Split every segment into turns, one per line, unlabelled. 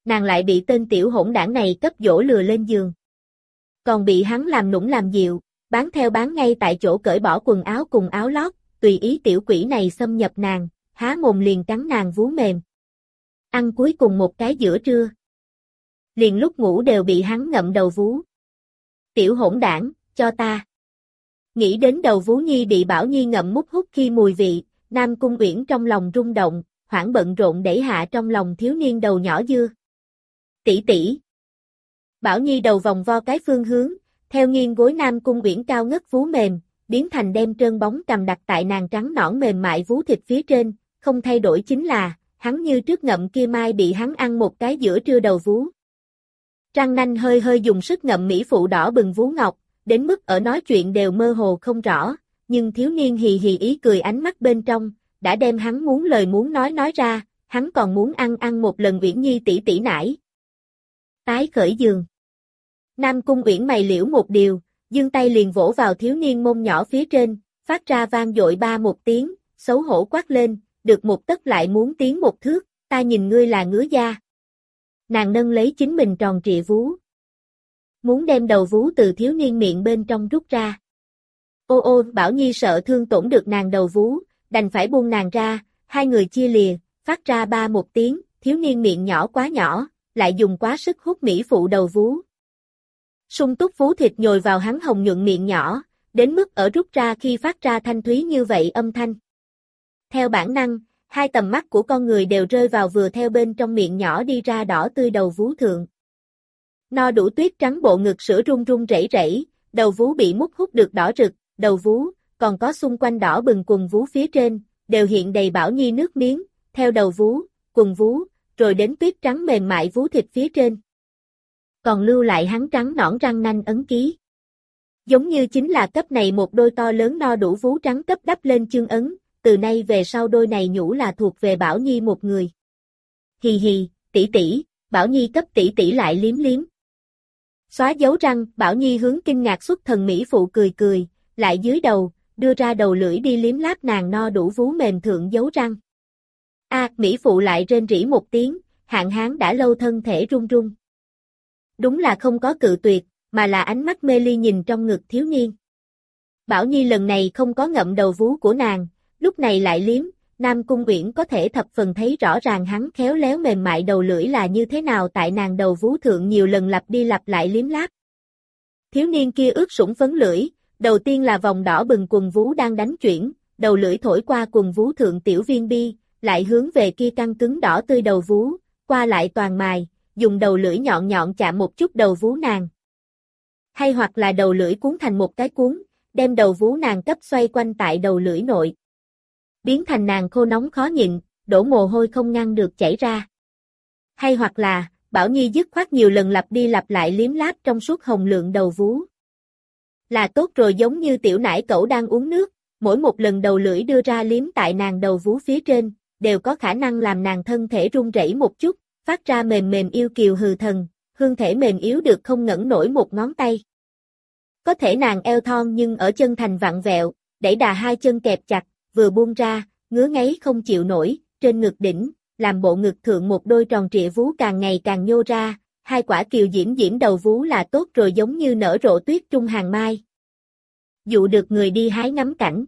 nàng lại bị tên tiểu hỗn đảng này cấp dỗ lừa lên giường. Còn bị hắn làm nũng làm dịu, bán theo bán ngay tại chỗ cởi bỏ quần áo cùng áo lót, tùy ý tiểu quỷ này xâm nhập nàng, há mồm liền cắn nàng vú mềm. Ăn cuối cùng một cái giữa trưa. Liền lúc ngủ đều bị hắn ngậm đầu vú. Tiểu hỗn đảng, cho ta. Nghĩ đến đầu vú nhi bị Bảo Nhi ngậm mút hút khi mùi vị, Nam Cung Uyển trong lòng rung động, hoảng bận rộn đẩy hạ trong lòng thiếu niên đầu nhỏ dưa. Tỷ tỷ. Bảo Nhi đầu vòng vo cái phương hướng, theo nghiêng gối Nam Cung Uyển cao ngất vú mềm, biến thành đem trơn bóng cầm đặt tại nàng trắng nõn mềm mại vú thịt phía trên, không thay đổi chính là, hắn như trước ngậm kia mai bị hắn ăn một cái giữa trưa đầu vú. Răng nanh hơi hơi dùng sức ngậm mỹ phụ đỏ bừng vú ngọc, đến mức ở nói chuyện đều mơ hồ không rõ, nhưng thiếu niên hì hì ý cười ánh mắt bên trong, đã đem hắn muốn lời muốn nói ra, hắn còn muốn ăn một lần Uyển Nhi tỷ tỷ nải. Tái khởi giường. Nam Cung Uyển mày liễu một điều, giương tay liền vỗ vào thiếu niên mông nhỏ phía trên, phát ra vang dội ba một tiếng, xấu hổ quát lên, được một tấc lại muốn tiến một thước, ta nhìn ngươi là ngứa da. Nàng nâng lấy chính mình tròn trịa vú. Muốn đem đầu vú từ thiếu niên miệng bên trong rút ra. Ô Bảo Nhi sợ thương tổn được nàng đầu vú, đành phải buông nàng ra, hai người chia lìa, phát ra ba một tiếng, thiếu niên miệng nhỏ quá nhỏ, lại dùng quá sức hút mỹ phụ đầu vú. Sung túc vú thịt nhồi vào hắn hồng nhuận miệng nhỏ, đến mức ở rút ra khi phát ra thanh thúy như vậy âm thanh. Theo bản năng, hai tầm mắt của con người đều rơi vào vừa theo bên trong miệng nhỏ đi ra đỏ tươi đầu vú thượng. No đủ tuyết trắng bộ ngực sữa run run rẩy rẩy, đầu vú bị mút hút được đỏ rực, đầu vú, còn có xung quanh đỏ bừng quần vú phía trên, đều hiện đầy Bảo Nhi nước miếng, theo đầu vú, quần vú, rồi đến tuyết trắng mềm mại vú thịt phía trên. Còn lưu lại hắn trắng nõn răng nanh ấn ký. Giống như chính là cấp này một đôi to lớn no đủ vú trắng cấp đắp lên chương ấn, từ nay về sau đôi này nhũ là thuộc về Bảo Nhi một người. Hì hì, tỷ tỷ, Bảo Nhi cấp tỷ tỷ lại liếm liếm. Xóa dấu răng, Bảo Nhi hướng kinh ngạc xuất thần mỹ phụ cười cười, lại dưới đầu, đưa ra đầu lưỡi đi liếm láp nàng no đủ vú mềm thượng dấu răng. Mỹ phụ lại rên rỉ một tiếng, hạn hán đã lâu thân thể run run. Đúng là không có cự tuyệt, mà là ánh mắt mê ly nhìn trong ngực thiếu niên. Bảo Nhi lần này không có ngậm đầu vú của nàng, lúc này lại liếm, Nam Cung Uyển có thể thập phần thấy rõ ràng hắn khéo léo mềm mại đầu lưỡi là như thế nào tại nàng đầu vú thượng nhiều lần lặp đi lặp lại liếm láp. Thiếu niên kia ướt sũng phấn lưỡi, đầu tiên là vòng đỏ bừng quần vú đang đánh chuyển, đầu lưỡi thổi qua quần vú thượng tiểu viên bi, lại hướng về kia căng cứng đỏ tươi đầu vú, qua lại toàn mài, dùng đầu lưỡi nhọn nhọn chạm một chút đầu vú nàng. Hay hoặc là đầu lưỡi cuốn thành một cái cuốn, đem đầu vú nàng cấp xoay quanh tại đầu lưỡi nội. Biến thành nàng khô nóng khó nhịn, đổ mồ hôi không ngăn được chảy ra. Hay hoặc là, Bảo Nhi dứt khoát nhiều lần lặp đi lặp lại liếm láp trong suốt hồng lượng đầu vú. Là tốt rồi giống như tiểu nải cẩu đang uống nước, mỗi một lần đầu lưỡi đưa ra liếm tại nàng đầu vú phía trên, đều có khả năng làm nàng thân thể run rẩy một chút, phát ra mềm mềm yêu kiều hừ thần, hương thể mềm yếu được không ngẩng nổi một ngón tay. Có thể nàng eo thon nhưng ở chân thành vặn vẹo, đẩy đà hai chân kẹp chặt, vừa buông ra, ngứa ngáy không chịu nổi, trên ngực đỉnh, làm bộ ngực thượng một đôi tròn trịa vú càng ngày càng nhô ra, hai quả kiều diễm diễm đầu vú là tốt rồi giống như nở rộ tuyết trung hàng mai. Dụ được người đi hái ngắm cảnh.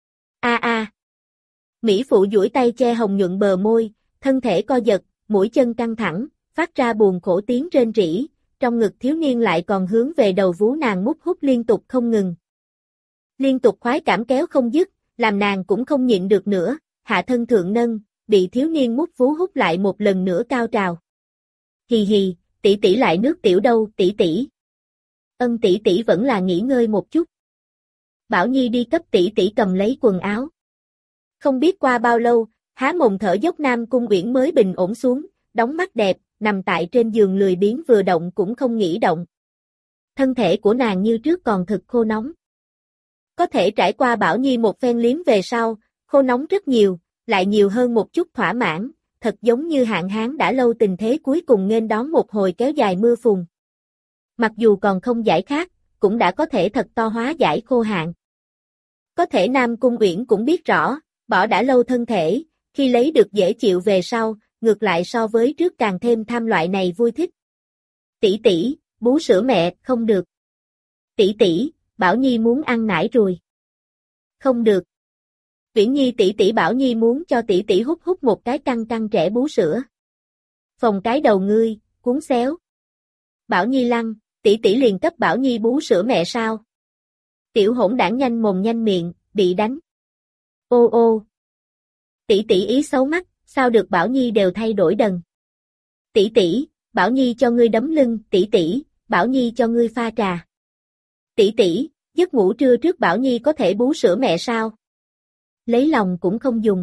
Mỹ phụ duỗi tay che hồng nhuận bờ môi, thân thể co giật, mũi chân căng thẳng, phát ra buồn khổ tiếng rên rỉ, trong ngực thiếu niên lại còn hướng về đầu vú nàng mút hút liên tục không ngừng. Liên tục khoái cảm kéo không dứt, làm nàng cũng không nhịn được nữa, hạ thân thượng nâng, bị thiếu niên mút vú hút lại một lần nữa cao trào. Hì hì, tỷ tỷ lại nước tiểu đâu, tỷ tỷ. Tỷ tỷ vẫn là nghỉ ngơi một chút. Bảo Nhi đi cấp tỷ tỷ cầm lấy quần áo. Không biết qua bao lâu, há mồm thở dốc Nam Cung Uyển mới bình ổn xuống, đóng mắt đẹp, nằm tại trên giường lười biếng vừa động cũng không nghĩ động. Thân thể của nàng như trước còn thực khô nóng. Có thể trải qua Bảo Nhi một phen liếm về sau, khô nóng rất nhiều, lại nhiều hơn một chút thỏa mãn, thật giống như hạn hán đã lâu tình thế cuối cùng nghênh đón một hồi kéo dài mưa phùn. Mặc dù còn không giải khát, cũng đã có thể thật to hóa giải khô hạn. Có thể Nam Cung Uyển cũng biết rõ, bỏ đã lâu thân thể, khi lấy được dễ chịu về sau, ngược lại so với trước càng thêm tham loại này vui thích. Tỷ tỷ, bú sữa mẹ, không được. Tỷ tỷ, Bảo Nhi muốn ăn nải ruồi. Không được. Uyển Nhi tỷ tỷ Bảo Nhi muốn cho tỷ tỷ hút hút một cái căng căng trẻ bú sữa. Phồng cái đầu ngươi, cuốn xéo. Bảo Nhi lăn, tỷ tỷ liền cấp Bảo Nhi bú sữa mẹ sao? Tiểu hỗn đảng nhanh mồm nhanh miệng, bị đánh. Ô ô. Tỷ tỷ ý xấu mắt, sao được Bảo Nhi đều thay đổi đần. Tỷ tỷ, Bảo Nhi cho ngươi đấm lưng, tỷ tỷ, Bảo Nhi cho ngươi pha trà. Tỷ tỷ, giấc ngủ trưa trước Bảo Nhi có thể bú sữa mẹ sao? Lấy lòng cũng không dùng.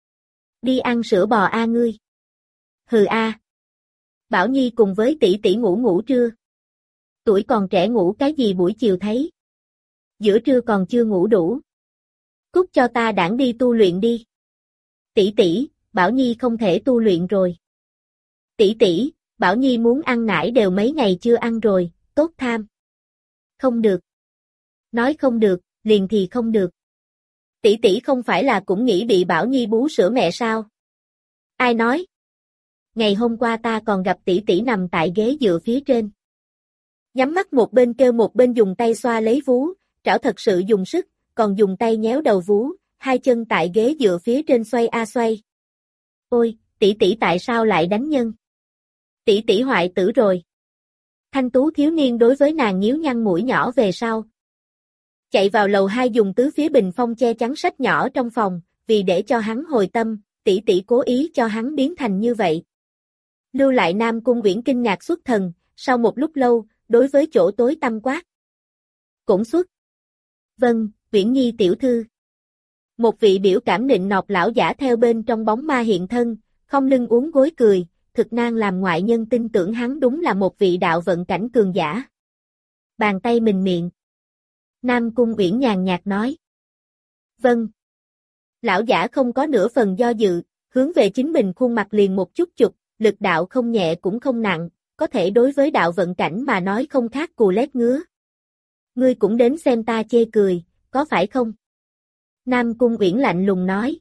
Đi ăn sữa bò a ngươi. Hừ a. Bảo Nhi cùng với tỷ tỷ ngủ ngủ trưa. Tuổi còn trẻ ngủ cái gì buổi chiều thấy. Giữa trưa còn chưa ngủ đủ. Cút cho ta đãng đi tu luyện đi. Tỷ tỷ, Bảo Nhi không thể tu luyện rồi. Tỷ tỷ, Bảo Nhi muốn ăn nải đều mấy ngày chưa ăn rồi, tốt tham. Không được. Nói không được, liền thì không được. Tỷ tỷ không phải là cũng nghĩ bị Bảo Nhi bú sữa mẹ sao? Ai nói? Ngày hôm qua ta còn gặp tỷ tỷ nằm tại ghế dựa phía trên. Nhắm mắt một bên kêu một bên dùng tay xoa lấy vú, trảo thật sự dùng sức, còn dùng tay nhéo đầu vú, hai chân tại ghế dựa phía trên xoay a xoay. Ôi, tỷ tỷ tại sao lại đánh nhân? Tỷ tỷ hoại tử rồi. Thanh tú thiếu niên đối với nàng nhíu nhăn mũi nhỏ về sau. Chạy vào lầu 2 dùng tứ phía bình phong che chắn sách nhỏ trong phòng, vì để cho hắn hồi tâm, tỷ tỷ cố ý cho hắn biến thành như vậy. Lưu lại Nam Cung Uyển kinh ngạc xuất thần, sau một lúc lâu, đối với chỗ tối tăm quát. Cũng xuất. Vâng, Uyển Nhi tiểu thư. Một vị biểu cảm nịnh nọt lão giả theo bên trong bóng ma hiện thân, không lưng uốn gối cười, thực nan làm ngoại nhân tin tưởng hắn đúng là một vị đạo vận cảnh cường giả. Bàn tay mình miệng. Nam Cung Uyển nhàn nhạt nói. Vâng. Lão giả không có nửa phần do dự, hướng về chính mình khuôn mặt liền một chút chụp, lực đạo không nhẹ cũng không nặng, có thể đối với đạo vận cảnh mà nói không khác cù lét ngứa. Ngươi cũng đến xem ta chê cười, có phải không? Nam Cung Uyển lạnh lùng nói.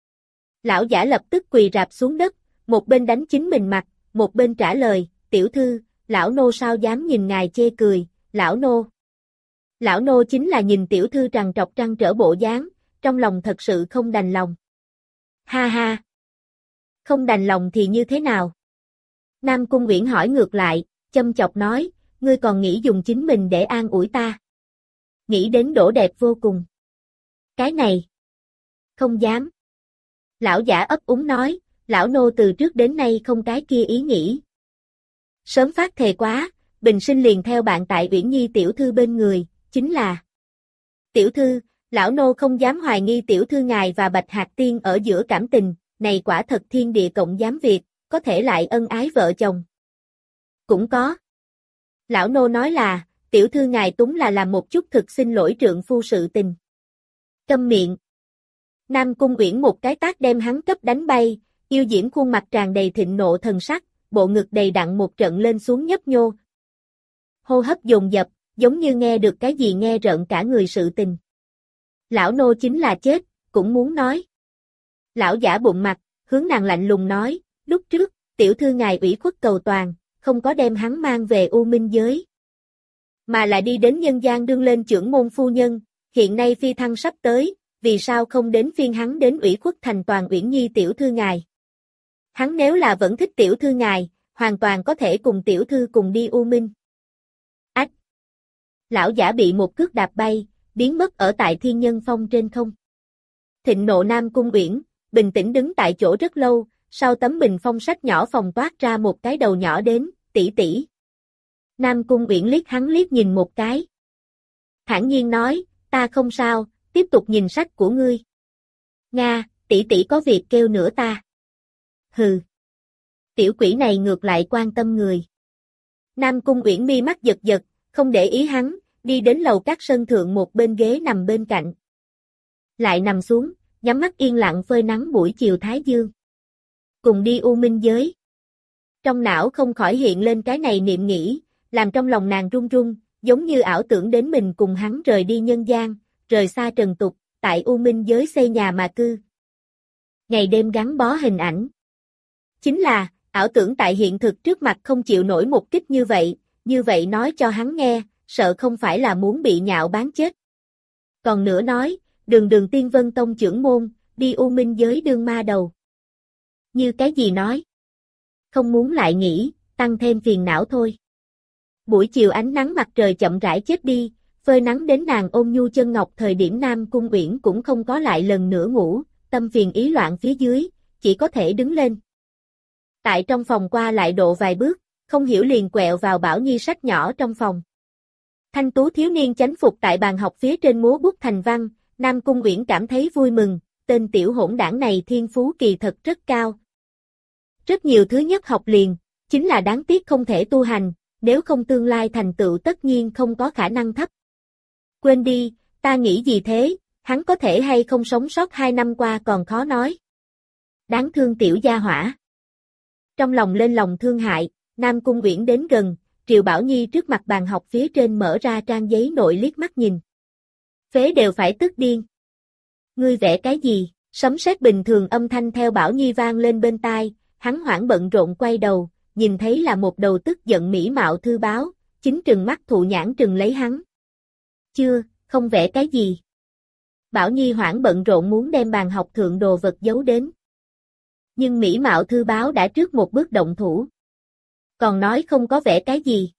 Lão giả lập tức quỳ rạp xuống đất, một bên đánh chính mình mặt, một bên trả lời, tiểu thư, lão nô sao dám nhìn ngài chê cười, lão nô. Lão nô chính là nhìn tiểu thư trằn trọc trăn trở bộ dáng, trong lòng thật sự không đành lòng. Ha ha. Không đành lòng thì như thế nào? Nam Cung Uyển hỏi ngược lại, châm chọc nói, ngươi còn nghĩ dùng chính mình để an ủi ta. Nghĩ đến đổ đẹp vô cùng. Cái này. Không dám. Lão giả ấp úng nói, lão nô từ trước đến nay không cái kia ý nghĩ. Sớm phát thề quá, bình sinh liền theo bạn tại Uyển Nhi tiểu thư bên người, chính là. Tiểu thư, lão nô không dám hoài nghi tiểu thư ngài và Bạch Hạc Tiên ở giữa cảm tình, này quả thật thiên địa cộng giám việc, có thể lại ân ái vợ chồng. Cũng có. Lão nô nói là, tiểu thư ngài túng là làm một chút thực xin lỗi trượng phu sự tình. Câm miệng. Nam Cung Uyển một cái tát đem hắn cấp đánh bay, yêu diễm khuôn mặt tràn đầy thịnh nộ thần sắc, bộ ngực đầy đặn một trận lên xuống nhấp nhô. Hô hấp dồn dập, giống như nghe được cái gì nghe rợn cả người sự tình. Lão nô chính là chết, cũng muốn nói. Lão giả bụng mặt, hướng nàng lạnh lùng nói, lúc trước, tiểu thư ngài ủy khuất cầu toàn, không có đem hắn mang về U Minh giới. Mà là đi đến nhân gian đương lên trưởng môn phu nhân, hiện nay phi thăng sắp tới, vì sao không đến phiên hắn đến ủy khuất thành toàn Uyển Nhi tiểu thư ngài. Hắn nếu là vẫn thích tiểu thư ngài, hoàn toàn có thể cùng tiểu thư cùng đi U Minh. Ách! Lão giả bị một cước đạp bay, biến mất ở tại Thiên Nhân Phong trên không. Thịnh nộ Nam Cung Uyển, bình tĩnh đứng tại chỗ rất lâu, sau tấm bình phong sách nhỏ phòng toát ra một cái đầu nhỏ đến, tỷ tỷ. Nam Cung Uyển liếc hắn liếc nhìn một cái. Thản nhiên nói, ta không sao, tiếp tục nhìn sách của ngươi. Nga, tỷ tỷ có việc kêu nữa ta. Hừ. Tiểu quỷ này ngược lại quan tâm người. Nam Cung Uyển mi mắt giật giật, không để ý hắn, đi đến lầu các sân thượng một bên ghế nằm bên cạnh. Lại nằm xuống, nhắm mắt yên lặng phơi nắng buổi chiều thái dương. Cùng đi U Minh giới. Trong não không khỏi hiện lên cái này niệm nghĩ, làm trong lòng nàng run run, giống như ảo tưởng đến mình cùng hắn rời đi nhân gian, rời xa trần tục, tại U Minh giới xây nhà mà cư. Ngày đêm gắn bó hình ảnh. Chính là, ảo tưởng tại hiện thực trước mặt không chịu nổi một kích như vậy nói cho hắn nghe, sợ không phải là muốn bị nhạo báng chết. Còn nữa nói, đường Tiên Vân Tông trưởng môn, đi U Minh giới đương ma đầu. Như cái gì nói? Không muốn lại nghĩ, tăng thêm phiền não thôi. Buổi chiều ánh nắng mặt trời chậm rãi chết đi, phơi nắng đến nàng ôn nhu chân ngọc thời điểm Nam Cung Uyển cũng không có lại lần nữa ngủ, tâm phiền ý loạn phía dưới, chỉ có thể đứng lên. Tại trong phòng qua lại độ vài bước, không hiểu liền quẹo vào Bảo Nhi sách nhỏ trong phòng. Thanh tú thiếu niên chánh phục tại bàn học phía trên múa bút thành văn, Nam Cung Uyển cảm thấy vui mừng, tên tiểu hỗn đảng này thiên phú kỳ thật rất cao. Rất nhiều thứ nhất học liền, chính là đáng tiếc không thể tu hành, nếu không tương lai thành tựu tất nhiên không có khả năng thấp. Quên đi, ta nghĩ gì thế, hắn có thể hay không sống sót 2 năm qua còn khó nói. Đáng thương tiểu gia hỏa. Trong lòng lên lòng thương hại, Nam Cung Uyển đến gần, Triệu Bảo Nhi trước mặt bàn học phía trên mở ra trang giấy nội liếc mắt nhìn. Phế đều phải tức điên. Ngươi vẽ cái gì? Sấm sét bình thường âm thanh theo Bảo Nhi vang lên bên tai, hắn hoảng bận rộn quay đầu, nhìn thấy là một đầu tức giận mỹ mạo thư báo, chính trừng mắt thụ nhãn trừng lấy hắn. Chưa, không vẽ cái gì. Bảo Nhi hoảng bận rộn muốn đem bàn học thượng đồ vật giấu đến. Nhưng mỹ mạo thư báo đã trước một bước động thủ. Còn nói không có vẽ cái gì.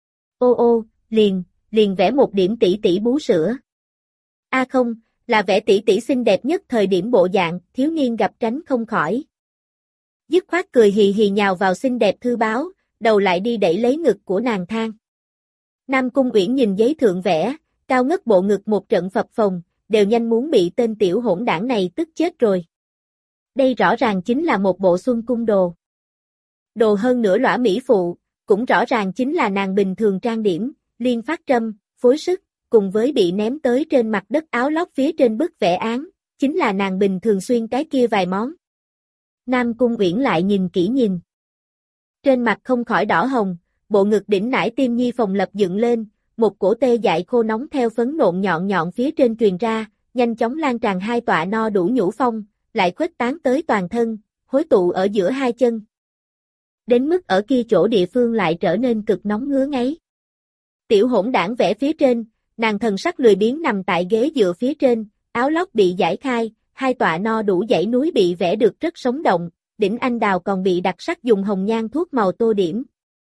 Ô, liền vẽ một điểm tỷ tỷ bú sữa. Không, là vẽ tỷ tỷ xinh đẹp nhất thời điểm bộ dạng, thiếu niên gặp tránh không khỏi. Dứt khoát cười hì hì nhào vào xinh đẹp thư báo, đầu lại đi đẩy lấy ngực của nàng than. Nam Cung Uyển nhìn giấy thượng vẽ, cao ngất bộ ngực một trận phập phồng, đều nhanh muốn bị tên tiểu hỗn đảng này tức chết rồi. Đây rõ ràng chính là một bộ xuân cung đồ. Đồ hơn nữa lõa mỹ phụ, cũng rõ ràng chính là nàng bình thường trang điểm, liên phát trâm, phối sức, cùng với bị ném tới trên mặt đất áo lót phía trên bức vẽ án, chính là nàng bình thường xuyên cái kia vài món. Nam Cung Uyển lại nhìn kỹ nhìn. Trên mặt không khỏi đỏ hồng, bộ ngực đỉnh nải tim nhi phòng lập dựng lên, một cổ tê dại khô nóng theo phấn nộn nhọn nhọn phía trên truyền ra, nhanh chóng lan tràn hai tọa no đủ nhũ phong, lại khuếch tán tới toàn thân, hối tụ ở giữa hai chân. Đến mức ở kia chỗ địa phương lại trở nên cực nóng ngứa ngáy. Tiểu hỗn đảng vẽ phía trên, nàng thần sắc lười biếng nằm tại ghế dựa phía trên, áo lót bị giải khai, hai tọa no đủ dãy núi bị vẽ được rất sống động, đỉnh anh đào còn bị đặc sắc dùng hồng nhan thuốc màu tô điểm.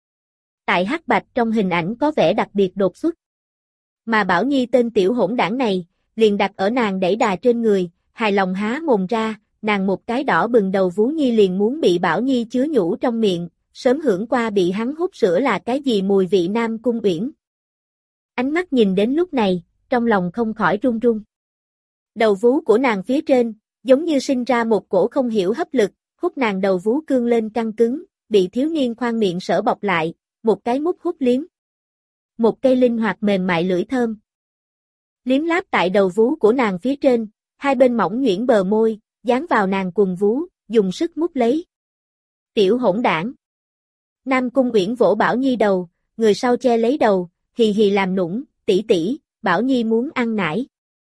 Tại hắc bạch trong hình ảnh có vẻ đặc biệt đột xuất. Mà Bảo Nhi tên tiểu hỗn đảng này, liền đặt ở nàng đẩy đà trên người, hài lòng há mồm ra, nàng một cái đỏ bừng đầu vú nhi liền muốn bị Bảo Nhi chứa nhũ trong miệng, sớm hưởng qua bị hắn hút sữa là cái gì mùi vị Nam Cung Uyển. Ánh mắt nhìn đến lúc này, trong lòng không khỏi run run. Đầu vú của nàng phía trên, giống như sinh ra một cổ không hiểu hấp lực, hút nàng đầu vú cương lên căng cứng, bị thiếu niên khoan miệng sở bọc lại, một cái mút hút liếm. Một cây linh hoạt mềm mại lưỡi thơm. Liếm láp tại đầu vú của nàng phía trên, hai bên mỏng nhuyễn bờ môi, dán vào nàng quần vú, dùng sức mút lấy. Tiểu hỗn đảng. Nam Cung Uyển vỗ Bảo Nhi đầu, người sau che lấy đầu, hì hì làm nũng, tỷ tỷ, Bảo Nhi muốn ăn nải.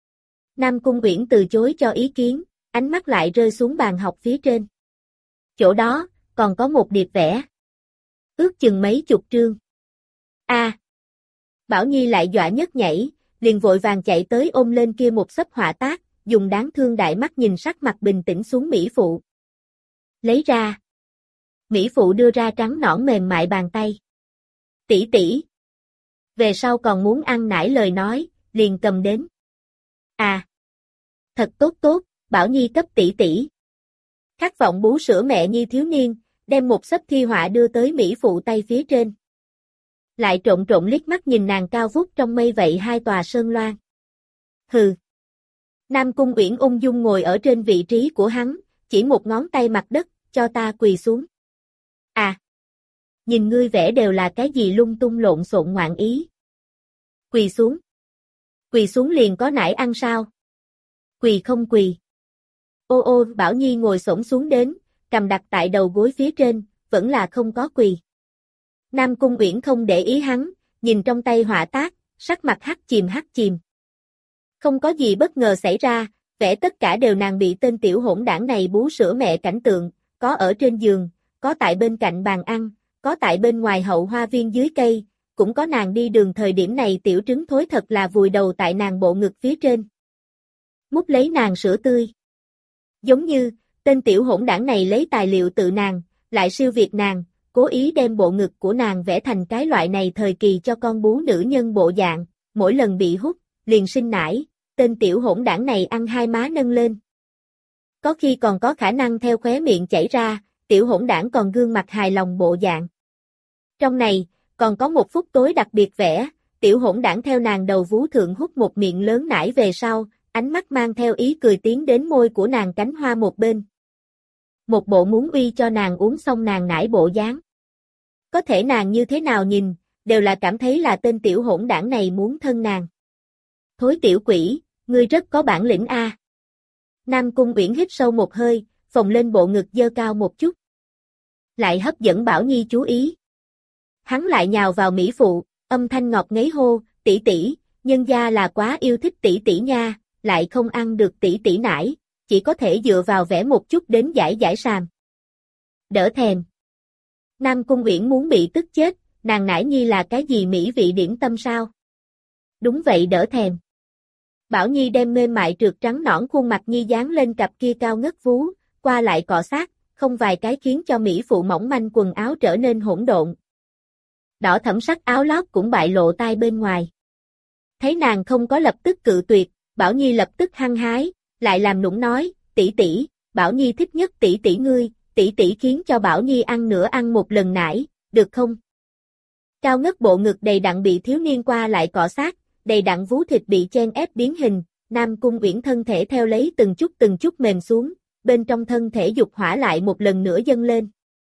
Nam Cung Uyển từ chối cho ý kiến, ánh mắt lại rơi xuống bàn học phía trên. Chỗ đó, còn có một điệp vẽ. Ước chừng mấy chục trương. Bảo Nhi lại dọa nhấc nhảy, liền vội vàng chạy tới ôm lên kia một xấp họa tác, dùng đáng thương đại mắt nhìn sắc mặt bình tĩnh xuống mỹ phụ. Lấy ra. Mỹ phụ đưa ra trắng nõn mềm mại bàn tay. Tỷ tỷ. Về sau còn muốn ăn nải lời nói, liền cầm đến. Thật tốt, Bảo Nhi cấp tỷ tỷ. Khát vọng bú sữa mẹ Nhi thiếu niên, đem một xấp thi họa đưa tới mỹ phụ tay phía trên. Lại trộn trộn liếc mắt nhìn nàng cao vút trong mây vậy hai tòa sơn loan. Hừ. Nam Cung Uyển ung dung ngồi ở trên vị trí của hắn, chỉ một ngón tay mặt đất, cho ta quỳ xuống. Nhìn ngươi vẽ đều là cái gì lung tung lộn xộn ngoạn ý. Quỳ xuống. Quỳ xuống liền có nải ăn sao? Quỳ không quỳ. Ô, Bảo Nhi ngồi xổm xuống đến, cầm đặt tại đầu gối phía trên, vẫn là không có quỳ. Nam Cung Uyển không để ý hắn, nhìn trong tay họa tác, sắc mặt hắt chìm. Không có gì bất ngờ xảy ra, vẽ tất cả đều nàng bị tên tiểu hỗn đảng này bú sữa mẹ cảnh tượng, có ở trên giường, có tại bên cạnh bàn ăn, có tại bên ngoài hậu hoa viên dưới cây, cũng có nàng đi đường thời điểm này tiểu trứng thối thật là vùi đầu tại nàng bộ ngực phía trên. Mút lấy nàng sữa tươi. Giống như, tên tiểu hỗn đảng này lấy tài liệu tự nàng, lại siêu việt nàng, cố ý đem bộ ngực của nàng vẽ thành cái loại này thời kỳ cho con bú nữ nhân bộ dạng, mỗi lần bị hút, liền sinh nải, tên tiểu hỗn đảng này ăn hai má nâng lên. Có khi còn có khả năng theo khóe miệng chảy ra, tiểu hỗn đảng còn gương mặt hài lòng bộ dạng. Trong này, còn có một phút tối đặc biệt vẽ, tiểu hỗn đảng theo nàng đầu vú thượng hút một miệng lớn nải về sau, ánh mắt mang theo ý cười tiến đến môi của nàng cánh hoa một bên. Một bộ muốn uy cho nàng uống xong nàng nải bộ dáng. Có thể nàng như thế nào nhìn, đều là cảm thấy là tên tiểu hỗn đảng này muốn thân nàng. Thối tiểu quỷ, ngươi rất có bản lĩnh a. Nam Cung Uyển hít sâu một hơi, phồng lên bộ ngực dơ cao một chút. Lại hấp dẫn Bảo Nhi chú ý. Hắn lại nhào vào mỹ phụ, âm thanh ngọt ngấy hô, tỷ tỷ, nhân gia là quá yêu thích tỷ tỷ nha, lại không ăn được tỷ tỷ nải, chỉ có thể dựa vào vẽ một chút đến giải giải sàm. Đỡ thèm. Nam Cung Uyển muốn bị tức chết, nàng nải nhi là cái gì mỹ vị điểm tâm sao? Đúng vậy đỡ thèm. Bảo Nhi đem mềm mại trượt trắng nõn khuôn mặt Nhi dán lên cặp kia cao ngất vú, qua lại cọ sát, không vài cái khiến cho mỹ phụ mỏng manh quần áo trở nên hỗn độn. Đỏ thẫm sắc áo lót cũng bại lộ tai bên ngoài. Thấy nàng không có lập tức cự tuyệt, Bảo Nhi lập tức hăng hái, lại làm nũng nói, tỷ tỷ, Bảo Nhi thích nhất tỷ tỷ ngươi, tỷ tỷ khiến cho Bảo Nhi ăn nửa ăn một lần nải, được không? Cao ngất bộ ngực đầy đặn bị thiếu niên qua lại cọ sát, đầy đặn vú thịt bị chen ép biến hình, Nam Cung Uyển thân thể theo lấy từng chút mềm xuống, bên trong thân thể dục hỏa lại một lần nữa dâng lên.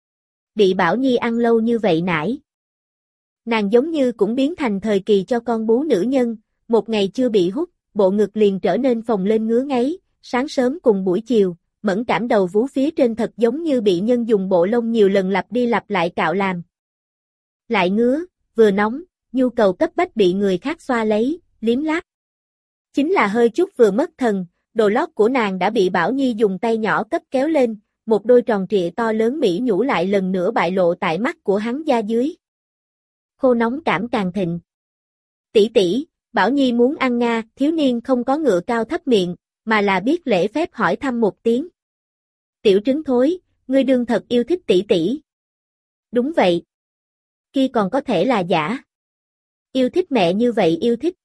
Bị Bảo Nhi ăn lâu như vậy nải. Nàng giống như cũng biến thành thời kỳ cho con bú nữ nhân, một ngày chưa bị hút, bộ ngực liền trở nên phồng lên ngứa ngáy, sáng sớm cùng buổi chiều, mẫn cảm đầu vú phía trên thật giống như bị nhân dùng bộ lông nhiều lần lặp đi lặp lại cạo làm. Lại ngứa, vừa nóng, nhu cầu cấp bách bị người khác xoa lấy, liếm láp. Chính là hơi chút vừa mất thần, đồ lót của nàng đã bị Bảo Nhi dùng tay nhỏ cấp kéo lên, một đôi tròn trịa to lớn mỹ nhũ lại lần nữa bại lộ tại mắt của hắn da dưới. Khô nóng cảm càng thịnh. Tỷ tỷ, Bảo Nhi muốn ăn nga, thiếu niên không có ngựa cao thấp miệng, mà là biết lễ phép hỏi thăm một tiếng. Tiểu trứng thối, ngươi đương thật yêu thích tỷ tỷ. Đúng vậy. Kia còn có thể là giả. Yêu thích mẹ như vậy yêu thích.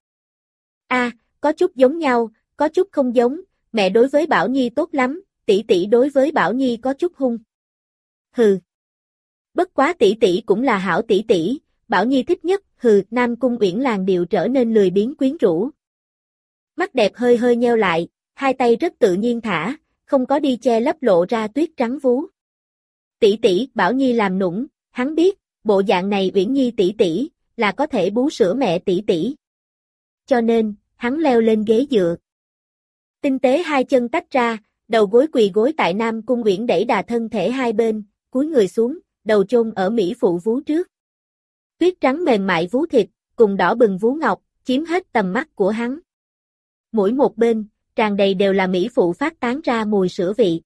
Có chút giống nhau, có chút không giống, mẹ đối với Bảo Nhi tốt lắm, tỷ tỷ đối với Bảo Nhi có chút hung. Hừ. Bất quá tỷ tỷ cũng là hảo tỷ tỷ, Bảo Nhi thích nhất, hừ, Nam Cung Uyển làn điệu trở nên lười biếng quyến rũ. Mắt đẹp hơi hơi nheo lại, hai tay rất tự nhiên thả, không có đi che lấp lộ ra tuyết trắng vú. Tỷ tỷ, Bảo Nhi làm nũng, hắn biết, bộ dạng này Uyển Nhi tỷ tỷ là có thể bú sữa mẹ tỷ tỷ. Cho nên, hắn leo lên ghế dựa. Tinh tế hai chân tách ra, đầu gối quỳ gối tại Nam Cung Uyển đẩy đà thân thể hai bên, cúi người xuống, đầu chôn ở mỹ phụ vú trước. Tuyết trắng mềm mại vú thịt, cùng đỏ bừng vú ngọc, chiếm hết tầm mắt của hắn. Mỗi một bên, tràn đầy đều là mỹ phụ phát tán ra mùi sữa vị.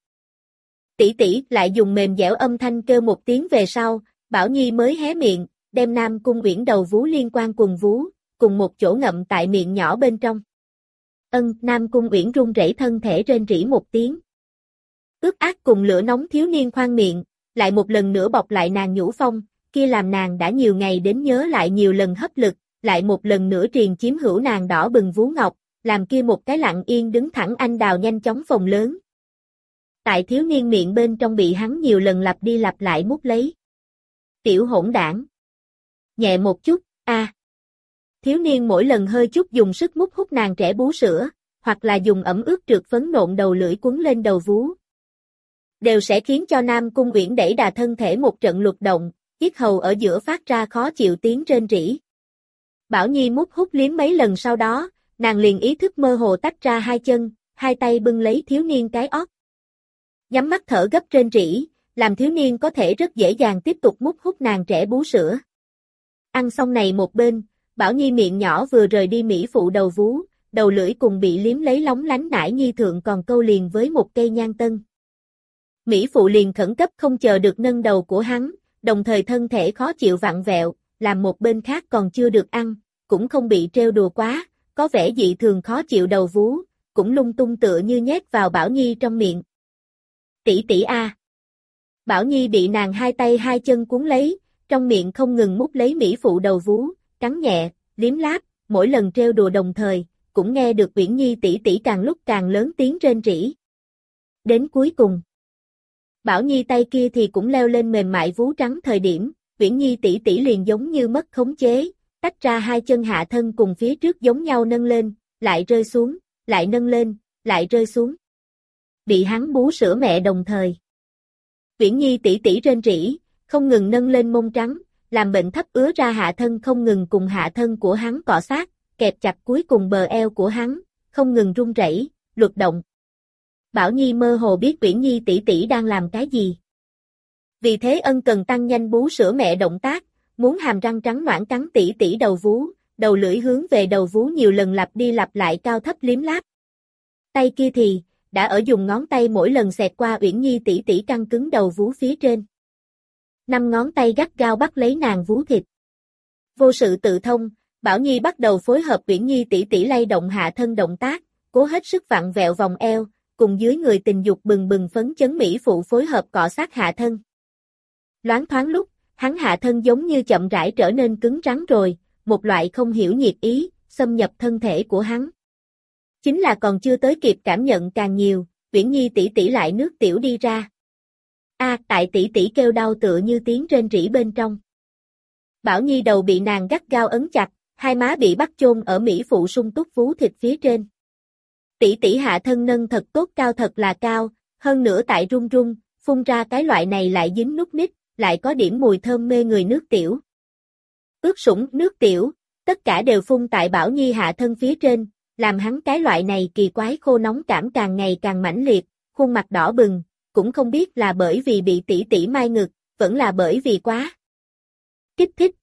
Tỷ tỷ lại dùng mềm dẻo âm thanh kêu một tiếng về sau, Bảo Nhi mới hé miệng, đem Nam Cung Uyển đầu vú liên quan quần vú, cùng một chỗ ngậm tại miệng nhỏ bên trong. Nam Cung Uyển run rẩy thân thể rên rỉ một tiếng. Ướt át cùng lửa nóng thiếu niên khoan miệng, lại một lần nữa bọc lại nàng nhũ phong, kia làm nàng đã nhiều ngày đến nhớ lại nhiều lần hấp lực, lại một lần nữa triền chiếm hữu nàng đỏ bừng vú ngọc, làm kia một cái lặng yên đứng thẳng anh đào nhanh chóng phồng lớn. Tại thiếu niên miệng bên trong bị hắn nhiều lần lặp đi lặp lại mút lấy. Tiểu hỗn đảng. Nhẹ một chút, Thiếu niên mỗi lần hơi chút dùng sức mút hút nàng trẻ bú sữa, hoặc là dùng ẩm ướt trượt phấn nộn đầu lưỡi quấn lên đầu vú. Đều sẽ khiến cho Nam Cung Uyển đẩy đà thân thể một trận luật động, yết hầu ở giữa phát ra khó chịu tiếng rên rỉ. Bảo Nhi mút hút liếm mấy lần sau đó, nàng liền ý thức mơ hồ tách ra hai chân, hai tay bưng lấy thiếu niên cái ót. Nhắm mắt thở gấp rên rỉ, làm thiếu niên có thể rất dễ dàng tiếp tục mút hút nàng trẻ bú sữa. Ăn xong này một bên, Bảo Nhi miệng nhỏ vừa rời đi mỹ phụ đầu vú, đầu lưỡi cùng bị liếm lấy lóng lánh nải nhi thượng còn câu liền với một cây nhang tân. Mỹ phụ liền khẩn cấp không chờ được nâng đầu của hắn, đồng thời thân thể khó chịu vặn vẹo, làm một bên khác còn chưa được ăn, cũng không bị trêu đùa quá, có vẻ dị thường khó chịu đầu vú, cũng lung tung tựa như nhét vào Bảo Nhi trong miệng. Tỷ tỷ a. Bảo Nhi bị nàng hai tay hai chân cuốn lấy, trong miệng không ngừng mút lấy Mỹ phụ đầu vú, cắn nhẹ, liếm láp, mỗi lần trêu đùa đồng thời, cũng nghe được Uyển Nhi tỷ tỷ càng lúc càng lớn tiếng rên rỉ. Đến cuối cùng, Bảo Nhi tay kia thì cũng leo lên mềm mại vú trắng thời điểm, Uyển Nhi tỷ tỷ liền giống như mất khống chế, tách ra hai chân hạ thân cùng phía trước giống nhau nâng lên, lại rơi xuống, lại nâng lên, lại rơi xuống. Bị hắn bú sữa mẹ đồng thời. Uyển Nhi tỷ tỷ rên rỉ, không ngừng nâng lên mông trắng, làm bệnh thấp ứa ra hạ thân không ngừng cùng hạ thân của hắn cọ sát, kẹp chặt cuối cùng bờ eo của hắn, không ngừng rung rẩy, luật động. Bảo Nhi mơ hồ biết Uyển Nhi tỷ tỷ đang làm cái gì. Vì thế ân cần tăng nhanh bú sữa mẹ động tác, muốn hàm răng trắng ноãn cắn tỷ tỷ đầu vú, đầu lưỡi hướng về đầu vú nhiều lần lặp đi lặp lại cao thấp liếm láp. Tay kia thì đã ở dùng ngón tay mỗi lần xẹt qua Uyển Nhi tỷ tỷ căng cứng đầu vú phía trên. 5 ngón tay gắt gao bắt lấy nàng vú thịt. Vô sự tự thông, Bảo Nhi bắt đầu phối hợp Uyển Nhi tỷ tỷ lay động hạ thân động tác, cố hết sức vặn vẹo vòng eo, cùng dưới người tình dục bừng bừng phấn chấn Mỹ phụ phối hợp cọ sát hạ thân. Loáng thoáng lúc, hắn hạ thân giống như chậm rãi trở nên cứng rắn rồi, một loại không hiểu nhiệt ý, xâm nhập thân thể của hắn. Chính là còn chưa tới kịp cảm nhận càng nhiều, Uyển Nhi tỷ tỷ lại nước tiểu đi ra. Tại tỷ tỷ kêu đau tựa như tiếng rên rỉ bên trong. Bảo Nhi đầu bị nàng gắt gao ấn chặt, hai má bị bắt chôn ở Mỹ phụ sung túc vú thịt phía trên. Tỷ tỷ hạ thân nâng thật tốt cao thật là cao, hơn nữa tại run run, phun ra cái loại này lại dính nút nít, lại có điểm mùi thơm mê người nước tiểu. Ướt sũng, nước tiểu, tất cả đều phun tại Bảo Nhi hạ thân phía trên, làm hắn cái loại này kỳ quái khô nóng cảm càng ngày càng mãnh liệt, khuôn mặt đỏ bừng, cũng không biết là bởi vì bị tỷ tỷ mai ngực, vẫn là bởi vì quá kích thích.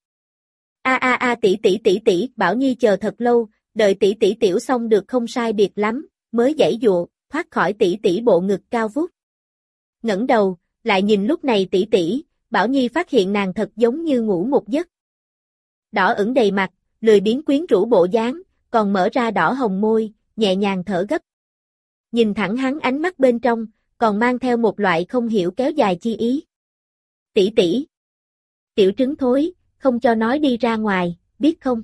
Tỷ, Bảo Nhi chờ thật lâu, đợi tỷ tỷ tiểu xong được không sai biệt lắm, mới giãy dụa, thoát khỏi tỷ tỷ bộ ngực cao vút. Ngẩng đầu, lại nhìn lúc này tỷ tỷ, Bảo Nhi phát hiện nàng thật giống như ngủ một giấc. Đỏ ửng đầy mặt, lười biếng quyến rũ bộ dáng, còn mở ra đỏ hồng môi, nhẹ nhàng thở gấp. Nhìn thẳng hắn ánh mắt bên trong, còn mang theo một loại không hiểu kéo dài chi ý. Tỷ tỷ, tiểu trứng thối, không cho nói đi ra ngoài, biết không?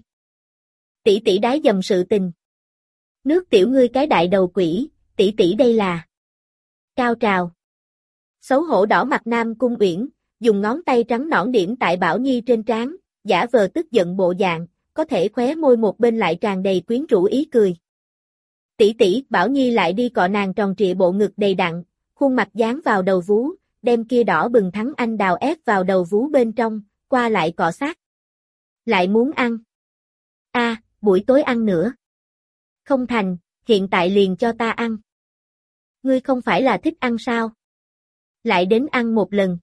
Tỷ tỷ đái dầm sự tình. Nước tiểu ngươi cái đại đầu quỷ, tỷ tỷ đây là cao trào. Xấu hổ đỏ mặt Nam Cung Uyển, dùng ngón tay trắng nõn điểm tại Bảo Nhi trên trán, giả vờ tức giận bộ dạng, có thể khóe môi một bên lại tràn đầy quyến rũ ý cười. Tỷ tỷ, Bảo Nhi lại đi cọ nàng tròn trịa bộ ngực đầy đặn, khuôn mặt dán vào đầu vú, đem kia đỏ bừng thắng anh đào ép vào đầu vú bên trong, qua lại cọ sát. Lại muốn ăn. Buổi tối ăn nữa. Không thành, hiện tại liền cho ta ăn. Ngươi không phải là thích ăn sao? Lại đến ăn một lần.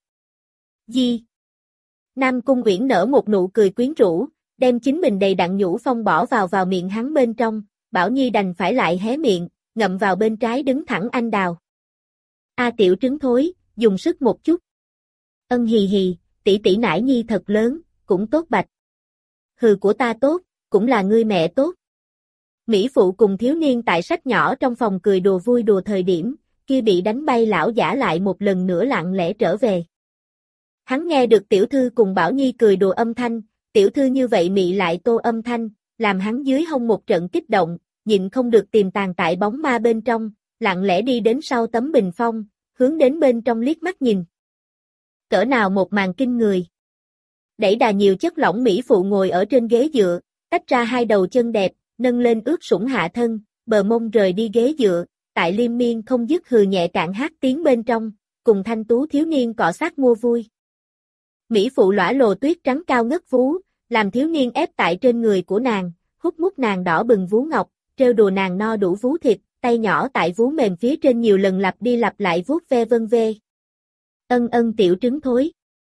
Gì? Nam Cung Uyển nở một nụ cười quyến rũ, đem chính mình đầy đặn nhũ phong bỏ vào miệng hắn bên trong, Bảo Nhi đành phải lại hé miệng, ngậm vào bên trái đứng thẳng anh đào. Tiểu trứng thối, dùng sức một chút. Ân hì hì, tỷ tỷ nải Nhi thật lớn, cũng tốt bạch. Hừ của ta tốt, cũng là ngươi mẹ tốt. Mỹ phụ cùng thiếu niên tại sách nhỏ trong phòng cười đùa vui đùa thời điểm, kia bị đánh bay lão giả lại một lần nữa lặng lẽ trở về. Hắn nghe được tiểu thư cùng Bảo Nhi cười đùa âm thanh, tiểu thư như vậy mị lại tô âm thanh, làm hắn dưới hông một trận kích động, nhịn không được tìm tàng tại bóng ma bên trong, lặng lẽ đi đến sau tấm bình phong, hướng đến bên trong liếc mắt nhìn. Cỡ nào một màn kinh người. Đẩy đà nhiều chất lỏng Mỹ phụ ngồi ở trên ghế dựa, tách ra hai đầu chân đẹp, nâng lên ướt sũng hạ thân, bờ mông rời đi ghế dựa, tại liên miên không dứt hừ nhẹ cạn hát tiếng bên trong, cùng thanh tú thiếu niên cọ sát mua vui. Mỹ phụ lõa lồ tuyết trắng cao ngất vú, làm thiếu niên ép tại trên người của nàng, hút mút nàng đỏ bừng vú ngọc, trêu đùa nàng no đủ vú thịt, tay nhỏ tại vú mềm phía trên nhiều lần lặp đi lặp lại vuốt ve vân vê. Ân tiểu trứng thối.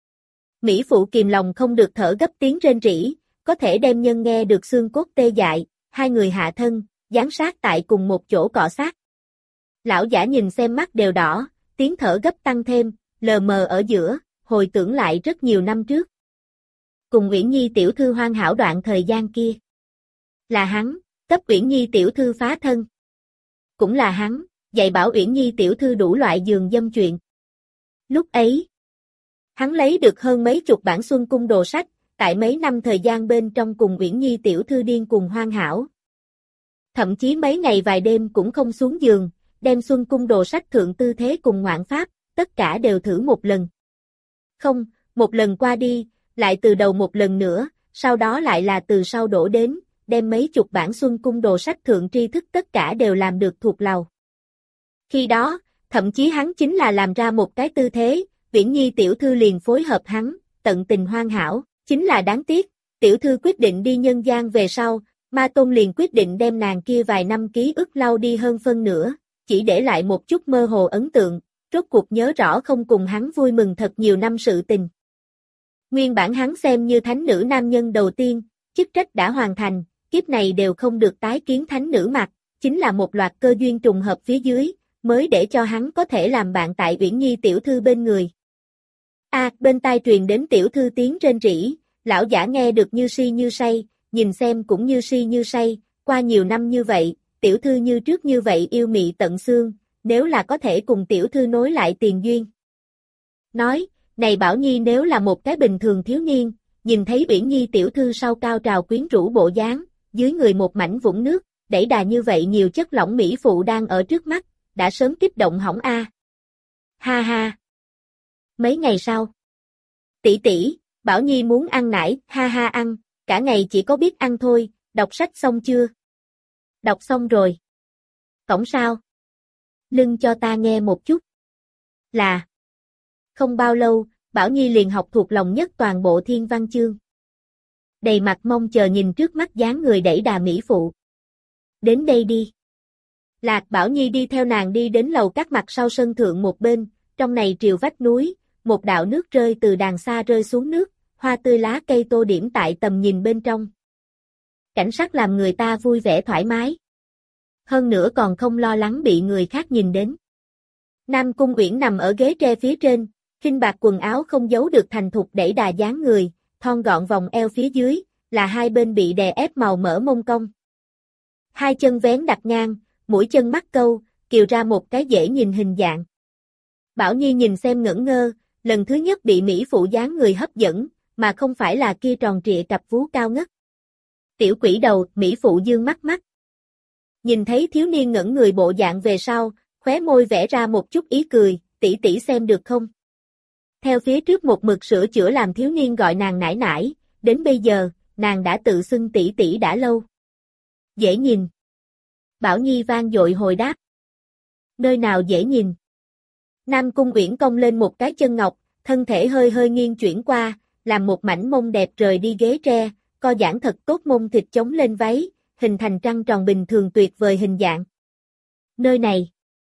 Mỹ phụ kìm lòng không được thở gấp tiếng rên rỉ, có thể đem nhân nghe được xương cốt tê dại, hai người hạ thân, dán sát tại cùng một chỗ cọ sát. Lão giả nhìn xem mắt đều đỏ, tiếng thở gấp tăng thêm, lờ mờ ở giữa, hồi tưởng lại rất nhiều năm trước. Cùng Uyển Nhi tiểu thư hoàn hảo đoạn thời gian kia. Là hắn, cấp Uyển Nhi tiểu thư phá thân. Cũng là hắn, dạy bảo Uyển Nhi tiểu thư đủ loại giường dâm chuyện. Lúc ấy, hắn lấy được hơn mấy chục bản Xuân Cung đồ sách, tại mấy năm thời gian bên trong cùng Uyển Nhi tiểu thư điên cùng hoàn hảo. Thậm chí mấy ngày vài đêm cũng không xuống giường, đem Xuân Cung đồ sách thượng tư thế cùng ngoạn pháp, tất cả đều thử một lần. Không, một lần qua đi, lại từ đầu một lần nữa, sau đó lại là từ sau đổ đến, đem mấy chục bản Xuân Cung đồ sách thượng tri thức tất cả đều làm được thuộc lòng. Khi đó, thậm chí hắn chính là làm ra một cái tư thế, Uyển Nhi tiểu thư liền phối hợp hắn, tận tình hoàn hảo, chính là đáng tiếc, tiểu thư quyết định đi nhân gian về sau, Ma Tôn liền quyết định đem nàng kia vài năm ký ức lau đi hơn phân nửa, chỉ để lại một chút mơ hồ ấn tượng, rốt cuộc nhớ rõ không cùng hắn vui mừng thật nhiều năm sự tình. Nguyên bản hắn xem như thánh nữ nam nhân đầu tiên, chức trách đã hoàn thành, kiếp này đều không được tái kiến thánh nữ mặt, chính là một loạt cơ duyên trùng hợp phía dưới, mới để cho hắn có thể làm bạn tại Uyển Nhi tiểu thư bên người. Bên tai truyền đến tiểu thư tiếng rên rỉ, lão giả nghe được như si như say, nhìn xem cũng như si như say, qua nhiều năm như vậy, tiểu thư như trước như vậy yêu mị tận xương, nếu là có thể cùng tiểu thư nối lại tiền duyên. Nói, này Bảo Nhi nếu là một cái bình thường thiếu niên, nhìn thấy Uyển Nhi tiểu thư sau cao trào quyến rũ bộ dáng, dưới người một mảnh vũng nước, đẩy đà như vậy nhiều chất lỏng mỹ phụ đang ở trước mắt, đã sớm kích động hỏng a. Ha ha. Mấy ngày sau, tỷ tỷ, Bảo Nhi muốn ăn nải, ha ha ăn, cả ngày chỉ có biết ăn thôi, đọc sách xong chưa? Đọc xong rồi. Cổng sao? Lưng cho ta nghe một chút. Là. Không bao lâu, Bảo Nhi liền học thuộc lòng nhất toàn bộ thiên văn chương. Đầy mặt mong chờ nhìn trước mắt dáng người đẩy đà mỹ phụ. Đến đây đi. Lạc Bảo Nhi đi theo nàng đi đến lầu các mặt sau sân thượng một bên, trong này triều vách núi, một đạo nước rơi từ đàng xa rơi xuống nước, hoa tươi lá cây tô điểm tại tầm nhìn bên trong. Cảnh sắc làm người ta vui vẻ thoải mái. Hơn nữa còn không lo lắng bị người khác nhìn đến. Nam Cung Uyển nằm ở ghế tre phía trên, khinh bạc quần áo không giấu được thành thục đẩy đà dáng người, thon gọn vòng eo phía dưới, là hai bên bị đè ép màu mỡ mông cong. Hai chân vén đặt ngang, mũi chân mắc câu, kiều ra một cái dễ nhìn hình dạng. Bảo Nhi nhìn xem ngẩn ngơ, lần thứ nhất bị mỹ phụ dáng người hấp dẫn, mà không phải là kia tròn trịa cặp vú cao ngất. Tiểu quỷ đầu, mỹ phụ dương mắt mắt. Nhìn thấy thiếu niên ngẩn người bộ dạng về sau, khóe môi vẽ ra một chút ý cười, tỷ tỷ xem được không? Theo phía trước một mực sửa chữa làm thiếu niên gọi nàng nải nải, đến bây giờ, nàng đã tự xưng tỷ tỷ đã lâu. Dễ nhìn. Bảo Nhi vang dội hồi đáp. Nơi nào dễ nhìn? Nam Cung Uyển cong lên một cái chân ngọc, thân thể hơi hơi nghiêng chuyển qua, làm một mảnh mông đẹp rời đi ghế tre, co giãn thật tốt mông thịt chống lên váy, hình thành trăng tròn bình thường tuyệt vời hình dạng. Nơi này.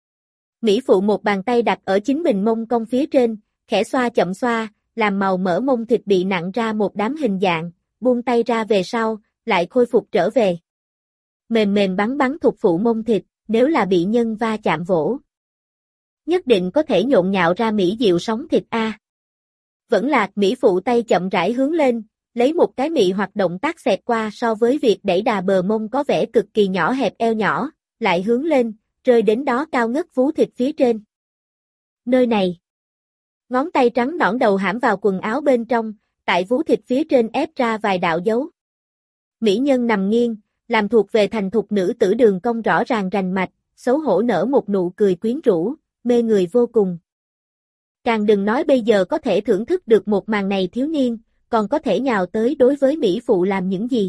Mỹ phụ một bàn tay đặt ở chính mình mông cong phía trên, khẽ xoa chậm xoa, làm màu mỡ mông thịt bị nặn ra một đám hình dạng, buông tay ra về sau, lại khôi phục trở về. Mềm mềm bắn bắn thuộc phụ mông thịt, nếu là bị nhân va chạm vỗ. Nhất định có thể nhộn nhạo ra mỹ diệu sóng thịt a. Vẫn là mỹ phụ tay chậm rãi hướng lên, lấy một cái mị hoạt động tác xẹt qua so với việc đẩy đà bờ mông có vẻ cực kỳ nhỏ hẹp eo nhỏ, lại hướng lên, rơi đến đó cao ngất vú thịt phía trên. Nơi này. Ngón tay trắng nõn đầu hãm vào quần áo bên trong, tại vú thịt phía trên ép ra vài đạo dấu. Mỹ nhân nằm nghiêng, làm thuộc về thành thục nữ tử đường cong rõ ràng rành mạch, xấu hổ nở một nụ cười quyến rũ, mê người vô cùng. Càng đừng nói bây giờ có thể thưởng thức được một màn này thiếu niên, còn có thể nhào tới đối với mỹ phụ làm những gì.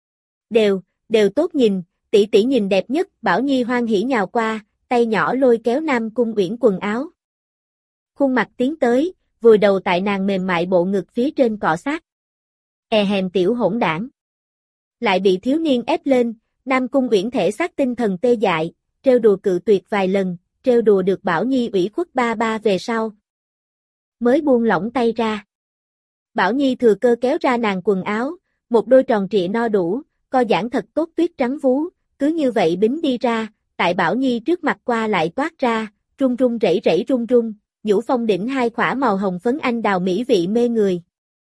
Đều tốt nhìn, tỷ tỷ nhìn đẹp nhất, Bảo Nhi hoan hỉ nhào qua, tay nhỏ lôi kéo Nam Cung Uyển quần áo. Khuôn mặt tiến tới, vùi đầu tại nàng mềm mại bộ ngực phía trên cọ sát. Hèn tiểu hỗn đảng. Lại bị thiếu niên ép lên, Nam Cung Uyển thể xác tinh thần tê dại, trêu đùa cự tuyệt vài lần, trêu đùa được Bảo Nhi ủy khuất ba ba về sau. Mới buông lỏng tay ra. Bảo Nhi thừa cơ kéo ra nàng quần áo, một đôi tròn trịa no đủ, co giãn thật tốt tuyết trắng vú, cứ như vậy bính đi ra, tại Bảo Nhi trước mặt qua lại toát ra, run run rẩy rẩy run run, nhũ phong đỉnh hai khỏa màu hồng phấn anh đào mỹ vị mê người.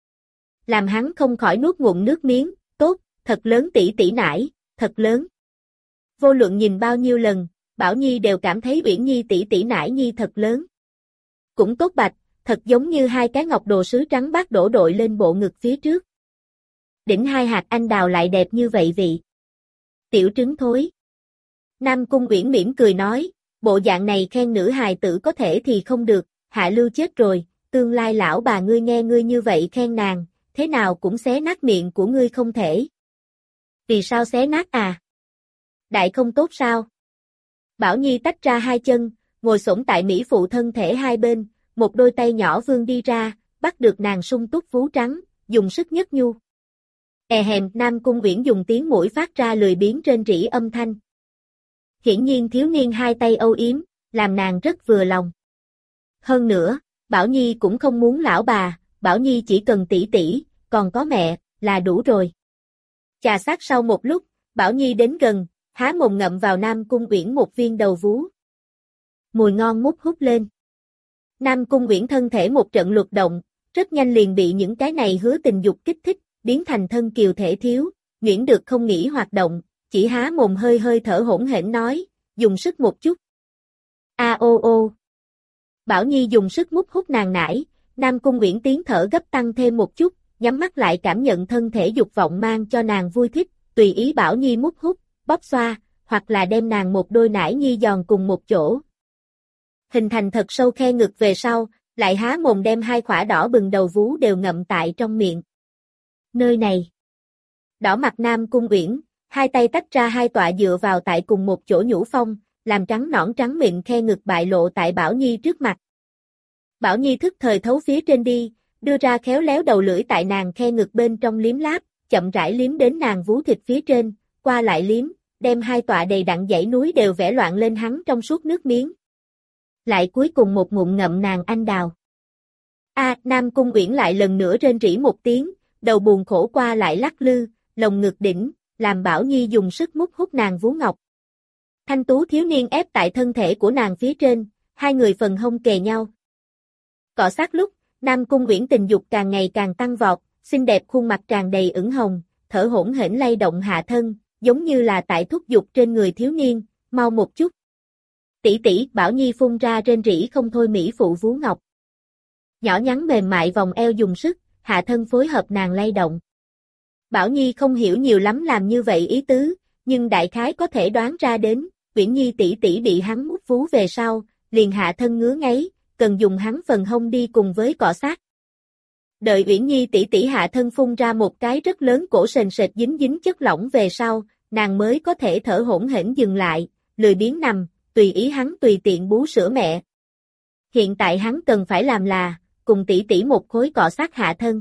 Làm hắn không khỏi nuốt ngụm nước miếng, tốt, thật lớn tỷ tỷ nải, thật lớn. Vô luận nhìn bao nhiêu lần, Bảo Nhi đều cảm thấy Uyển Nhi tỷ tỷ nải nhi thật lớn. Cũng tốt bạch, thật giống như hai cái ngọc đồ sứ trắng bát đổ đội lên bộ ngực phía trước. Đỉnh hai hạt anh đào lại đẹp như vậy vị. Tiểu trứng thối. Nam Cung Uyển mỉm cười nói, bộ dạng này khen nữ hài tử có thể thì không được, hạ lưu chết rồi, tương lai lão bà ngươi nghe ngươi như vậy khen nàng, thế nào cũng xé nát miệng của ngươi không thể. Vì sao xé nát à? Đại không tốt sao? Bảo Nhi tách ra hai chân, ngồi xổm tại mỹ phụ thân thể hai bên, một đôi tay nhỏ vươn đi ra, bắt được nàng sung túc vú trắng, dùng sức nhấc nhu. Hèm, Nam Cung Uyển dùng tiếng mũi phát ra lười biếng rên rỉ âm thanh. Hiển nhiên thiếu niên hai tay âu yếm, làm nàng rất vừa lòng. Hơn nữa, Bảo Nhi cũng không muốn lão bà, Bảo Nhi chỉ cần tỷ tỷ, còn có mẹ, là đủ rồi. Chà sát sau một lúc, Bảo Nhi đến gần, há mồm ngậm vào Nam Cung Uyển một viên đầu vú. Mùi ngon mút hút lên. Nam Cung Uyển thân thể một trận luật động, rất nhanh liền bị những cái này hứa tình dục kích thích, biến thành thân kiều thể thiếu, nhuyễn được không nghĩ hoạt động, chỉ há mồm hơi hơi thở hỗn hển nói, dùng sức một chút. A ô ô. Bảo Nhi dùng sức mút hút nàng nải, Nam Cung Uyển tiếng thở gấp tăng thêm một chút, nhắm mắt lại cảm nhận thân thể dục vọng mang cho nàng vui thích, tùy ý Bảo Nhi mút hút, bóp xoa, hoặc là đem nàng một đôi nải nhi giòn cùng một chỗ. Hình thành thật sâu khe ngực về sau, lại há mồm đem hai khỏa đỏ bừng đầu vú đều ngậm tại trong miệng. Nơi này. Đỏ mặt Nam Cung Uyển, hai tay tách ra hai tọa dựa vào tại cùng một chỗ nhũ phong, làm trắng nõn trắng mịn khe ngực bại lộ tại Bảo Nhi trước mặt. Bảo Nhi thức thời thấu phía trên đi, đưa ra khéo léo đầu lưỡi tại nàng khe ngực bên trong liếm láp, chậm rãi liếm đến nàng vú thịt phía trên, qua lại liếm, đem hai tọa đầy đặn dãy núi đều vẽ loạn lên hắn trong suốt nước miếng. Lại cuối cùng một ngụm ngậm nàng anh đào. Nam Cung Uyển lại lần nữa rên rỉ một tiếng, đầu buồn khổ qua lại lắc lư, lồng ngực đỉnh, làm Bảo Nhi dùng sức mút hút nàng vú ngọc. Thanh tú thiếu niên ép tại thân thể của nàng phía trên, hai người phần hông kề nhau. Cọ sát lúc, Nam Cung Uyển tình dục càng ngày càng tăng vọt, xinh đẹp khuôn mặt tràn đầy ửng hồng, thở hổn hển lay động hạ thân, giống như là tại thúc giục trên người thiếu niên, mau một chút. Tỷ tỷ, Bảo Nhi phun ra rên rỉ không thôi mỹ phụ vú ngọc. Nhỏ nhắn mềm mại vòng eo dùng sức, hạ thân phối hợp nàng lay động. Bảo Nhi không hiểu nhiều lắm làm như vậy ý tứ, nhưng đại khái có thể đoán ra đến, Uyển Nhi tỷ tỷ bị hắn mút vú về sau, liền hạ thân ngứa ngáy, cần dùng hắn phần hông đi cùng với cọ sát. Đợi Uyển Nhi tỷ tỷ hạ thân phun ra một cái rất lớn cổ sền sệt dính dính chất lỏng về sau, nàng mới có thể thở hổn hển dừng lại, lười biếng nằm, tùy ý hắn tùy tiện bú sữa mẹ. Hiện tại hắn cần phải làm là, cùng tỷ tỷ một khối cọ sát hạ thân.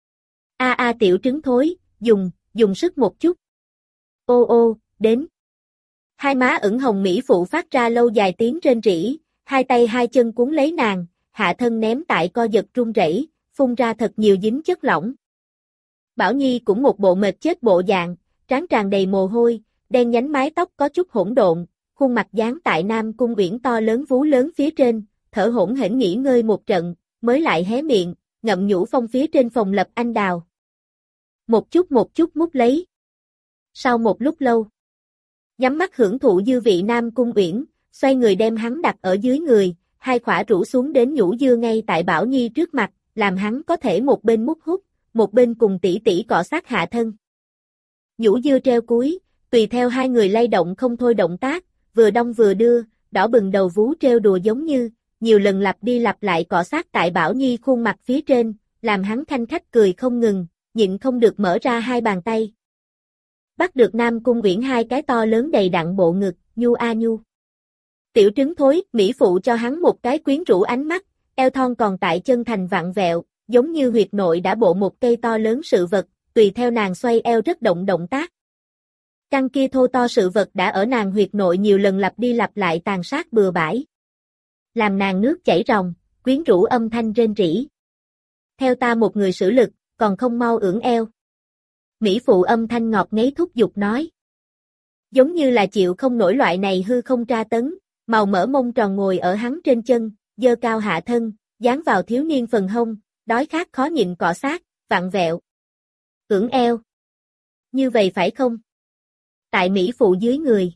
Tiểu trứng thối, dùng sức một chút. Ô ô, đến. Hai má ửng hồng mỹ phụ phát ra lâu dài tiếng rên rỉ, hai tay hai chân cuốn lấy nàng, hạ thân ném tại co giật run rẩy, phun ra thật nhiều dính chất lỏng. Bảo Nhi cũng một bộ mệt chết bộ dạng, trán tràn đầy mồ hôi, đen nhánh mái tóc có chút hỗn độn, khuôn mặt dán tại Nam Cung Uyển to lớn vú lớn phía trên, thở hổn hển nghỉ ngơi một trận, mới lại hé miệng, ngậm nhũ phong phía trên phòng lập anh đào. Một chút mút lấy. Sau một lúc lâu, nhắm mắt hưởng thụ dư vị Nam Cung Uyển, xoay người đem hắn đặt ở dưới người, hai khỏa rũ xuống đến nhũ dưa ngay tại Bảo Nhi trước mặt, làm hắn có thể một bên mút hút, một bên cùng tỷ tỷ cọ sát hạ thân. Nhũ dưa treo cuối, tùy theo hai người lay động không thôi động tác, vừa đong vừa đưa, đỏ bừng đầu vú treo đùa giống như, nhiều lần lặp đi lặp lại cọ sát tại Bảo Nhi khuôn mặt phía trên, làm hắn khanh khách cười không ngừng, nhịn không được mở ra hai bàn tay. Bắt được Nam Cung Uyển hai cái to lớn đầy đặn bộ ngực, nhu a nhu. Tiểu trứng thối, mỹ phụ cho hắn một cái quyến rũ ánh mắt, eo thon còn tại chân thành vặn vẹo, giống như huyệt nội đã bộ một cây to lớn sự vật, tùy theo nàng xoay eo rất động tác. Căn kia thô to sự vật đã ở nàng huyệt nội nhiều lần lặp đi lặp lại tàn sát bừa bãi. Làm nàng nước chảy ròng, quyến rũ âm thanh rên rỉ. Theo ta một người sử lực, còn không mau ưỡn eo. Mỹ phụ âm thanh ngọt ngấy thúc giục nói. Giống như là chịu không nổi loại này hư không tra tấn, màu mỡ mông tròn ngồi ở hắn trên chân, giơ cao hạ thân, dán vào thiếu niên phần hông, đói khát khó nhịn cọ sát, vặn vẹo. Ưỡn eo. Như vậy phải không? Tại mỹ phụ dưới người.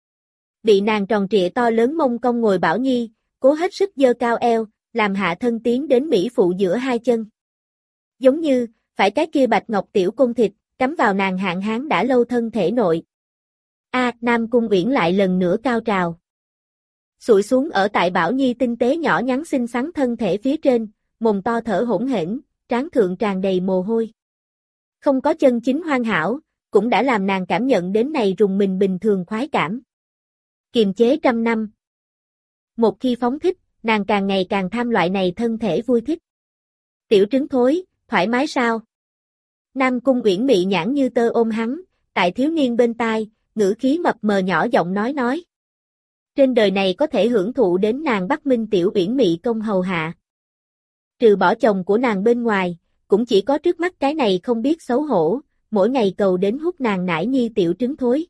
Bị nàng tròn trịa to lớn mông cong ngồi Bảo Nhi, cố hết sức giơ cao eo, làm hạ thân tiến đến mỹ phụ giữa hai chân. Giống như, phải cái kia bạch ngọc tiểu côn thịt, cắm vào nàng hạn hán đã lâu thân thể nội. Nam Cung Uyển lại lần nữa cao trào. Sụi xuống ở tại Bảo Nhi tinh tế nhỏ nhắn xinh xắn thân thể phía trên, mồm to thở hổn hển, trán thượng tràn đầy mồ hôi. Không có chân chính hoàn hảo, cũng đã làm nàng cảm nhận đến này rùng mình bình thường khoái cảm. Kiềm chế trăm năm. Một khi phóng thích, nàng càng ngày càng tham loại này thân thể vui thích. Tiểu trứng thối, thoải mái sao? Nam Cung Uyển mị nhãn như tơ ôm hắn, tại thiếu niên bên tai, ngữ khí mập mờ nhỏ giọng nói. Trên đời này có thể hưởng thụ đến nàng Bắc Minh tiểu Uyển mị công hầu hạ. Trừ bỏ chồng của nàng bên ngoài, cũng chỉ có trước mắt cái này không biết xấu hổ, mỗi ngày cầu đến hút nàng nải nhi tiểu trứng thối.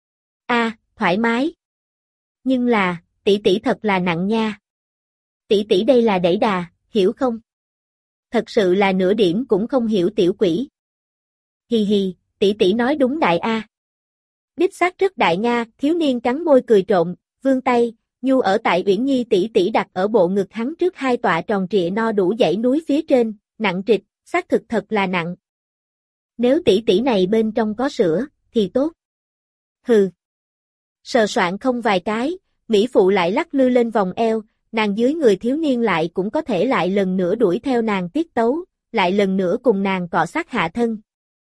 Thoải mái. Nhưng là, tỷ tỷ thật là nặng nha. Tỷ tỷ đây là đẩy đà, hiểu không? Thật sự là nửa điểm cũng không hiểu tiểu quỷ. Hì hì, tỷ tỷ nói đúng đại a. Đích xác rất đại nga, thiếu niên cắn môi cười trộm, vươn tay, nhu ở tại Uyển Nhi tỷ tỷ đặt ở bộ ngực hắn trước hai tọa tròn trịa no đủ dãy núi phía trên, nặng trịch, xác thực thật là nặng. Nếu tỷ tỷ này bên trong có sữa, thì tốt. Hừ. Sờ soạn không vài cái, mỹ phụ lại lắc lư lên vòng eo, nàng dưới người thiếu niên lại cũng có thể lại lần nữa đuổi theo nàng tiết tấu, lại lần nữa cùng nàng cọ sát hạ thân.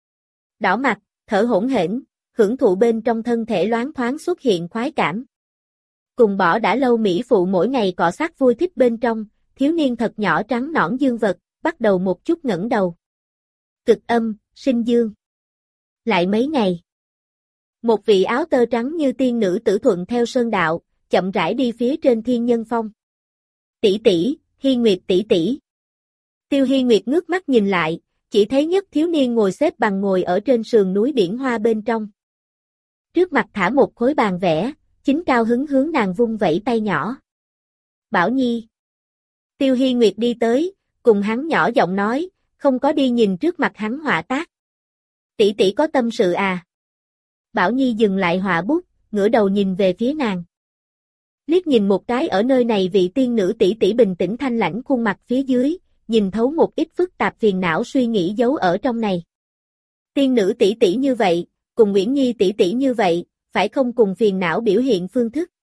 Đỏ mặt, thở hổn hển, hưởng thụ bên trong thân thể loáng thoáng xuất hiện khoái cảm. Cùng bỏ đã lâu mỹ phụ mỗi ngày cọ sát vui thích bên trong, thiếu niên thật nhỏ trắng nõn dương vật, bắt đầu một chút ngẩng đầu. Cực âm, sinh dương. Lại mấy ngày. Một vị áo tơ trắng như tiên nữ tử thuận theo sơn đạo, chậm rãi đi phía trên thiên nhân phong. Tỷ tỷ, Hi Nguyệt tỷ tỷ. Tiêu Hi Nguyệt ngước mắt nhìn lại, chỉ thấy nhất thiếu niên ngồi xếp bằng ngồi ở trên sườn núi biển hoa bên trong. Trước mặt thả một khối bàn vẽ, chính cao hứng hướng nàng vung vẫy tay nhỏ. Bảo Nhi. Tiêu Hi Nguyệt đi tới, cùng hắn nhỏ giọng nói, không có đi nhìn trước mặt hắn họa tác. Tỷ tỷ có tâm sự à? Bảo Nhi dừng lại họa bút, ngửa đầu nhìn về phía nàng. Liếc nhìn một cái ở nơi này vị tiên nữ tỷ tỷ bình tĩnh thanh lãnh khuôn mặt phía dưới, nhìn thấu một ít phức tạp phiền não suy nghĩ giấu ở trong này. Tiên nữ tỷ tỷ như vậy, cùng Uyển Nhi tỷ tỷ như vậy, phải không cùng phiền não biểu hiện phương thức?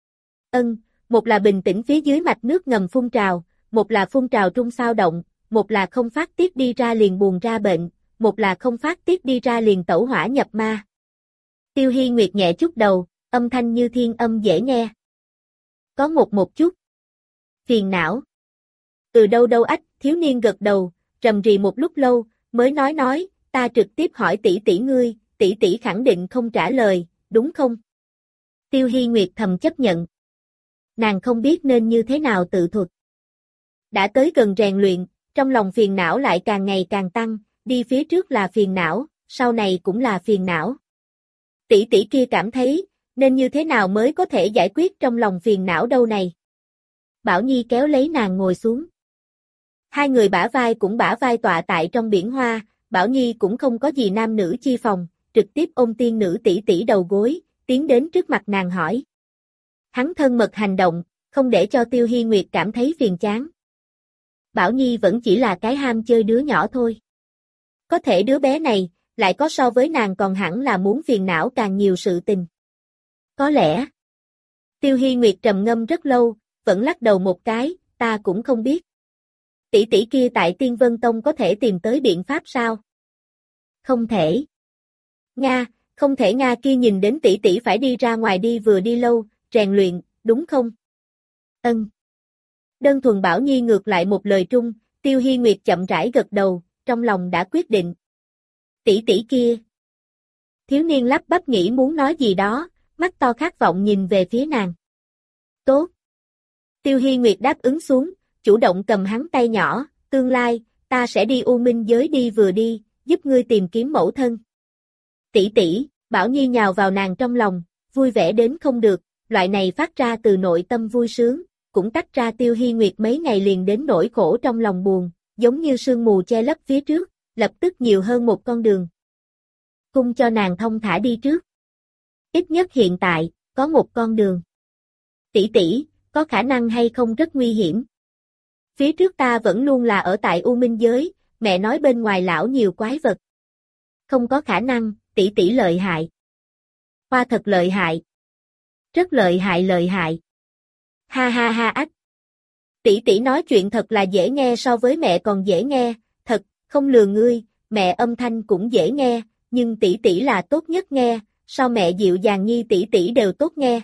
Một là bình tĩnh phía dưới mạch nước ngầm phun trào, một là phun trào trung sao động, một là không phát tiết đi ra liền buồn ra bệnh, một là không phát tiết đi ra liền tẩu hỏa nhập ma. Tiêu Hi Nguyệt nhẹ chút đầu, âm thanh như thiên âm dễ nghe. Có một chút. Phiền não. Từ đâu ách, thiếu niên gật đầu, rầm rì một lúc lâu, mới nói, ta trực tiếp hỏi tỷ tỷ ngươi, tỷ tỷ khẳng định không trả lời, đúng không? Tiêu Hi Nguyệt thầm chấp nhận. Nàng không biết nên như thế nào tự thuật. Đã tới gần rèn luyện, trong lòng phiền não lại càng ngày càng tăng, đi phía trước là phiền não, sau này cũng là phiền não. Tỷ tỷ kia cảm thấy, nên như thế nào mới có thể giải quyết trong lòng phiền não đâu này? Bảo Nhi kéo lấy nàng ngồi xuống. Hai người bả vai tọa tại trong biển hoa, Bảo Nhi cũng không có gì nam nữ chi phòng, trực tiếp ôm tiên nữ tỷ tỷ đầu gối, tiến đến trước mặt nàng hỏi. Hắn thân mật hành động, không để cho Tiêu Hi Nguyệt cảm thấy phiền chán. Bảo Nhi vẫn chỉ là cái ham chơi đứa nhỏ thôi. Có thể đứa bé này, lại có so với nàng còn hẳn là muốn phiền não càng nhiều sự tình. Có lẽ. Tiêu Hi Nguyệt trầm ngâm rất lâu, vẫn lắc đầu một cái, ta cũng không biết. Tỷ tỷ kia tại Tiên Vân Tông có thể tìm tới biện pháp sao? Không thể. Nga, không thể Nga kia nhìn đến tỷ tỷ phải đi ra ngoài đi vừa đi lâu, rèn luyện, đúng không? Đơn thuần Bảo Nhi ngược lại một lời trung, Tiêu Hi Nguyệt chậm rãi gật đầu, trong lòng đã quyết định. Tỷ tỷ kia. Thiếu niên lắp bắp nghĩ muốn nói gì đó, mắt to khát vọng nhìn về phía nàng. Tốt. Tiêu Hi Nguyệt đáp ứng xuống, chủ động cầm hắn tay nhỏ, tương lai, ta sẽ đi U Minh giới đi vừa đi, giúp ngươi tìm kiếm mẫu thân. Tỷ tỷ, Bảo Nhi nhào vào nàng trong lòng, vui vẻ đến không được, loại này phát ra từ nội tâm vui sướng, cũng tách ra Tiêu Hi Nguyệt mấy ngày liền đến nỗi khổ trong lòng buồn, giống như sương mù che lấp phía trước, lập tức nhiều hơn một con đường. Cung cho nàng thông thả đi trước. Ít nhất hiện tại, có một con đường. Tỷ tỷ, có khả năng hay không rất nguy hiểm. Phía trước ta vẫn luôn là ở tại U Minh giới, mẹ nói bên ngoài lão nhiều quái vật. Không có khả năng, tỷ tỷ lợi hại. Hoa thật lợi hại. Rất lợi hại. Ha ha ha ách. Tỷ tỷ nói chuyện thật là dễ nghe so với mẹ còn dễ nghe, thật, không lừa ngươi, mẹ âm thanh cũng dễ nghe, nhưng tỷ tỷ là tốt nhất nghe, sao mẹ dịu dàng nhi tỷ tỷ đều tốt nghe.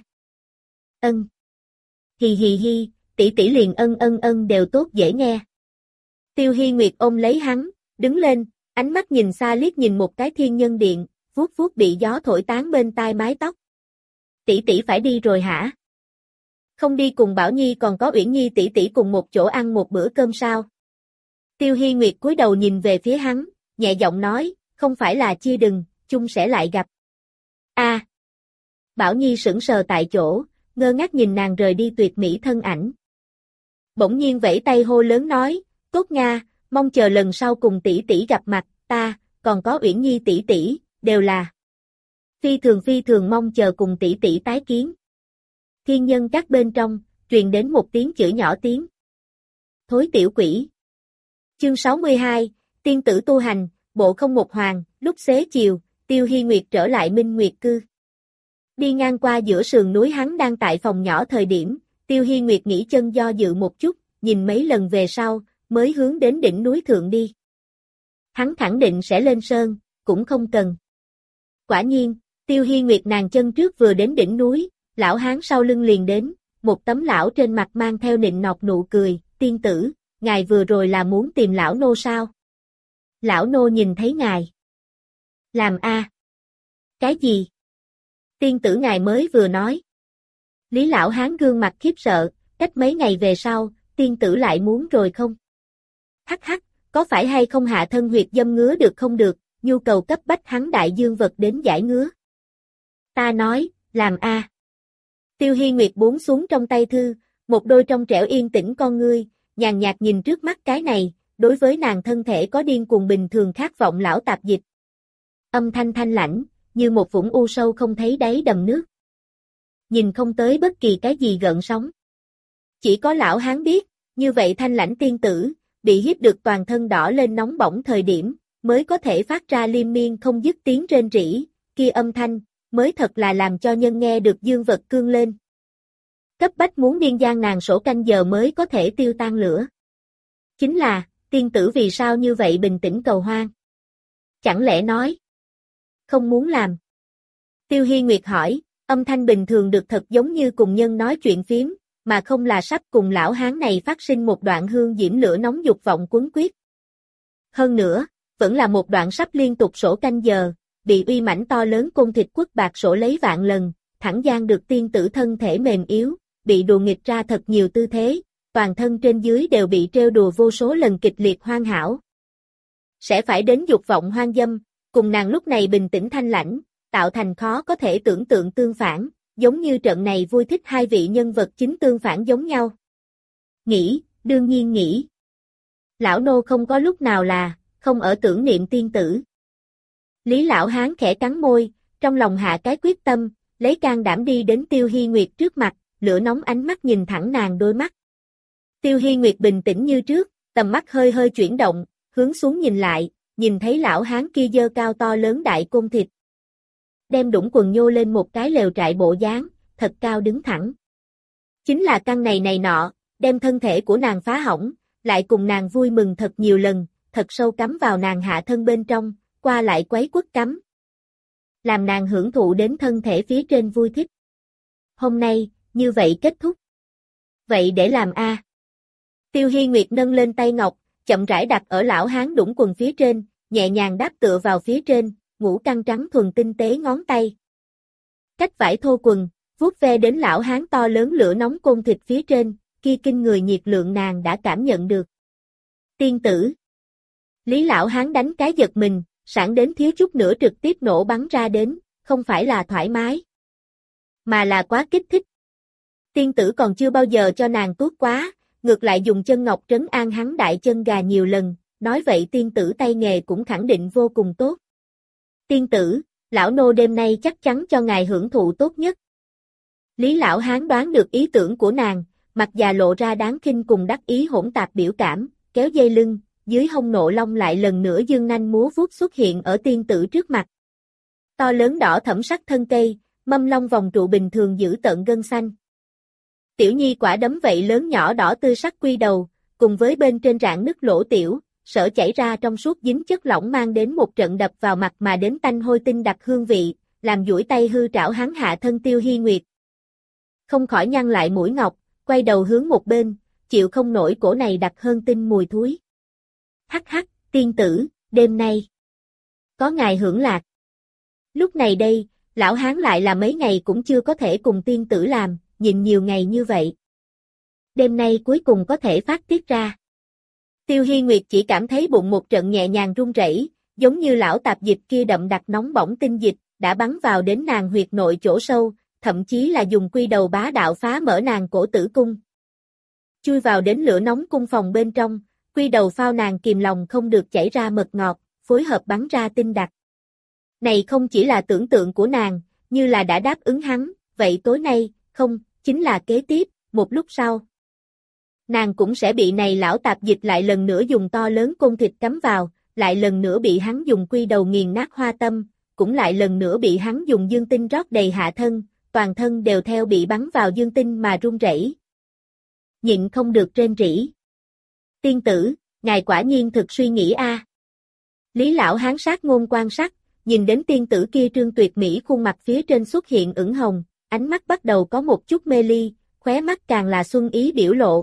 Ân. Hi hi hi, tỷ tỷ liền ân đều tốt dễ nghe. Tiêu Hi Nguyệt ôm lấy hắn, đứng lên, ánh mắt nhìn xa liếc nhìn một cái thiên nhân điện, vuốt vuốt bị gió thổi tán bên tai mái tóc. Tỷ tỷ phải đi rồi hả? Không đi cùng Bảo Nhi còn có Uyển Nhi tỷ tỷ cùng một chỗ ăn một bữa cơm sao? Tiêu Hi Nguyệt cúi đầu nhìn về phía hắn, nhẹ giọng nói, không phải là chia đừng, chung sẽ lại gặp. A. Bảo Nhi sững sờ tại chỗ, ngơ ngác nhìn nàng rời đi tuyệt mỹ thân ảnh. Bỗng nhiên vẫy tay hô lớn nói, tốt nha, mong chờ lần sau cùng tỷ tỷ gặp mặt, ta, còn có Uyển Nhi tỷ tỷ, đều là. Phi thường mong chờ cùng tỷ tỷ tái kiến. Thiên nhân các bên trong, truyền đến một tiếng chửi nhỏ tiếng. Thối tiểu quỷ. Chương 62, tiên tử tu hành, bộ không một hoàng, lúc xế chiều, Tiêu Hi Nguyệt trở lại Minh Nguyệt Cư. Đi ngang qua giữa sườn núi hắn đang tại phòng nhỏ thời điểm, Tiêu Hi Nguyệt nghỉ chân do dự một chút, nhìn mấy lần về sau, mới hướng đến đỉnh núi thượng đi. Hắn khẳng định sẽ lên sơn, cũng không cần. Quả nhiên, Tiêu Hi Nguyệt nàng chân trước vừa đến đỉnh núi, lão hán sau lưng liền đến, một tấm lão trên mặt mang theo nịnh nọt nụ cười, tiên tử, ngài vừa rồi là muốn tìm lão nô sao? Lão nô nhìn thấy ngài. Làm a? Cái gì? Tiên tử ngài mới vừa nói. Lý lão hán gương mặt khiếp sợ, cách mấy ngày về sau, tiên tử lại muốn rồi không? Hắc hắc, có phải hay không hạ thân huyệt dâm ngứa được không được, nhu cầu cấp bách hắn đại dương vật đến giải ngứa. Ta nói, làm a. Tiêu Hi Nguyệt buông xuống trong tay thư, một đôi trong trẻo yên tĩnh con ngươi, nhàn nhạt nhìn trước mắt cái này, đối với nàng thân thể có điên cuồng bình thường khát vọng lão tạp dịch. Âm thanh thanh lãnh, như một vũng u sâu không thấy đáy đầm nước. Nhìn không tới bất kỳ cái gì gợn sóng. Chỉ có lão hán biết, như vậy thanh lãnh tiên tử, bị hiếp được toàn thân đỏ lên nóng bỏng thời điểm, mới có thể phát ra liên miên không dứt tiếng rên rỉ, kia âm thanh, mới thật là làm cho nhân nghe được dương vật cương lên. Cấp bách muốn điên gian nàng sổ canh giờ mới có thể tiêu tan lửa. Chính là, tiên tử vì sao như vậy bình tĩnh cầu hoang? Chẳng lẽ nói, không muốn làm? Tiêu Hi Nguyệt hỏi, âm thanh bình thường được thật giống như cùng nhân nói chuyện phiếm, mà không là sắp cùng lão hán này phát sinh một đoạn hương diễm lửa nóng dục vọng cuốn quyết. Hơn nữa, vẫn là một đoạn sắp liên tục sổ canh giờ, bị uy mãnh to lớn côn thịt quất bạc sổ lấy vạn lần, thẳng gian được tiên tử thân thể mềm yếu, bị đùa nghịch ra thật nhiều tư thế, toàn thân trên dưới đều bị trêu đùa vô số lần kịch liệt hoàn hảo. Sẽ phải đến dục vọng hoang dâm, cùng nàng lúc này bình tĩnh thanh lãnh, tạo thành khó có thể tưởng tượng tương phản, giống như trận này vui thích hai vị nhân vật chính tương phản giống nhau. Nghĩ, đương nhiên nghĩ. Lão nô không có lúc nào là, không ở tưởng niệm tiên tử. Lý lão hán khẽ cắn môi, trong lòng hạ cái quyết tâm, lấy can đảm đi đến Tiêu Hi Nguyệt trước mặt, lửa nóng ánh mắt nhìn thẳng nàng đôi mắt. Tiêu Hi Nguyệt bình tĩnh như trước, tầm mắt hơi hơi chuyển động, hướng xuống nhìn lại, nhìn thấy lão hán kia giơ cao to lớn đại côn thịt. Đem đũng quần nhô lên một cái lều trại bộ dáng, thật cao đứng thẳng. Chính là căn này nọ, đem thân thể của nàng phá hỏng, lại cùng nàng vui mừng thật nhiều lần, thật sâu cắm vào nàng hạ thân bên trong, qua lại quấy quất cắm. Làm nàng hưởng thụ đến thân thể phía trên vui thích. Hôm nay, như vậy kết thúc. Vậy để làm a. Tiêu Hi Nguyệt nâng lên tay ngọc, chậm rãi đặt ở lão hán đũng quần phía trên, nhẹ nhàng đáp tựa vào phía trên, ngũ căng trắng thuần tinh tế ngón tay. Cách vải thô quần, vuốt ve đến lão hán to lớn lửa nóng côn thịt phía trên, kia kinh người nhiệt lượng nàng đã cảm nhận được. Tiên tử. Lý lão hán đánh cái giật mình, sảng đến thiếu chút nữa trực tiếp nổ bắn ra đến, không phải là thoải mái, mà là quá kích thích, Tiên tử còn chưa bao giờ cho nàng tuốt quá, ngược lại dùng chân ngọc trấn an hắn đại chân gà nhiều lần, nói vậy tiên tử tay nghề cũng khẳng định vô cùng tốt. Tiên tử, lão nô đêm nay chắc chắn cho ngài hưởng thụ tốt nhất. Lý lão hán đoán được ý tưởng của nàng, mặt già lộ ra đáng khinh cùng đắc ý hỗn tạp biểu cảm, kéo dây lưng, dưới hông nộ long lại lần nữa dương nanh múa vuốt xuất hiện ở tiên tử trước mặt. To lớn đỏ thẫm sắc thân cây, mâm long vòng trụ bình thường giữ tợn gân xanh. Tiểu nhi quả đấm vậy lớn nhỏ đỏ tươi sắc quy đầu, cùng với bên trên rạn nứt lỗ tiểu, sở chảy ra trong suốt dính chất lỏng mang đến một trận đập vào mặt mà đến tanh hôi tinh đặc hương vị, làm duỗi tay hư trảo hắn hạ thân Tiêu Hi Nguyệt. Không khỏi nhăn lại mũi ngọc, quay đầu hướng một bên, chịu không nổi cổ này đặc hơn tinh mùi thúi. Hắc hắc, tiên tử, đêm nay có ngài hưởng lạc. Lúc này đây, lão hán lại là mấy ngày cũng chưa có thể cùng tiên tử làm, nhìn nhiều ngày như vậy. Đêm nay cuối cùng có thể phát tiết ra. Tiêu Hi Nguyệt chỉ cảm thấy bụng một trận nhẹ nhàng run rẩy, giống như lão tạp dịch kia đậm đặc nóng bỏng tinh dịch, đã bắn vào đến nàng huyệt nội chỗ sâu, thậm chí là dùng quy đầu bá đạo phá mở nàng cổ tử cung. Chui vào đến lửa nóng cung phòng bên trong, quy đầu phao nàng kìm lòng không được chảy ra mật ngọt, phối hợp bắn ra tinh đặc. Này không chỉ là tưởng tượng của nàng, như là đã đáp ứng hắn, vậy tối nay, không, chính là kế tiếp, một lúc sau. Nàng cũng sẽ bị này lão tạp dịch lại lần nữa dùng to lớn côn thịt cắm vào, lại lần nữa bị hắn dùng quy đầu nghiền nát hoa tâm, cũng lại lần nữa bị hắn dùng dương tinh rót đầy hạ thân, toàn thân đều theo bị bắn vào dương tinh mà run rẩy. Nhịn không được rên rỉ. Tiên tử, ngài quả nhiên thực suy nghĩ a. Lý lão hán sát ngôn quan sát, nhìn đến tiên tử kia trương tuyệt mỹ khuôn mặt phía trên xuất hiện ửng hồng, ánh mắt bắt đầu có một chút mê ly, khóe mắt càng là xuân ý biểu lộ.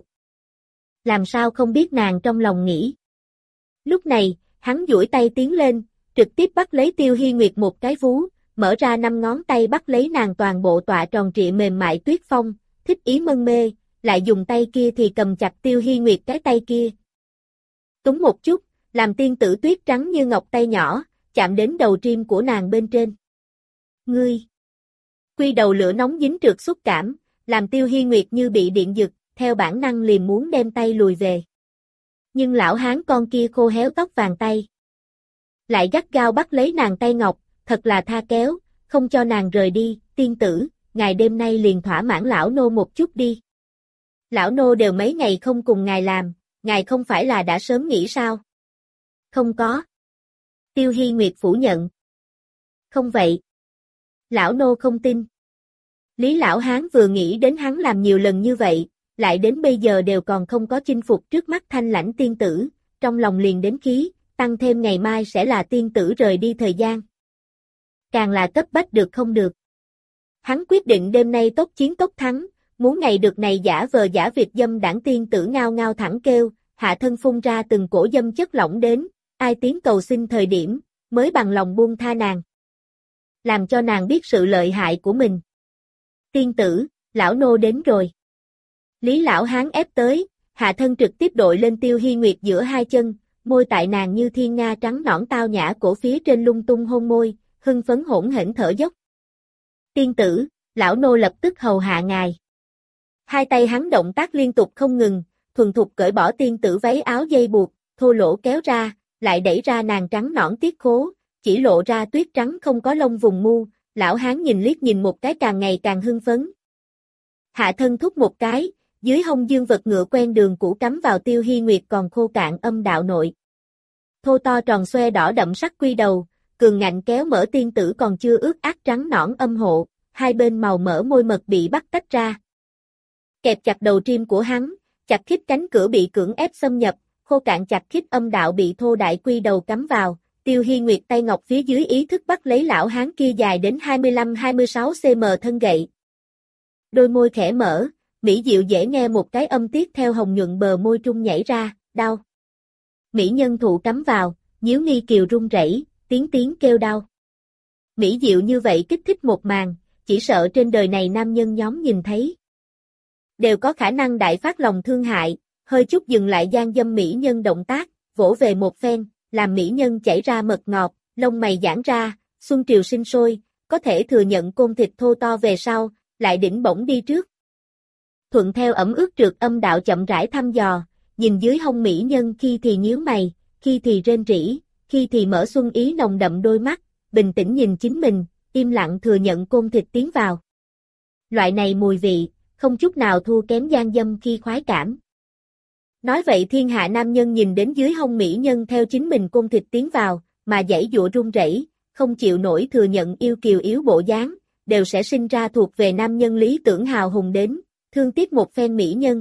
Làm sao không biết nàng trong lòng nghĩ. Lúc này, hắn duỗi tay tiến lên, trực tiếp bắt lấy Tiêu Hi Nguyệt một cái vú, mở ra 5 ngón tay bắt lấy nàng toàn bộ tọa tròn trịa mềm mại tuyết phong, thích ý mân mê, lại dùng tay kia thì cầm chặt Tiêu Hi Nguyệt cái tay kia. Túng một chút, làm tiên tử tuyết trắng như ngọc tay nhỏ, chạm đến đầu trim của nàng bên trên. Ngươi! Quy đầu lửa nóng dính trượt xúc cảm, làm Tiêu Hi Nguyệt như bị điện giật, theo bản năng liền muốn đem tay lùi về. Nhưng lão hán con kia khô héo tóc vàng tay. Lại gắt gao bắt lấy nàng tay ngọc, thật là tha kéo, không cho nàng rời đi, tiên tử, ngài đêm nay liền thỏa mãn lão nô một chút đi. Lão nô đều mấy ngày không cùng ngài làm, ngài không phải là đã sớm nghỉ sao? Không có. Tiêu Hi Nguyệt phủ nhận. Không vậy. Lão nô không tin. Lý lão hán vừa nghĩ đến hắn làm nhiều lần như vậy, lại đến bây giờ đều còn không có chinh phục trước mắt thanh lãnh tiên tử, trong lòng liền đến khí, tăng thêm ngày mai sẽ là tiên tử rời đi thời gian. Càng là cấp bách được không được. Hắn quyết định đêm nay tốc chiến tốc thắng, muốn ngày được này giả vờ giả vịt dâm đảng tiên tử ngao ngao thẳng kêu, hạ thân phun ra từng cổ dâm chất lỏng đến, ai tiếng cầu xin thời điểm, mới bằng lòng buông tha nàng. Làm cho nàng biết sự lợi hại của mình. Tiên tử, lão nô đến rồi. Lý lão hán ép tới, hạ thân trực tiếp đội lên Tiêu Hi Nguyệt giữa hai chân, môi tại nàng như thiên nga trắng nõn tao nhã cổ phía trên lung tung hôn môi, hưng phấn hỗn hển thở dốc. Tiên tử, lão nô lập tức hầu hạ ngài. Hai tay hắn động tác liên tục không ngừng, thuần thục cởi bỏ tiên tử váy áo dây buộc, thô lỗ kéo ra, lại đẩy ra nàng trắng nõn tiết khố, chỉ lộ ra tuyết trắng không có lông vùng mu, lão hán nhìn liếc nhìn một cái càng ngày càng hưng phấn. Hạ thân thúc một cái, dưới hông dương vật ngựa quen đường cũ cắm vào Tiêu Hi Nguyệt còn khô cạn âm đạo nội. Thô to tròn xoe đỏ đậm sắc quy đầu, cường ngạnh kéo mở tiên tử còn chưa ướt át trắng nõn âm hộ, hai bên màu mỡ môi mật bị bắt tách ra. Kẹp chặt đầu trim của hắn, chặt khít cánh cửa bị cưỡng ép xâm nhập, khô cạn chặt khít âm đạo bị thô đại quy đầu cắm vào, Tiêu Hi Nguyệt tay ngọc phía dưới ý thức bắt lấy lão hán kia dài đến 25-26 cm thân gậy. Đôi môi khẽ mở, mỹ diệu dễ nghe một cái âm tiết theo hồng nhuận bờ môi trung nhảy ra, đau. Mỹ nhân thụ cắm vào, nhíu mi kiều run rẩy, tiếng kêu đau. Mỹ diệu như vậy kích thích một màn, chỉ sợ trên đời này nam nhân nhóm nhìn thấy. Đều có khả năng đại phát lòng thương hại, hơi chút dừng lại gian dâm mỹ nhân động tác, vỗ về một phen, làm mỹ nhân chảy ra mật ngọt, lông mày giãn ra, xuân triều sinh sôi, có thể thừa nhận côn thịt thô to về sau, lại đỉnh bổng đi trước. thuận theo ẩm ướt trượt âm đạo chậm rãi thăm dò, nhìn dưới hông mỹ nhân khi thì nhíu mày, khi thì rên rỉ, khi thì mở xuân ý nồng đậm đôi mắt, bình tĩnh nhìn chính mình, im lặng thừa nhận côn thịt tiến vào. Loại này mùi vị, không chút nào thua kém gian dâm khi khoái cảm. Nói vậy thiên hạ nam nhân nhìn đến dưới hông mỹ nhân theo chính mình côn thịt tiến vào, mà giãy giụa run rẩy, không chịu nổi thừa nhận yêu kiều yếu bộ dáng, đều sẽ sinh ra thuộc về nam nhân lý tưởng hào hùng đến, thương tiếc một phen mỹ nhân.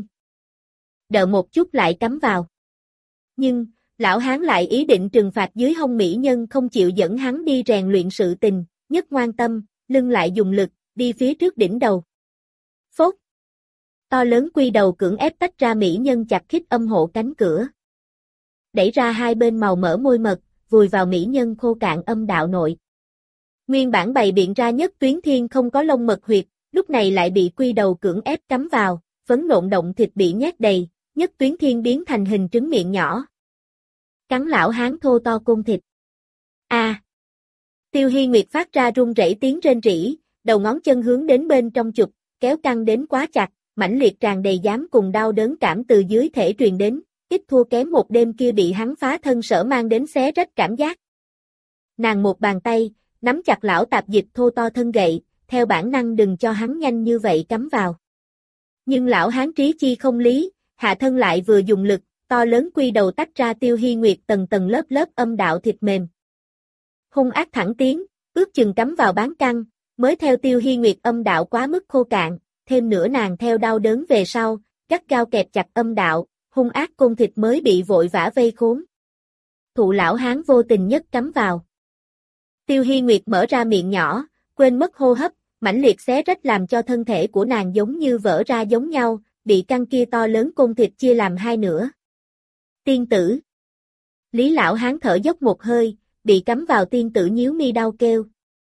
Đợi một chút lại cắm vào. Nhưng, lão hán lại ý định trừng phạt dưới hông mỹ nhân không chịu dẫn hắn đi rèn luyện sự tình, nhất ngoan tâm, lưng lại dùng lực, đi phía trước đỉnh đầu. Phốt! To lớn quy đầu cưỡng ép tách ra mỹ nhân chặt khít âm hộ cánh cửa. Đẩy ra hai bên màu mỡ môi mật, vùi vào mỹ nhân khô cạn âm đạo nội. Nguyên bản bày biện ra nhất tuyến thiên không có lông mật huyệt, lúc này lại bị quy đầu cưỡng ép cắm vào, phấn nộn động thịt bị nhét đầy, nhất tuyến thiên biến thành hình trứng miệng nhỏ. Cắn lão hán thô to côn thịt. A! Tiêu Hi Nguyệt phát ra run rẩy tiếng rên rỉ, đầu ngón chân hướng đến bên trong chụp, kéo căng đến quá chặt, mãnh liệt tràn đầy dám cùng đau đớn cảm từ dưới thể truyền đến, ít thua kém một đêm kia bị hắn phá thân sở mang đến xé rách cảm giác. Nàng một bàn tay, nắm chặt lão tạp dịch thô to thân gậy, theo bản năng đừng cho hắn nhanh như vậy cắm vào. Nhưng lão hán trí chi không lý, hạ thân lại vừa dùng lực, to lớn quy đầu tách ra Tiêu Hi Nguyệt tầng tầng lớp lớp âm đạo thịt mềm. Hung ác thẳng tiến, ước chừng cắm vào bán căng, mới theo Tiêu Hi Nguyệt âm đạo quá mức khô cạn, thêm nữa nàng theo đau đớn về sau, gắt gao kẹp chặt âm đạo, hung ác côn thịt mới bị vội vã vây khốn. Thụ lão hán vô tình nhất cắm vào. Tiêu Hi Nguyệt mở ra miệng nhỏ, quên mất hô hấp, mãnh liệt xé rách làm cho thân thể của nàng giống như vỡ ra giống nhau, bị căng kia to lớn côn thịt chia làm hai nửa. Tiên tử. Lý lão hán thở dốc một hơi, bị cắm vào tiên tử nhíu mi đau kêu.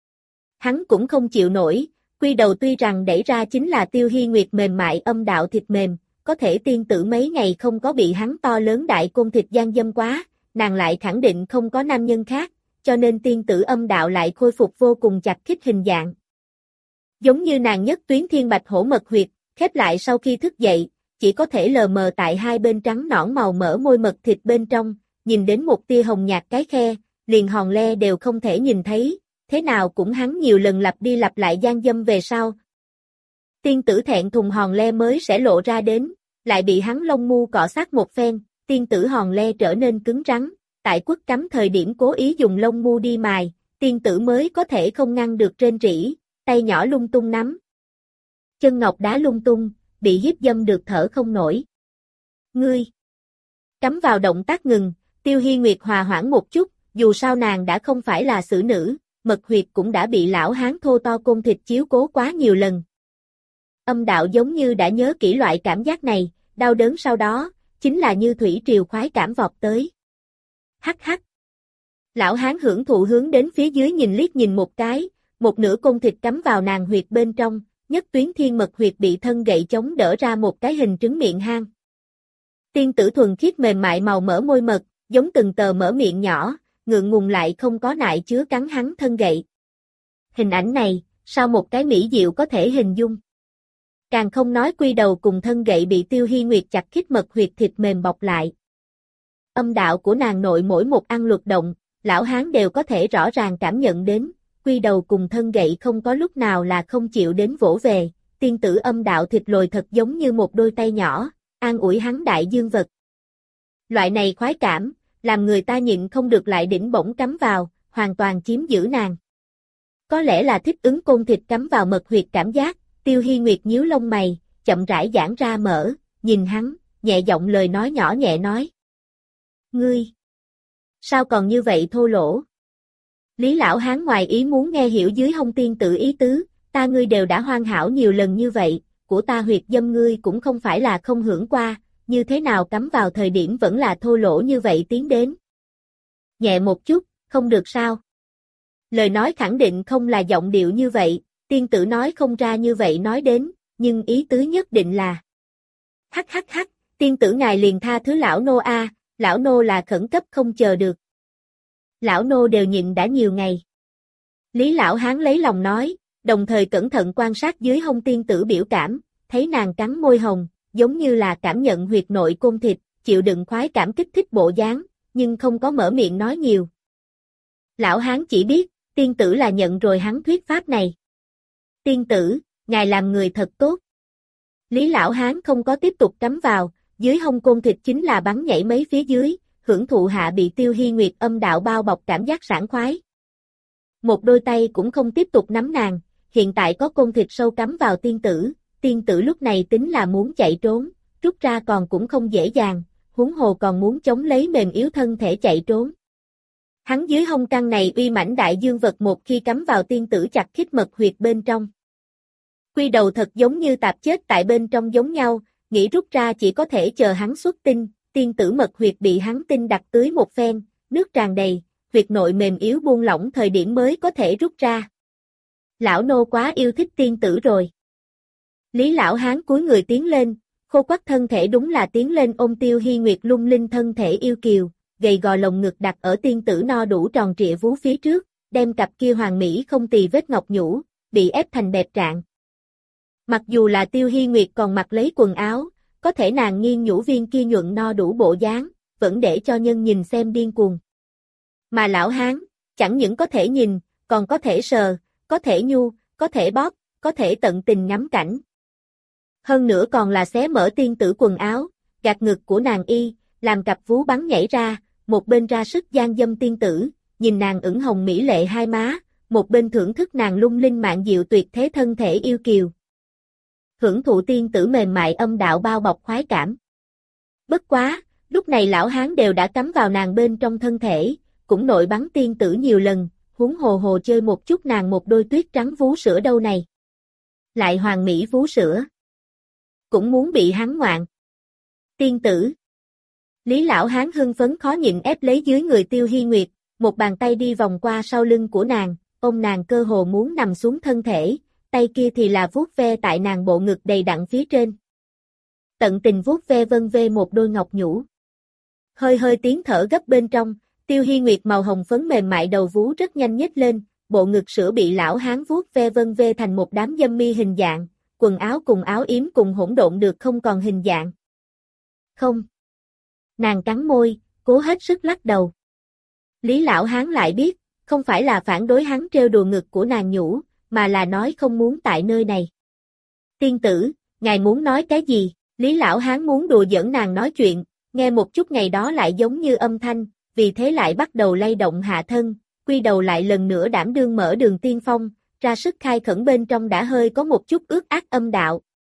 Hắn cũng không chịu nổi, quy đầu tuy rằng đẩy ra chính là Tiêu Hi Nguyệt mềm mại âm đạo thịt mềm, có thể tiên tử mấy ngày không có bị hắn to lớn đại côn thịt gian dâm quá, nàng lại khẳng định không có nam nhân khác, cho nên tiên tử âm đạo lại khôi phục vô cùng chặt khít hình dạng. Giống như nàng nhất tuyến thiên bạch hổ mật huyệt, khép lại sau khi thức dậy, chỉ có thể lờ mờ tại hai bên trắng nõn màu mỡ môi mật thịt bên trong, nhìn đến một tia hồng nhạt cái khe, liền hòn le đều không thể nhìn thấy, thế nào cũng hắn nhiều lần lặp đi lặp lại gian dâm về sau. Tiên tử thẹn thùng hòn le mới sẽ lộ ra đến, lại bị hắn lông mu cọ sát một phen, tiên tử hòn le trở nên cứng rắn, tại quất cắm thời điểm cố ý dùng lông mu đi mài, tiên tử mới có thể không ngăn được rên rỉ, tay nhỏ lung tung nắm. Chân ngọc đá lung tung, bị hiếp dâm được thở không nổi. Ngươi! Cắm vào động tác ngừng, Tiêu Hi Nguyệt hòa hoãn một chút, dù sao nàng đã không phải là xử nữ, mật huyệt cũng đã bị lão hán thô to côn thịt chiếu cố quá nhiều lần. Âm đạo giống như đã nhớ kỹ loại cảm giác này, đau đớn sau đó, chính là như thủy triều khoái cảm vọt tới. Hắc hắc. Lão hán hưởng thụ hướng đến phía dưới nhìn liếc nhìn một cái, một nửa côn thịt cắm vào nàng huyệt bên trong, nhất tuyến thiên mật huyệt bị thân gậy chống đỡ ra một cái hình trứng miệng hang. Tiên tử thuần khiết mềm mại màu mỡ môi mật, giống từng tờ mở miệng nhỏ, ngượng ngùng lại không có nại chứa cắn hắn thân gậy. Hình ảnh này, sao một cái mỹ diệu có thể hình dung? Càng không nói quy đầu cùng thân gậy bị Tiêu Hi Nguyệt chặt khít mật huyệt thịt mềm bọc lại. Âm đạo của nàng nội mỗi một ăn luật động, lão hán đều có thể rõ ràng cảm nhận đến, quy đầu cùng thân gậy không có lúc nào là không chịu đến vỗ về, tiên tử âm đạo thịt lồi thật giống như một đôi tay nhỏ, an ủi hắn đại dương vật. Loại này khoái cảm, làm người ta nhịn không được lại đỉnh bổng cắm vào, hoàn toàn chiếm giữ nàng. Có lẽ là thích ứng côn thịt cắm vào mật huyệt cảm giác, Tiêu Hi Nguyệt nhíu lông mày, chậm rãi giãn ra mở, nhìn hắn, nhẹ giọng lời nói nhỏ nhẹ nói. Ngươi! Sao còn như vậy thô lỗ? Lý lão hán ngoài ý muốn nghe hiểu dưới hông tiên tử ý tứ, ta ngươi đều đã hoàn hảo nhiều lần như vậy, của ta huyệt dâm ngươi cũng không phải là không hưởng qua, như thế nào cắm vào thời điểm vẫn là thô lỗ như vậy tiến đến. Nhẹ một chút, không được sao? Lời nói khẳng định không là giọng điệu như vậy, tiên tử nói không ra như vậy nói đến, nhưng ý tứ nhất định là. Hắc hắc hắc, tiên tử ngài liền tha thứ lão nô a, lão nô là khẩn cấp không chờ được. Lão nô đều nhịn đã nhiều ngày. Lý lão hán lấy lòng nói, đồng thời cẩn thận quan sát dưới hông tiên tử biểu cảm, thấy nàng cắn môi hồng, giống như là cảm nhận huyệt nội côn thịt, chịu đựng khoái cảm kích thích bộ dáng, nhưng không có mở miệng nói nhiều. Lão hán chỉ biết, tiên tử là nhận rồi hắn thuyết pháp này. Tiên tử, ngài làm người thật tốt. Lý lão hán không có tiếp tục cắm vào, dưới hông côn thịt chính là bắn nhảy mấy phía dưới, hưởng thụ hạ bị Tiêu Hi Nguyệt âm đạo bao bọc cảm giác sảng khoái. Một đôi tay cũng không tiếp tục nắm nàng, hiện tại có côn thịt sâu cắm vào tiên tử lúc này tính là muốn chạy trốn, rút ra còn cũng không dễ dàng, huống hồ còn muốn chống lấy mềm yếu thân thể chạy trốn. Hắn dưới hông căng này uy mãnh đại dương vật một khi cắm vào tiên tử chặt khít mật huyệt bên trong. Quy đầu thật giống như tạp chết tại bên trong giống nhau, nghĩ rút ra chỉ có thể chờ hắn xuất tinh, tiên tử mật huyệt bị hắn tinh đặt tưới một phen, nước tràn đầy, huyệt nội mềm yếu buông lỏng thời điểm mới có thể rút ra. Lão nô quá yêu thích tiên tử rồi. Lý lão hán cúi người tiến lên, khô quắt thân thể đúng là tiến lên ôm Tiêu Hi Nguyệt lung linh thân thể yêu kiều, gầy gò lồng ngực đặt ở tiên tử no đủ tròn trịa vú phía trước, đem cặp kia hoàng mỹ không tì vết ngọc nhũ, bị ép thành bẹp trạng. Mặc dù là Tiêu Hi Nguyệt còn mặc lấy quần áo, có thể nàng nghiêng nhũ viên kia nhuận no đủ bộ dáng, vẫn để cho nhân nhìn xem điên cuồng. Mà lão hán, chẳng những có thể nhìn, còn có thể sờ, có thể nhu, có thể bóp, có thể tận tình ngắm cảnh. Hơn nữa còn là xé mở tiên tử quần áo, gạt ngực của nàng y, làm cặp vú bắn nhảy ra, một bên ra sức gian dâm tiên tử, nhìn nàng ửng hồng mỹ lệ hai má, một bên thưởng thức nàng lung linh mạn diệu tuyệt thế thân thể yêu kiều. Hưởng thụ tiên tử mềm mại âm đạo bao bọc khoái cảm. Bất quá, lúc này lão hán đều đã cắm vào nàng bên trong thân thể, cũng nội bắn tiên tử nhiều lần, huống hồ hồ chơi một chút nàng một đôi tuyết trắng vú sữa đâu này. Lại hoàng mỹ vú sữa. Cũng muốn bị hắn ngoạn. Tiên tử. Lý lão hán hưng phấn khó nhịn ép lấy dưới người Tiêu Hi Nguyệt, một bàn tay đi vòng qua sau lưng của nàng, ôm nàng cơ hồ muốn nằm xuống thân thể, tay kia thì là vuốt ve tại nàng bộ ngực đầy đặn phía trên. Tận tình vuốt ve vân vê một đôi ngọc nhũ. Hơi hơi tiếng thở gấp bên trong, Tiêu Hi Nguyệt màu hồng phấn mềm mại đầu vú rất nhanh nhếch lên, bộ ngực sữa bị lão hán vuốt ve vân vê thành một đám dâm mi hình dạng, quần áo cùng áo yếm cùng hỗn độn được không còn hình dạng. Không. Nàng cắn môi, cố hết sức lắc đầu. Lý lão hán lại biết, không phải là phản đối hắn trêu đùa ngực của nàng nhũ, mà là nói không muốn tại nơi này. Tiên tử, ngài muốn nói cái gì? Lý lão hán muốn đùa giỡn nàng nói chuyện, nghe một chút ngày đó lại giống như âm thanh, vì thế lại bắt đầu lay động hạ thân, quy đầu lại lần nữa đảm đương mở đường tiên phong, ra sức khai khẩn bên trong đã hơi có một chút ướt át âm đạo.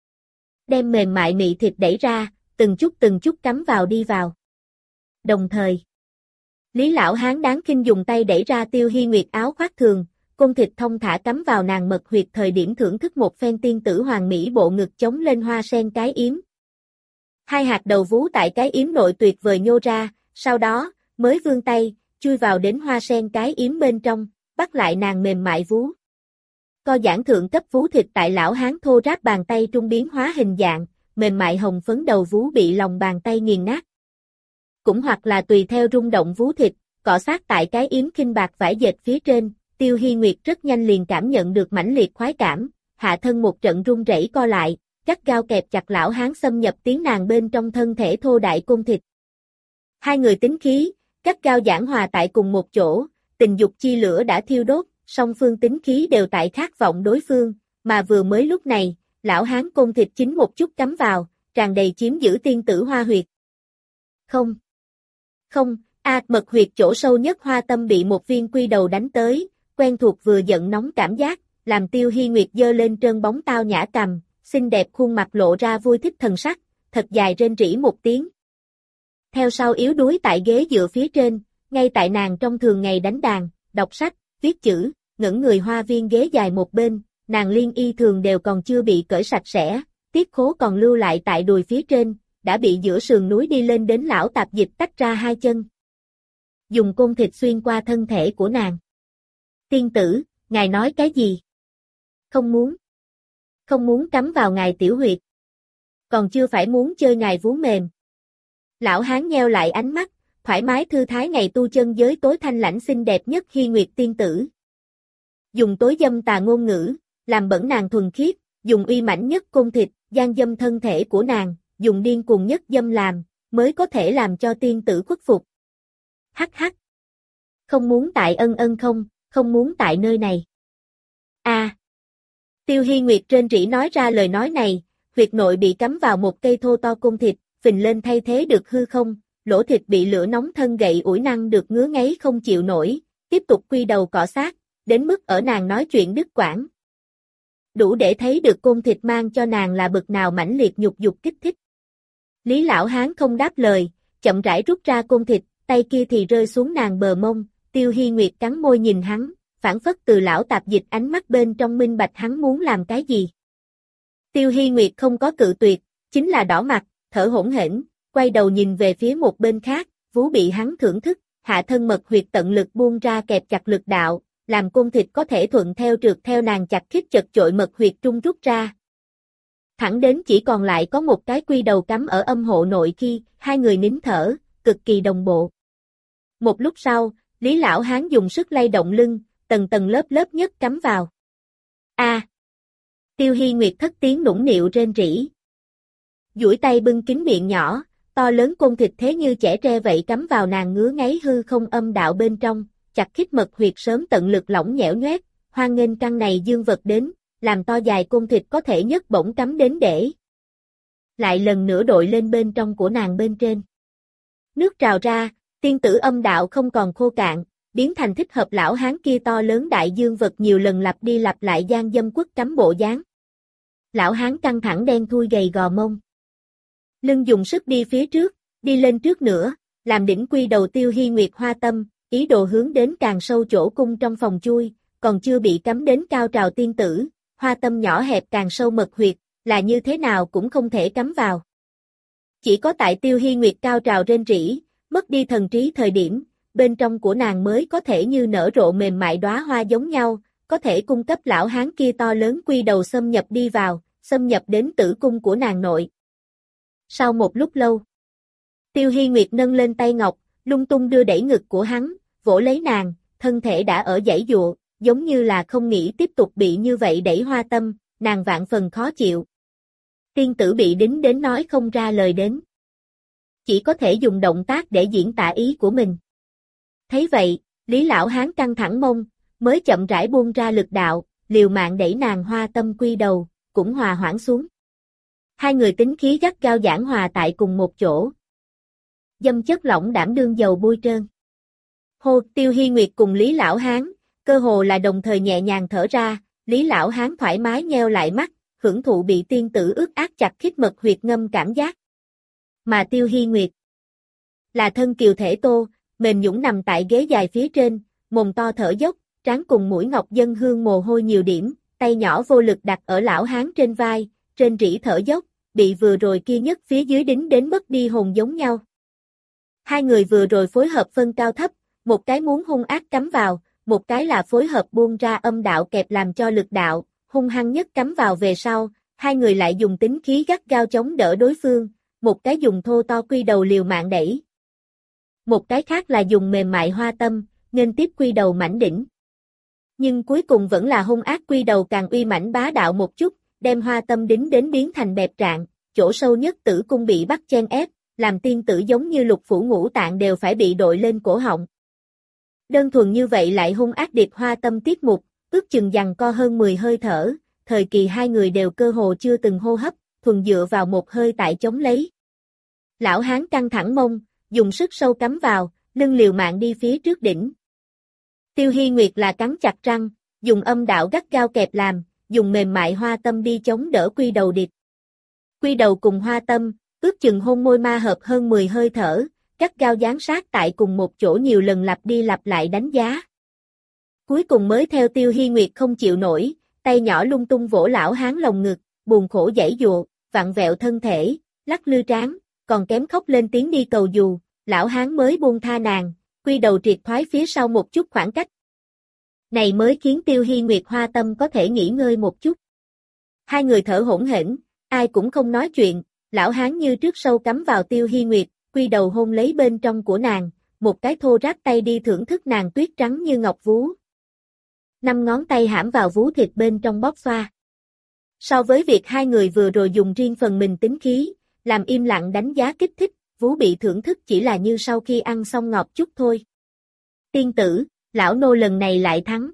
Đem mềm mại mị thịt đẩy ra, từng chút cắm vào đi vào. Đồng thời, Lý lão hán đáng khinh dùng tay đẩy ra Tiêu Hi Nguyệt áo khoác thường, côn thịt thông thả cắm vào nàng mật huyệt thời điểm thưởng thức một phen tiên tử hoàng mỹ bộ ngực chống lên hoa sen cái yếm. Hai hạt đầu vú tại cái yếm nội tuyệt vời nhô ra, sau đó, mới vươn tay, chui vào đến hoa sen cái yếm bên trong, bắt lại nàng mềm mại vú. Co giãn thượng cấp vú thịt tại lão hán thô ráp bàn tay trung biến hóa hình dạng, mềm mại hồng phấn đầu vú bị lòng bàn tay nghiền nát. Cũng hoặc là tùy theo rung động vú thịt, cọ sát tại cái yếm khinh bạc vải dệt phía trên, Tiêu Hi Nguyệt rất nhanh liền cảm nhận được mãnh liệt khoái cảm, hạ thân một trận run rẩy co lại, gắt gao kẹp chặt lão hán xâm nhập tiếng nàng bên trong thân thể thô đại côn thịt. Hai người tính khí, gắt gao giảng hòa tại cùng một chỗ, tình dục chi lửa đã thiêu đốt, song phương tính khí đều tại khát vọng đối phương, mà vừa mới lúc này, lão hán côn thịt chính một chút cắm vào, tràn đầy chiếm giữ tiên tử hoa huyệt. Không, mật huyệt chỗ sâu nhất hoa tâm bị một viên quy đầu đánh tới, quen thuộc vừa giận nóng cảm giác, làm Tiêu Hi Nguyệt giơ lên trơn bóng tao nhã cằm, xinh đẹp khuôn mặt lộ ra vui thích thần sắc, thật dài rên rỉ một tiếng. Theo sau yếu đuối tại ghế dựa phía trên, ngay tại nàng trong thường ngày đánh đàn, đọc sách, viết chữ, ngẩng người hoa viên ghế dài một bên, nàng liên y thường đều còn chưa bị cởi sạch sẽ, tiết khố còn lưu lại tại đùi phía trên, đã bị giữa sườn núi đi lên đến lão tạp dịch tách ra hai chân. Dùng côn thịt xuyên qua thân thể của nàng. Tiên tử, ngài nói cái gì? Không muốn cắm vào ngài tiểu huyệt. Còn chưa phải muốn chơi ngài vú mềm. Lão hán nheo lại ánh mắt, thoải mái thư thái ngày tu chân giới tối thanh lãnh xinh đẹp nhất Hi Nguyệt tiên tử. Dùng tối dâm tà ngôn ngữ, làm bẩn nàng thuần khiết, dùng uy mãnh nhất côn thịt, gian dâm thân thể của nàng, dùng điên cuồng nhất dâm làm, mới có thể làm cho tiên tử khuất phục. Hắc hắc. Không muốn tại không muốn tại nơi này. Tiêu Hi Nguyệt trên rỉ nói ra lời nói này, huyệt nội bị cắm vào một cây thô to côn thịt, phình lên thay thế được hư không, lỗ thịt bị lửa nóng thân gậy ủi năng được ngứa ngáy không chịu nổi, tiếp tục quy đầu cọ sát, đến mức ở nàng nói chuyện đứt quãng. Đủ để thấy được côn thịt mang cho nàng là bực nào mãnh liệt nhục dục kích thích. Lý Lão Hán không đáp lời, chậm rãi rút ra côn thịt, tay kia thì rơi xuống nàng bờ mông, Tiêu Hi Nguyệt cắn môi nhìn hắn, phản phất từ lão tạp dịch ánh mắt bên trong minh bạch hắn muốn làm cái gì. Tiêu Hi Nguyệt không có cự tuyệt, chính là đỏ mặt, thở hổn hển, quay đầu nhìn về phía một bên khác, vú bị hắn thưởng thức, hạ thân mật huyệt tận lực buông ra kẹp chặt lực đạo, làm côn thịt có thể thuận theo trượt theo nàng chặt khít chật chội mật huyệt trung rút ra. Thẳng đến chỉ còn lại có một cái quy đầu cắm ở âm hộ nội khi, hai người nín thở, cực kỳ đồng bộ. Một lúc sau, Lý Lão Hán dùng sức lay động lưng, tầng tầng lớp lớp nhất cắm vào. Tiêu Hi Nguyệt thất tiếng nũng nịu rên rỉ. Duỗi tay bưng kín miệng nhỏ, to lớn côn thịt thế như chẻ tre vậy cắm vào nàng ngứa ngáy hư không âm đạo bên trong, chặt khít mật huyệt sớm tận lực lỏng nhẽo nhoét, hoan nghênh căn này dương vật đến, làm to dài côn thịt có thể nhất bổng cắm đến để. Lại lần nữa đội lên bên trong của nàng bên trên. Nước trào ra, tiên tử âm đạo không còn khô cạn, biến thành thích hợp lão hán kia to lớn đại dương vật nhiều lần lặp đi lặp lại gian dâm quất cắm bộ dáng. Lão hán căng thẳng đen thui gầy gò mông. Lưng dùng sức đi phía trước, đi lên trước nữa, làm đỉnh quy đầu Tiêu Hi Nguyệt hoa tâm, ý đồ hướng đến càng sâu chỗ cung trong phòng chui, còn chưa bị cắm đến cao trào tiên tử, hoa tâm nhỏ hẹp càng sâu mật huyệt, là như thế nào cũng không thể cắm vào. Chỉ có tại Tiêu Hi Nguyệt cao trào rên rỉ, mất đi thần trí thời điểm, bên trong của nàng mới có thể như nở rộ mềm mại đóa hoa giống nhau, có thể cung cấp lão hán kia to lớn quy đầu xâm nhập đi vào, xâm nhập đến tử cung của nàng nội. Sau một lúc lâu, Tiêu Hi Nguyệt nâng lên tay ngọc, lung tung đưa đẩy ngực của hắn, vỗ lấy nàng, thân thể đã ở giãy giụa, giống như là không nghĩ tiếp tục bị như vậy đẩy hoa tâm, nàng vạn phần khó chịu. Tiên tử bị đính đến nói không ra lời đến. Chỉ có thể dùng động tác để diễn tả ý của mình. Thấy vậy, Lý Lão Hán căng thẳng mông, mới chậm rãi buông ra lực đạo, liều mạng đẩy nàng hoa tâm quy đầu, cũng hòa hoãn xuống. Hai người tính khí gắt gao giảng hòa tại cùng một chỗ. Dâm chất lỏng đảm đương dầu bôi trơn. Hô, Tiêu Hi Nguyệt cùng Lý Lão Hán, cơ hồ là đồng thời nhẹ nhàng thở ra, Lý Lão Hán thoải mái nheo lại mắt, hưởng thụ bị tiên tử ướt át chặt khít mật huyệt ngâm cảm giác. Mà Tiêu Hi Nguyệt là thân kiều thể tô, mềm nhũn nằm tại ghế dài phía trên, mồm to thở dốc, trán cùng mũi ngọc dân hương mồ hôi nhiều điểm, tay nhỏ vô lực đặt ở lão hán trên vai, trên rỉ thở dốc, bị vừa rồi kia nhất phía dưới đính đến mất đi hồn giống nhau. Hai người vừa rồi phối hợp phân cao thấp, một cái muốn hung ác cắm vào, một cái là phối hợp buông ra âm đạo kẹp làm cho lực đạo, hung hăng nhất cắm vào về sau, hai người lại dùng tính khí gắt gao chống đỡ đối phương, một cái dùng thô to quy đầu liều mạng đẩy. Một cái khác là dùng mềm mại hoa tâm, nên tiếp quy đầu mảnh đỉnh. Nhưng cuối cùng vẫn là hung ác quy đầu càng uy mãnh bá đạo một chút, đem hoa tâm đính đến biến thành bẹp trạng, chỗ sâu nhất tử cung bị bắt chen ép, làm tiên tử giống như lục phủ ngũ tạng đều phải bị đội lên cổ họng. Đơn thuần như vậy lại hung ác điệp hoa tâm tiết mục, ước chừng giằng co hơn 10 hơi thở, thời kỳ hai người đều cơ hồ chưa từng hô hấp, thuần dựa vào một hơi tại chống lấy. Lão hán căng thẳng mông, dùng sức sâu cắm vào, lưng liều mạng đi phía trước đỉnh. Tiêu Hi Nguyệt là cắn chặt răng, dùng âm đạo gắt gao kẹp làm, dùng mềm mại hoa tâm đi chống đỡ quy đầu điệp. Quy đầu cùng hoa tâm, ước chừng hôn môi ma hợp hơn 10 hơi thở, gắt gao dán sát tại cùng một chỗ nhiều lần lặp đi lặp lại đánh giá. Cuối cùng mới theo Tiêu Hi Nguyệt không chịu nổi, tay nhỏ lung tung vỗ lão hán lồng ngực, buồn khổ giãy giụa, vặn vẹo thân thể, lắc lư trán, còn kém khóc lên tiếng đi cầu dù, lão hán mới buông tha nàng, quy đầu triệt thoái phía sau một chút khoảng cách. Này mới khiến Tiêu Hi Nguyệt hoa tâm có thể nghỉ ngơi một chút. Hai người thở hổn hển, ai cũng không nói chuyện, lão hán như trước sâu cắm vào Tiêu Hi Nguyệt, quy đầu hôn lấy bên trong của nàng, một cái thô ráp tay đi thưởng thức nàng tuyết trắng như ngọc vú. 5 ngón tay hãm vào vú thịt bên trong bóp xoa. So với việc hai người vừa rồi dùng riêng phần mình tính khí, làm im lặng đánh giá kích thích, vú bị thưởng thức chỉ là như sau khi ăn xong ngọt chút thôi. Tiên tử, lão nô lần này lại thắng.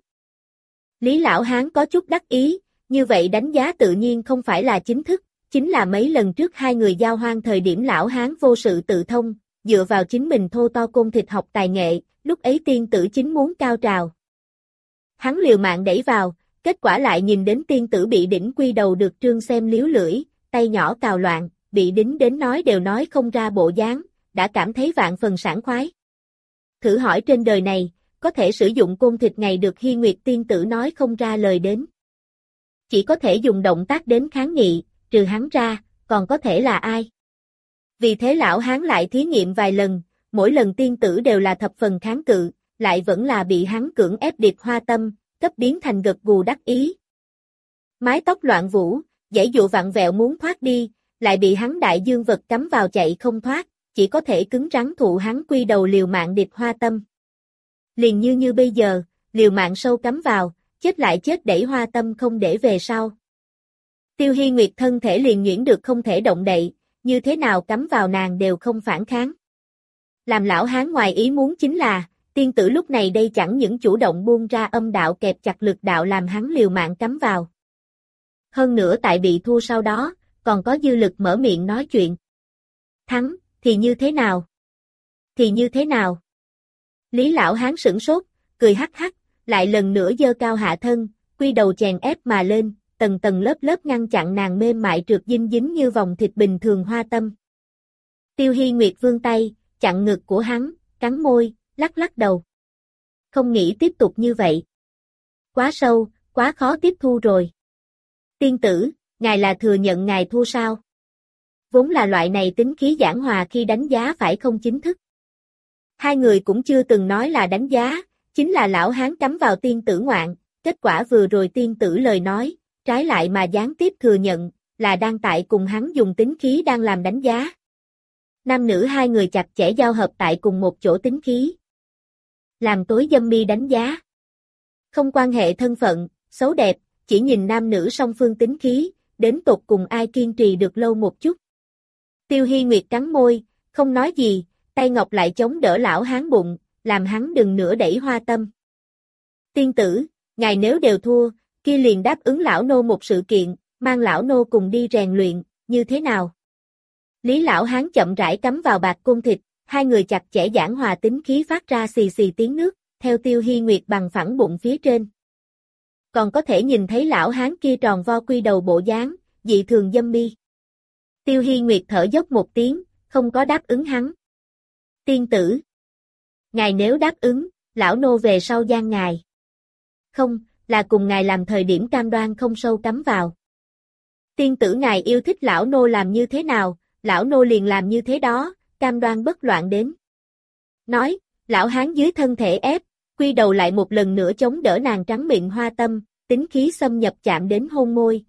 Lý lão hán có chút đắc ý, như vậy đánh giá tự nhiên không phải là chính thức, chính là mấy lần trước hai người giao hoan thời điểm lão hán vô sự tự thông, dựa vào chính mình thô to côn thịt học tài nghệ, lúc ấy tiên tử chính muốn cao trào. Hắn liều mạng đẩy vào, kết quả lại nhìn đến tiên tử bị đỉnh quy đầu được trương xem liếu lưỡi, tay nhỏ cào loạn, bị đính đến nói đều nói không ra bộ dáng, đã cảm thấy vạn phần sảng khoái. Thử hỏi trên đời này, có thể sử dụng côn thịt ngày được Hy Nguyệt tiên tử nói không ra lời đến. Chỉ có thể dùng động tác đến kháng nghị, trừ hắn ra, còn có thể là ai? Vì thế lão hán lại thí nghiệm vài lần, mỗi lần tiên tử đều là thập phần kháng cự, lại vẫn là bị hắn cưỡng ép điệp hoa tâm, cấp biến thành gật gù đắc ý. Mái tóc loạn vũ, giãy dụa vặn vẹo muốn thoát đi, lại bị hắn đại dương vật cắm vào chạy không thoát, chỉ có thể cứng rắn thụ hắn quy đầu liều mạng điệp hoa tâm. Liền như bây giờ, liều mạng sâu cắm vào, chết lại chết đẩy hoa tâm không để về sau. Tiêu Hy Nguyệt thân thể liền nhuyễn được không thể động đậy, như thế nào cắm vào nàng đều không phản kháng. Làm lão hán ngoài ý muốn chính là, tiên tử lúc này đây chẳng những chủ động buông ra âm đạo kẹp chặt lực đạo làm hắn liều mạng cắm vào. Hơn nữa tại bị thua sau đó, còn có dư lực mở miệng nói chuyện. Thắng, thì như thế nào? Thì như thế nào? Lý lão hán sửng sốt, cười hắc hắc, lại lần nữa giơ cao hạ thân, quy đầu chèn ép mà lên, tầng tầng lớp lớp ngăn chặn nàng mềm mại trượt dinh dính như vòng thịt bình thường hoa tâm. Tiêu Hy Nguyệt vươn tay, chặn ngực của hắn, cắn môi, lắc lắc đầu. Không nghĩ tiếp tục như vậy. Quá sâu, quá khó tiếp thu rồi. Tiên tử, ngài là thừa nhận ngài thua sao? Vốn là loại này tính khí giảng hòa khi đánh giá phải không chính thức. Hai người cũng chưa từng nói là đánh giá, chính là lão hán cắm vào tiên tử ngoạn, kết quả vừa rồi tiên tử lời nói, trái lại mà gián tiếp thừa nhận, là đang tại cùng hắn dùng tính khí đang làm đánh giá. Nam nữ hai người chặt chẽ giao hợp tại cùng một chỗ tính khí. Làm tối dâm mi đánh giá. Không quan hệ thân phận, xấu đẹp, chỉ nhìn nam nữ song phương tính khí, đến tột cùng ai kiên trì được lâu một chút. Tiêu Hy Nguyệt cắn môi, không nói gì, tay ngọc lại chống đỡ lão hán bụng, làm hắn đừng nữa đẩy hoa tâm. Tiên tử, ngài nếu đều thua, kia liền đáp ứng lão nô một sự kiện, mang lão nô cùng đi rèn luyện, như thế nào? Lý lão hán chậm rãi cắm vào bạc côn thịt, hai người chặt chẽ giảng hòa tính khí phát ra xì xì tiếng nước, theo Tiêu Hy Nguyệt bằng phẳng bụng phía trên. Còn có thể nhìn thấy lão hán kia tròn vo quy đầu bộ dáng, dị thường dâm mi. Tiêu Hy Nguyệt thở dốc một tiếng, không có đáp ứng hắn. Tiên tử, ngài nếu đáp ứng, lão nô về sau gian ngài. Không, là cùng ngài làm thời điểm cam đoan không sâu cắm vào. Tiên tử ngài yêu thích lão nô làm như thế nào, lão nô liền làm như thế đó, cam đoan bất loạn đến. Nói, lão hán dưới thân thể ép, quy đầu lại một lần nữa chống đỡ nàng trắng miệng hoa tâm, tính khí xâm nhập chạm đến hôn môi.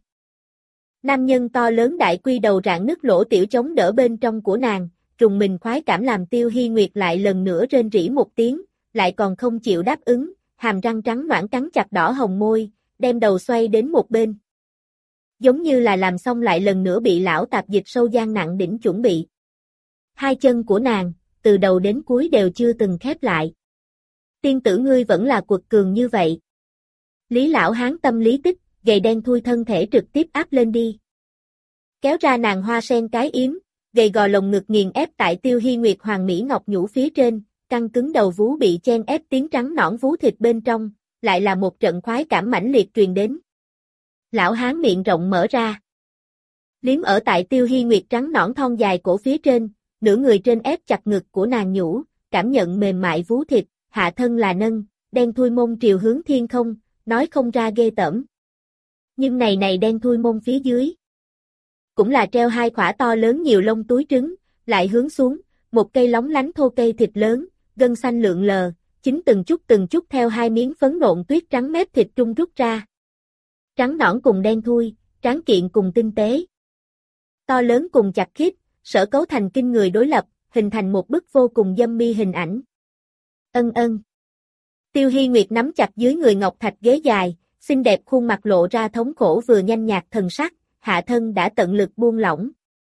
Nam nhân to lớn đại quy đầu rạn nứt lỗ tiểu chống đỡ bên trong của nàng, trùng mình khoái cảm làm Tiêu Hy Nguyệt lại lần nữa rên rỉ một tiếng, lại còn không chịu đáp ứng, hàm răng trắng nõn cắn chặt đỏ hồng môi, đem đầu xoay đến một bên. Giống như là làm xong lại lần nữa bị lão tạp dịch sâu gian nặng đỉnh chuẩn bị. Hai chân của nàng, từ đầu đến cuối đều chưa từng khép lại. Tiên tử ngươi vẫn là quật cường như vậy. Lý lão hán tâm lý tích, gầy đen thui thân thể trực tiếp áp lên đi. Kéo ra nàng hoa sen cái yếm, gầy gò lồng ngực nghiền ép tại Tiêu Hy Nguyệt hoàng mỹ ngọc nhũ phía trên, căng cứng đầu vú bị chen ép tiếng trắng nõn vú thịt bên trong, lại là một trận khoái cảm mãnh liệt truyền đến. Lão hán miệng rộng mở ra. Liếm ở tại Tiêu Hy Nguyệt trắng nõn thon dài cổ phía trên, nửa người trên ép chặt ngực của nàng nhũ, cảm nhận mềm mại vú thịt, hạ thân là nâng, đen thui mông triều hướng thiên không, nói không ra ghê tởm. Nhưng này đen thui mông phía dưới. Cũng là treo hai khỏa to lớn nhiều lông túi trứng, lại hướng xuống, một cây lóng lánh thô cây thịt lớn, gân xanh lượn lờ, chính từng chút theo hai miếng phấn nộn tuyết trắng mép thịt trung rút ra. Trắng nõn cùng đen thui, tráng kiện cùng tinh tế. To lớn cùng chặt khít, sở cấu thành kinh người đối lập, hình thành một bức vô cùng dâm mi hình ảnh. Ân ân. Tiêu Hy Nguyệt nắm chặt dưới người ngọc thạch ghế dài, xinh đẹp khuôn mặt lộ ra thống khổ vừa nhanh nhạt thần sắc, hạ thân đã tận lực buông lỏng.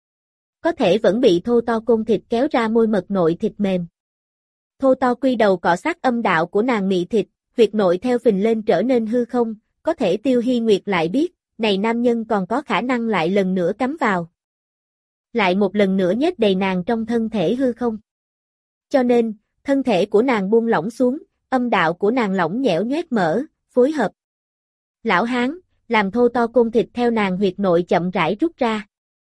Có thể vẫn bị thô to côn thịt kéo ra môi mật nội thịt mềm. Thô to quy đầu cọ sát âm đạo của nàng mị thịt, huyệt nội theo phình lên trở nên hư không, có thể Tiêu Hi Nguyệt lại biết, này nam nhân còn có khả năng lại lần nữa cắm vào. Lại một lần nữa nhét đầy nàng trong thân thể hư không. Cho nên, thân thể của nàng buông lỏng xuống, âm đạo của nàng lỏng nhẽo nhoét mở, phối hợp. Lão hán, làm thô to côn thịt theo nàng huyệt nội chậm rãi rút ra.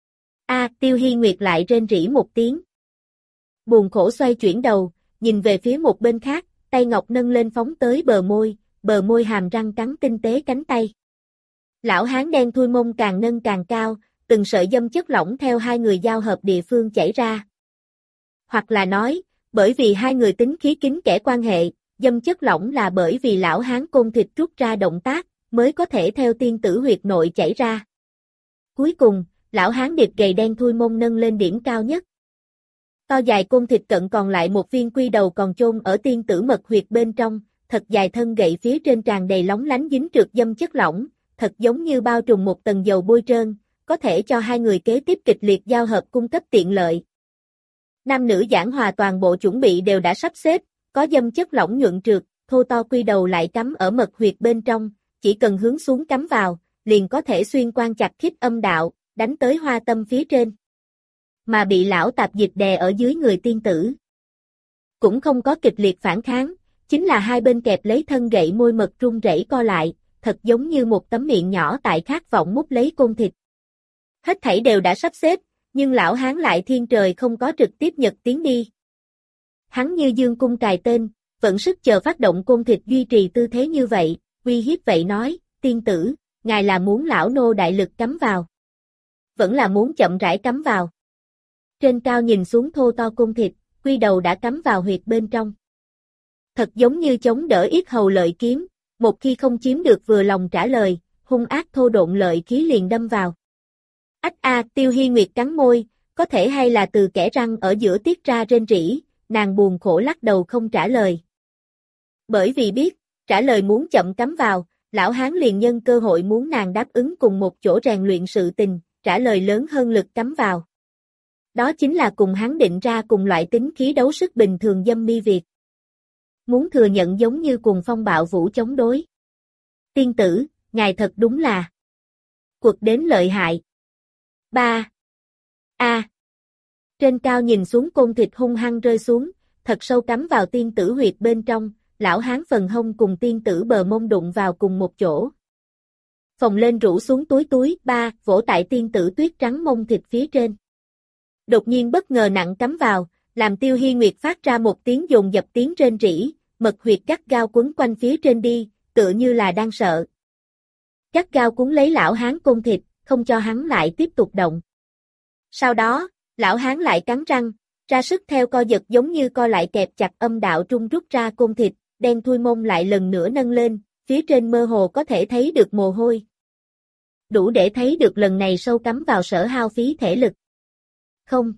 Tiêu Hi Nguyệt lại rên rỉ một tiếng. Buồn khổ xoay chuyển đầu, nhìn về phía một bên khác, tay ngọc nâng lên phóng tới bờ môi hàm răng cắn tinh tế cánh tay. Lão hán đen thui mông càng nâng càng cao, từng sợi dâm chất lỏng theo hai người giao hợp địa phương chảy ra. Hoặc là nói, bởi vì hai người tính khí kín kẽ quan hệ, dâm chất lỏng là bởi vì lão hán côn thịt rút ra động tác, mới có thể theo tiên tử huyệt nội chảy ra. Cuối cùng, lão hán điệp gầy đen thui mông nâng lên điểm cao nhất. To dài côn thịt cận còn lại một viên quy đầu còn chôn ở tiên tử mật huyệt bên trong, thật dài thân gậy phía trên tràn đầy lóng lánh dính trượt dâm chất lỏng, thật giống như bao trùm một tầng dầu bôi trơn, có thể cho hai người kế tiếp kịch liệt giao hợp cung cấp tiện lợi. Nam nữ giảng hòa toàn bộ chuẩn bị đều đã sắp xếp, có dâm chất lỏng nhuận trượt, thô to quy đầu lại cắm ở mật huyệt bên trong, chỉ cần hướng xuống cắm vào, liền có thể xuyên quan chặt khít âm đạo, đánh tới hoa tâm phía trên. Mà bị lão tạp dịch đè ở dưới người tiên tử. Cũng không có kịch liệt phản kháng, chính là hai bên kẹp lấy thân gậy môi mật run rẩy co lại, thật giống như một tấm miệng nhỏ tại khát vọng mút lấy côn thịt. Hết thảy đều đã sắp xếp, nhưng lão hán lại thiên trời không có trực tiếp nhật tiến đi. Hắn như dương cung cài tên, vẫn sức chờ phát động côn thịt duy trì tư thế như vậy, uy hiếp vậy nói, tiên tử, ngài là muốn lão nô đại lực cắm vào. Vẫn là muốn chậm rãi cắm vào. Trên cao nhìn xuống thô to côn thịt, quy đầu đã cắm vào huyệt bên trong. Thật giống như chống đỡ yết hầu lợi kiếm, một khi không chiếm được vừa lòng trả lời, hung ác thô độn lợi khí liền đâm vào. Tiêu Hi Nguyệt cắn môi, có thể hay là từ kẽ răng ở giữa tiết ra rên rỉ, nàng buồn khổ lắc đầu không trả lời. Bởi vì biết, trả lời muốn chậm cắm vào, lão hán liền nhân cơ hội muốn nàng đáp ứng cùng một chỗ rèn luyện sự tình, trả lời lớn hơn lực cắm vào. Đó chính là cùng hắn định ra cùng loại tính khí đấu sức bình thường dâm mi việc. Muốn thừa nhận giống như cùng phong bạo vũ chống đối. Tiên tử, ngài thật đúng là cuộc đến lợi hại. 3. Trên cao nhìn xuống côn thịt hung hăng rơi xuống, thật sâu cắm vào tiên tử huyệt bên trong, lão hán phần hông cùng tiên tử bờ mông đụng vào cùng một chỗ. Phồng lên rũ xuống túi, vỗ tại tiên tử tuyết trắng mông thịt phía trên. Đột nhiên bất ngờ nặng cắm vào, làm Tiêu Hi Nguyệt phát ra một tiếng dồn dập tiếng rên rỉ, mật huyệt gắt gao quấn quanh phía trên đi, tựa như là đang sợ. Gắt gao cuốn lấy lão hán côn thịt, không cho hắn lại tiếp tục động. Sau đó, lão hán lại cắn răng, ra sức theo co giật giống như co lại kẹp chặt âm đạo trung rút ra côn thịt, đen thui mông lại lần nữa nâng lên, phía trên mơ hồ có thể thấy được mồ hôi. Đủ để thấy được lần này sâu cắm vào sở hao phí thể lực. Không.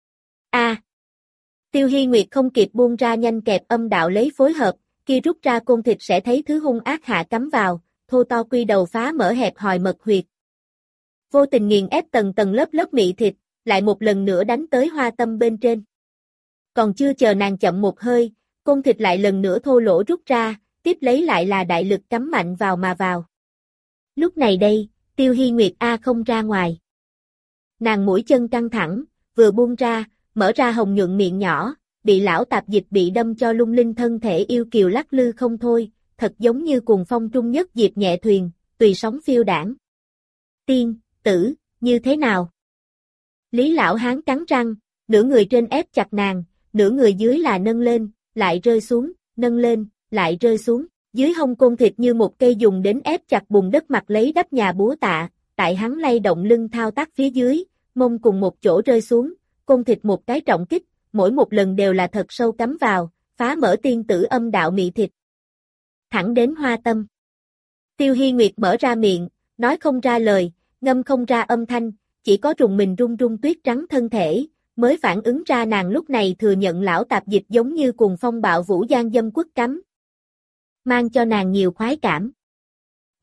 Tiêu Hi Nguyệt không kịp buông ra nhanh kẹp âm đạo lấy phối hợp, khi rút ra côn thịt sẽ thấy thứ hung ác hạ cắm vào, thô to quy đầu phá mở hẹp hòi mật huyệt. Vô tình nghiền ép tầng tầng lớp lớp mị thịt, lại một lần nữa đánh tới hoa tâm bên trên. Còn chưa chờ nàng chậm một hơi, côn thịt lại lần nữa thô lỗ rút ra, tiếp lấy lại là đại lực cắm mạnh vào mà vào. Lúc này đây, Tiêu Hi Nguyệt không ra ngoài. Nàng mũi chân căng thẳng, vừa buông ra, mở ra hồng nhuận miệng nhỏ, bị lão tạp dịch bị đâm cho lung linh thân thể yêu kiều lắc lư không thôi, thật giống như cùng phong trung nhất dịp nhẹ thuyền, tùy sóng phiêu đảng. Tiên, tử, như thế nào? Lý lão hán cắn răng, nửa người trên ép chặt nàng, nửa người dưới là nâng lên, lại rơi xuống, nâng lên, lại rơi xuống, dưới hông côn thịt như một cây dùng đến ép chặt bùn đất mặt lấy đắp nhà búa tạ, tại hắn lay động lưng thao tác phía dưới, mông cùng một chỗ rơi xuống, côn thịt một cái trọng kích, mỗi một lần đều là thật sâu cắm vào, phá mở tiên tử âm đạo mị thịt. Thẳng đến hoa tâm. Tiêu Hi Nguyệt mở ra miệng, nói không ra lời, ngâm không ra âm thanh, chỉ có rùng mình run run tuyết trắng thân thể, mới phản ứng ra nàng lúc này thừa nhận lão tạp dịch giống như cùng phong bạo vũ gian dâm quất cắm. Mang cho nàng nhiều khoái cảm.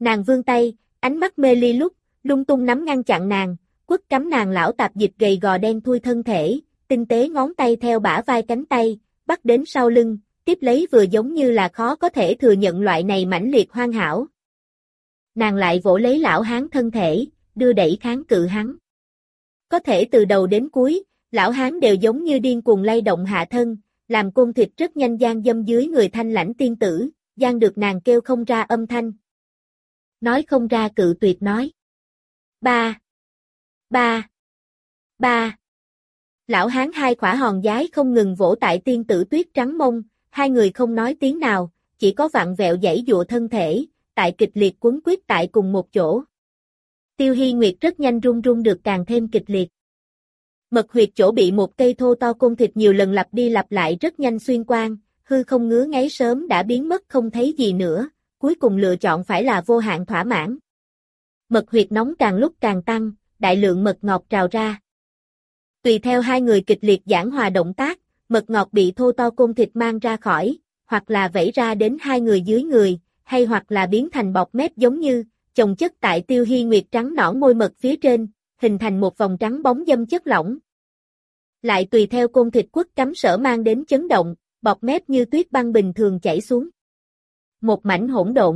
Nàng vươn tay, ánh mắt mê ly lúc, lung tung nắm ngăn chặn nàng, quất cắm nàng lão tạp dịch gầy gò đen thui thân thể, tinh tế ngón tay theo bả vai cánh tay, bắt đến sau lưng, tiếp lấy vừa giống như là khó có thể thừa nhận loại này mãnh liệt hoàn hảo. Nàng lại vỗ lấy lão hán thân thể, đưa đẩy kháng cự hắn. Có thể từ đầu đến cuối, lão hán đều giống như điên cuồng lay động hạ thân, làm côn thịt rất nhanh gian dâm dưới người thanh lãnh tiên tử, gian được nàng kêu không ra âm thanh. Nói không ra cự tuyệt nói. Ba. Ba. Ba. Lão hán hai khỏa hòn giái không ngừng vỗ tại tiên tử tuyết trắng mông, hai người không nói tiếng nào, chỉ có vặn vẹo giãy giụa thân thể, tại kịch liệt quấn quýt tại cùng một chỗ. Tiêu Hi Nguyệt rất nhanh run run được càng thêm kịch liệt. Mật huyệt chỗ bị một cây thô to côn thịt nhiều lần lặp đi lặp lại rất nhanh xuyên qua, hư không ngứa ngáy sớm đã biến mất không thấy gì nữa, cuối cùng lựa chọn phải là vô hạn thỏa mãn. Mật huyệt nóng càng lúc càng tăng, đại lượng mật ngọt trào ra. Tùy theo hai người kịch liệt giảng hòa động tác, mật ngọt bị thô to côn thịt mang ra khỏi, hoặc là vẩy ra đến hai người dưới người, hay hoặc là biến thành bọt mép giống như, chồng chất tại Tiêu Hi Nguyệt trắng nõn môi mật phía trên, hình thành một vòng trắng bóng dâm chất lỏng. Lại tùy theo côn thịt quất cắm sở mang đến chấn động, bọt mép như tuyết băng bình thường chảy xuống. Một mảnh hỗn độn.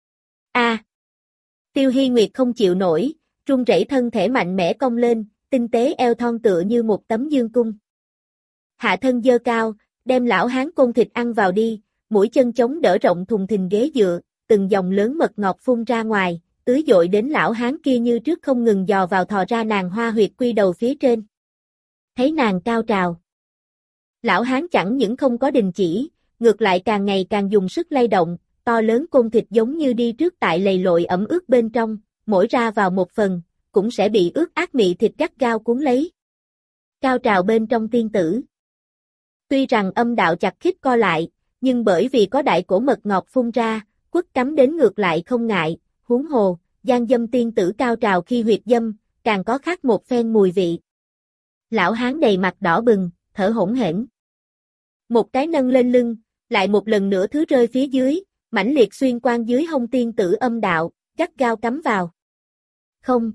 Tiêu Hi Nguyệt không chịu nổi, run rẩy thân thể mạnh mẽ cong lên, tinh tế eo thon tựa như một tấm dương cung. Hạ thân dơ cao, đem lão hán côn thịt ăn vào đi, mũi chân chống đỡ rộng thùng thình ghế dựa, từng dòng lớn mật ngọt phun ra ngoài, tưới dội đến lão hán kia như trước không ngừng dò vào thò ra nàng hoa huyệt quy đầu phía trên. Thấy nàng cao trào. Lão hán chẳng những không có đình chỉ, ngược lại càng ngày càng dùng sức lay động, to lớn côn thịt giống như đi trước tại lầy lội ẩm ướt bên trong, mỗi ra vào một phần, cũng sẽ bị ướt át mị thịt gắt gao cuốn lấy. Cao trào bên trong tiên tử. Tuy rằng âm đạo chặt khít co lại, nhưng bởi vì có đại cổ mật ngọt phun ra, quất cắm đến ngược lại không ngại, huống hồ, gian dâm tiên tử cao trào khi huyệt dâm, càng có khác một phen mùi vị. Lão hán đầy mặt đỏ bừng, thở hổn hển. Một cái nâng lên lưng, lại một lần nữa thứ rơi phía dưới, mãnh liệt xuyên qua dưới hông tiên tử âm đạo, gắt gao cắm vào. Không.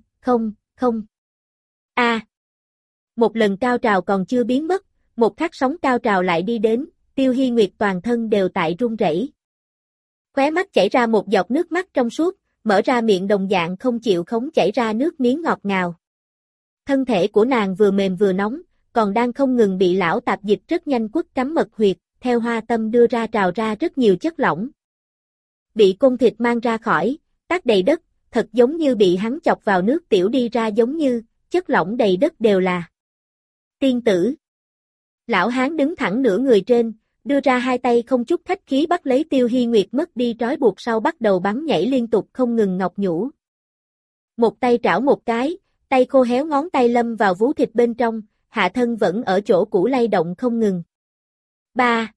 Một lần cao trào còn chưa biến mất, một khắc sóng cao trào lại đi đến, Tiêu Hi Nguyệt toàn thân đều tại run rẩy. Khóe mắt chảy ra một giọt nước mắt trong suốt, mở ra miệng đồng dạng không chịu khống chảy ra nước miếng ngọt ngào. Thân thể của nàng vừa mềm vừa nóng, còn đang không ngừng bị lão tạp dịch rất nhanh quất cắm mật huyệt, theo hoa tâm đưa ra trào ra rất nhiều chất lỏng. Bị côn thịt mang ra khỏi, tát đầy đất, thật giống như bị hắn chọc vào nước tiểu đi ra giống như, chất lỏng đầy đất đều là. Tiên tử. Lão hán đứng thẳng nửa người trên, đưa ra hai tay không chút khách khí bắt lấy Tiêu Hi Nguyệt mất đi trói buộc sau bắt đầu bắn nhảy liên tục không ngừng ngọc nhũ. Một tay trảo một cái, tay khô héo ngón tay lâm vào vú thịt bên trong, hạ thân vẫn ở chỗ cũ lay động không ngừng. Ba.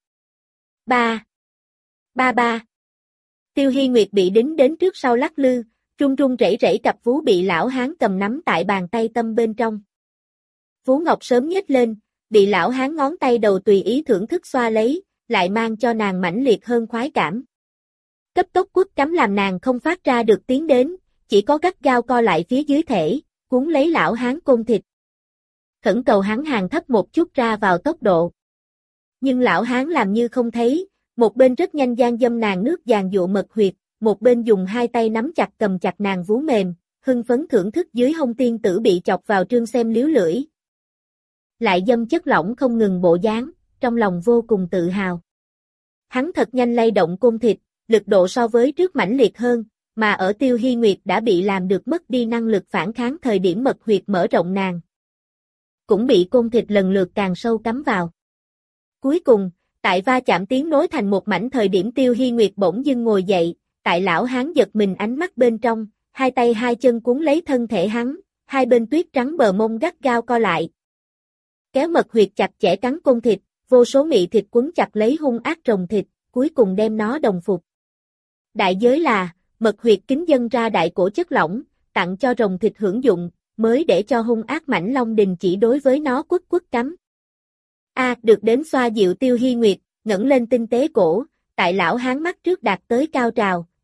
Tiêu Hi Nguyệt bị đính đến trước sau lắc lư, run run rẩy rẩy cặp vú bị lão hán cầm nắm tại bàn tay tâm bên trong. Vú ngọc sớm nhếch lên, bị lão hán ngón tay đầu tùy ý thưởng thức xoa lấy, lại mang cho nàng mãnh liệt hơn khoái cảm. Cấp tốc quất cắm làm nàng không phát ra được tiếng đến, chỉ có gắt gao co lại phía dưới thể, cuốn lấy lão hán côn thịt. Khẩn cầu hắn hàng thấp một chút ra vào tốc độ. Nhưng lão hán làm như không thấy, một bên rất nhanh gian dâm nàng nước giàn dụa mật huyệt, một bên dùng hai tay nắm chặt cầm chặt nàng vú mềm, hưng phấn thưởng thức dưới hông tiên tử bị chọc vào trương xem liếu lưỡi. Lại dâm chất lỏng không ngừng bộ dáng, trong lòng vô cùng tự hào. Hắn thật nhanh lay động côn thịt, lực độ so với trước mãnh liệt hơn, mà ở Tiêu Hi Nguyệt đã bị làm được mất đi năng lực phản kháng thời điểm mật huyệt mở rộng nàng. Cũng bị côn thịt lần lượt càng sâu cắm vào. Cuối cùng, tại va chạm tiếng nối thành một mảnh thời điểm Tiêu Hi Nguyệt bỗng dưng ngồi dậy, tại lão hán giật mình ánh mắt bên trong, hai tay hai chân cuốn lấy thân thể hắn, hai bên tuyết trắng bờ mông gắt gao co lại. Kéo mật huyệt chặt chẽ cắn côn thịt, vô số mị thịt quấn chặt lấy hung ác rồng thịt, cuối cùng đem nó đồng phục. Đại giới là, mật huyệt kính dâng ra đại cổ chất lỏng, tặng cho rồng thịt hưởng dụng, mới để cho hung ác mãnh long đình chỉ đối với nó quất cắm. Được đến xoa dịu Tiêu Hi Nguyệt, ngẩng lên tinh tế cổ, tại lão hán mắt trước đạt tới cao trào,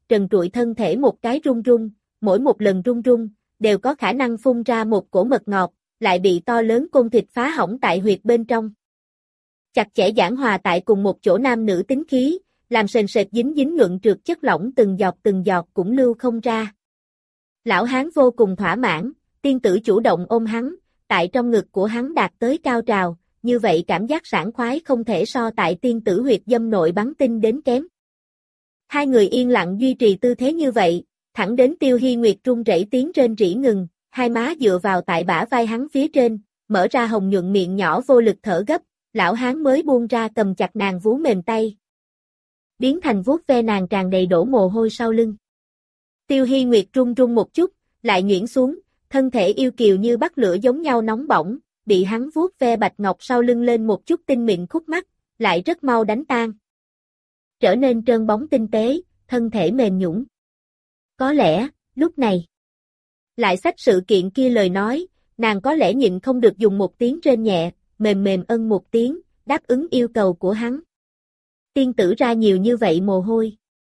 trần trụi thân thể một cái run run, mỗi một lần run run, đều có khả năng phun ra một cổ mật ngọt, lại bị to lớn côn thịt phá hỏng tại huyệt bên trong. Chặt chẽ giảng hòa tại cùng một chỗ nam nữ tính khí, làm sền sệt dính dính nhuận trượt chất lỏng từng giọt cũng lưu không ra. Lão hán vô cùng thỏa mãn, tiên tử chủ động ôm hắn, tại trong ngực của hắn đạt tới cao trào, như vậy cảm giác sảng khoái không thể so tại tiên tử huyệt dâm nội bắn tinh đến kém. Hai người yên lặng duy trì tư thế như vậy, thẳng đến Tiêu Hi Nguyệt run rẩy tiếng rên rỉ ngừng, hai má dựa vào tại bả vai hắn phía trên, mở ra hồng nhuận miệng nhỏ vô lực thở gấp, lão hán mới buông ra cầm chặt nàng vú mềm tay. Biến thành vuốt ve nàng tràn đầy đổ mồ hôi sau lưng. Tiêu Hi Nguyệt run run một chút, lại nhuyễn xuống, thân thể yêu kiều như bắt lửa giống nhau nóng bỏng, bị hắn vuốt ve bạch ngọc sau lưng lên một chút tinh mịn khúc mắc, lại rất mau đánh tan. Trở nên trơn bóng tinh tế, thân thể mềm nhũn. Có lẽ, lúc này, lại xách sự kiện kia lời nói, nàng có lẽ nhịn không được dùng một tiếng rên nhẹ, mềm mềm ân một tiếng, đáp ứng yêu cầu của hắn. Tiên tử ra nhiều như vậy mồ hôi.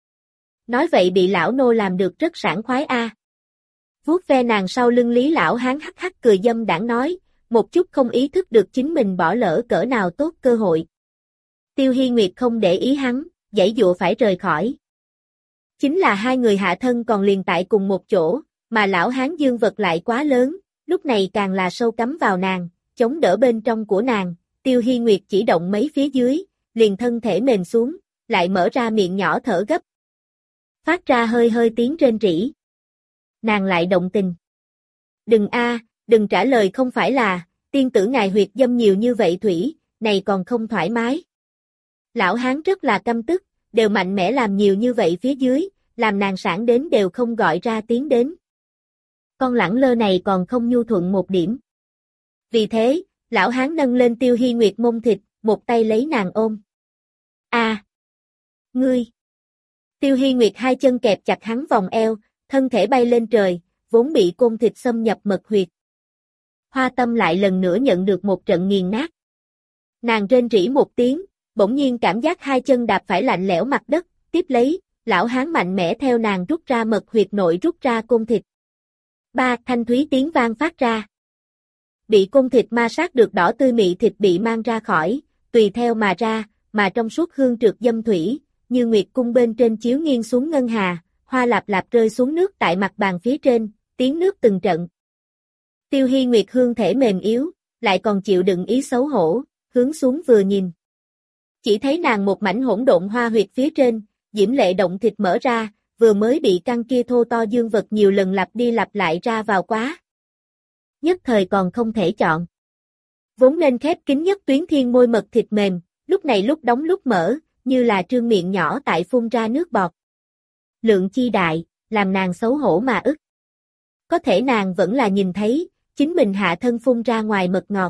Nói vậy bị lão nô làm được rất sảng khoái a. Vuốt ve nàng sau lưng Lý lão hán hắc hắc cười dâm đãng nói, một chút không ý thức được chính mình bỏ lỡ cỡ nào tốt cơ hội. Tiêu Hi Nguyệt không để ý hắn, giãy dụa phải rời khỏi. Chính là hai người hạ thân còn liền tại cùng một chỗ, mà lão hán dương vật lại quá lớn, lúc này càng là sâu cắm vào nàng, chống đỡ bên trong của nàng, Tiêu Hi Nguyệt chỉ động mấy phía dưới, liền thân thể mềm xuống, lại mở ra miệng nhỏ thở gấp. Phát ra hơi hơi tiếng rên rỉ. Nàng lại động tình. Đừng a, đừng trả lời không phải là, tiên tử ngài huyệt dâm nhiều như vậy thủy, này còn không thoải mái. Lão hán rất là căm tức, đều mạnh mẽ làm nhiều như vậy phía dưới, làm nàng sản đến đều không gọi ra tiếng đến. Con lẳng lơ này còn không nhu thuận một điểm. Vì thế, lão hán nâng lên Tiêu Hi Nguyệt mông thịt, một tay lấy nàng ôm. A, ngươi. Tiêu Hi Nguyệt hai chân kẹp chặt hắn vòng eo, thân thể bay lên trời, vốn bị côn thịt xâm nhập mật huyệt. Hoa tâm lại lần nữa nhận được một trận nghiền nát. Nàng rên rỉ một tiếng, bỗng nhiên cảm giác hai chân đạp phải lạnh lẽo mặt đất, tiếp lấy, lão hán mạnh mẽ theo nàng rút ra mật huyệt nội rút ra côn thịt. Ba thanh thúy tiếng vang phát ra. Bị côn thịt ma sát được đỏ tươi mị thịt bị mang ra khỏi, tùy theo mà ra, mà trong suốt hương trượt dâm thủy, như nguyệt cung bên trên chiếu nghiêng xuống ngân hà, hoa lạp lạp rơi xuống nước tại mặt bàn phía trên, tiếng nước từng trận. Tiêu Hi Nguyệt hương thể mềm yếu, lại còn chịu đựng ý xấu hổ, hướng xuống vừa nhìn. Chỉ thấy nàng một mảnh hỗn độn hoa huyệt phía trên, diễm lệ động thịt mở ra, vừa mới bị căng kia thô to dương vật nhiều lần lặp đi lặp lại ra vào quá. Nhất thời còn không thể chọn. Vốn nên khép kín nhất tuyến thiên môi mật thịt mềm, lúc này lúc đóng lúc mở, như là trương miệng nhỏ tại phun ra nước bọt. Lượng chi đại, làm nàng xấu hổ mà ức. Có thể nàng vẫn là nhìn thấy, chính mình hạ thân phun ra ngoài mật ngọt.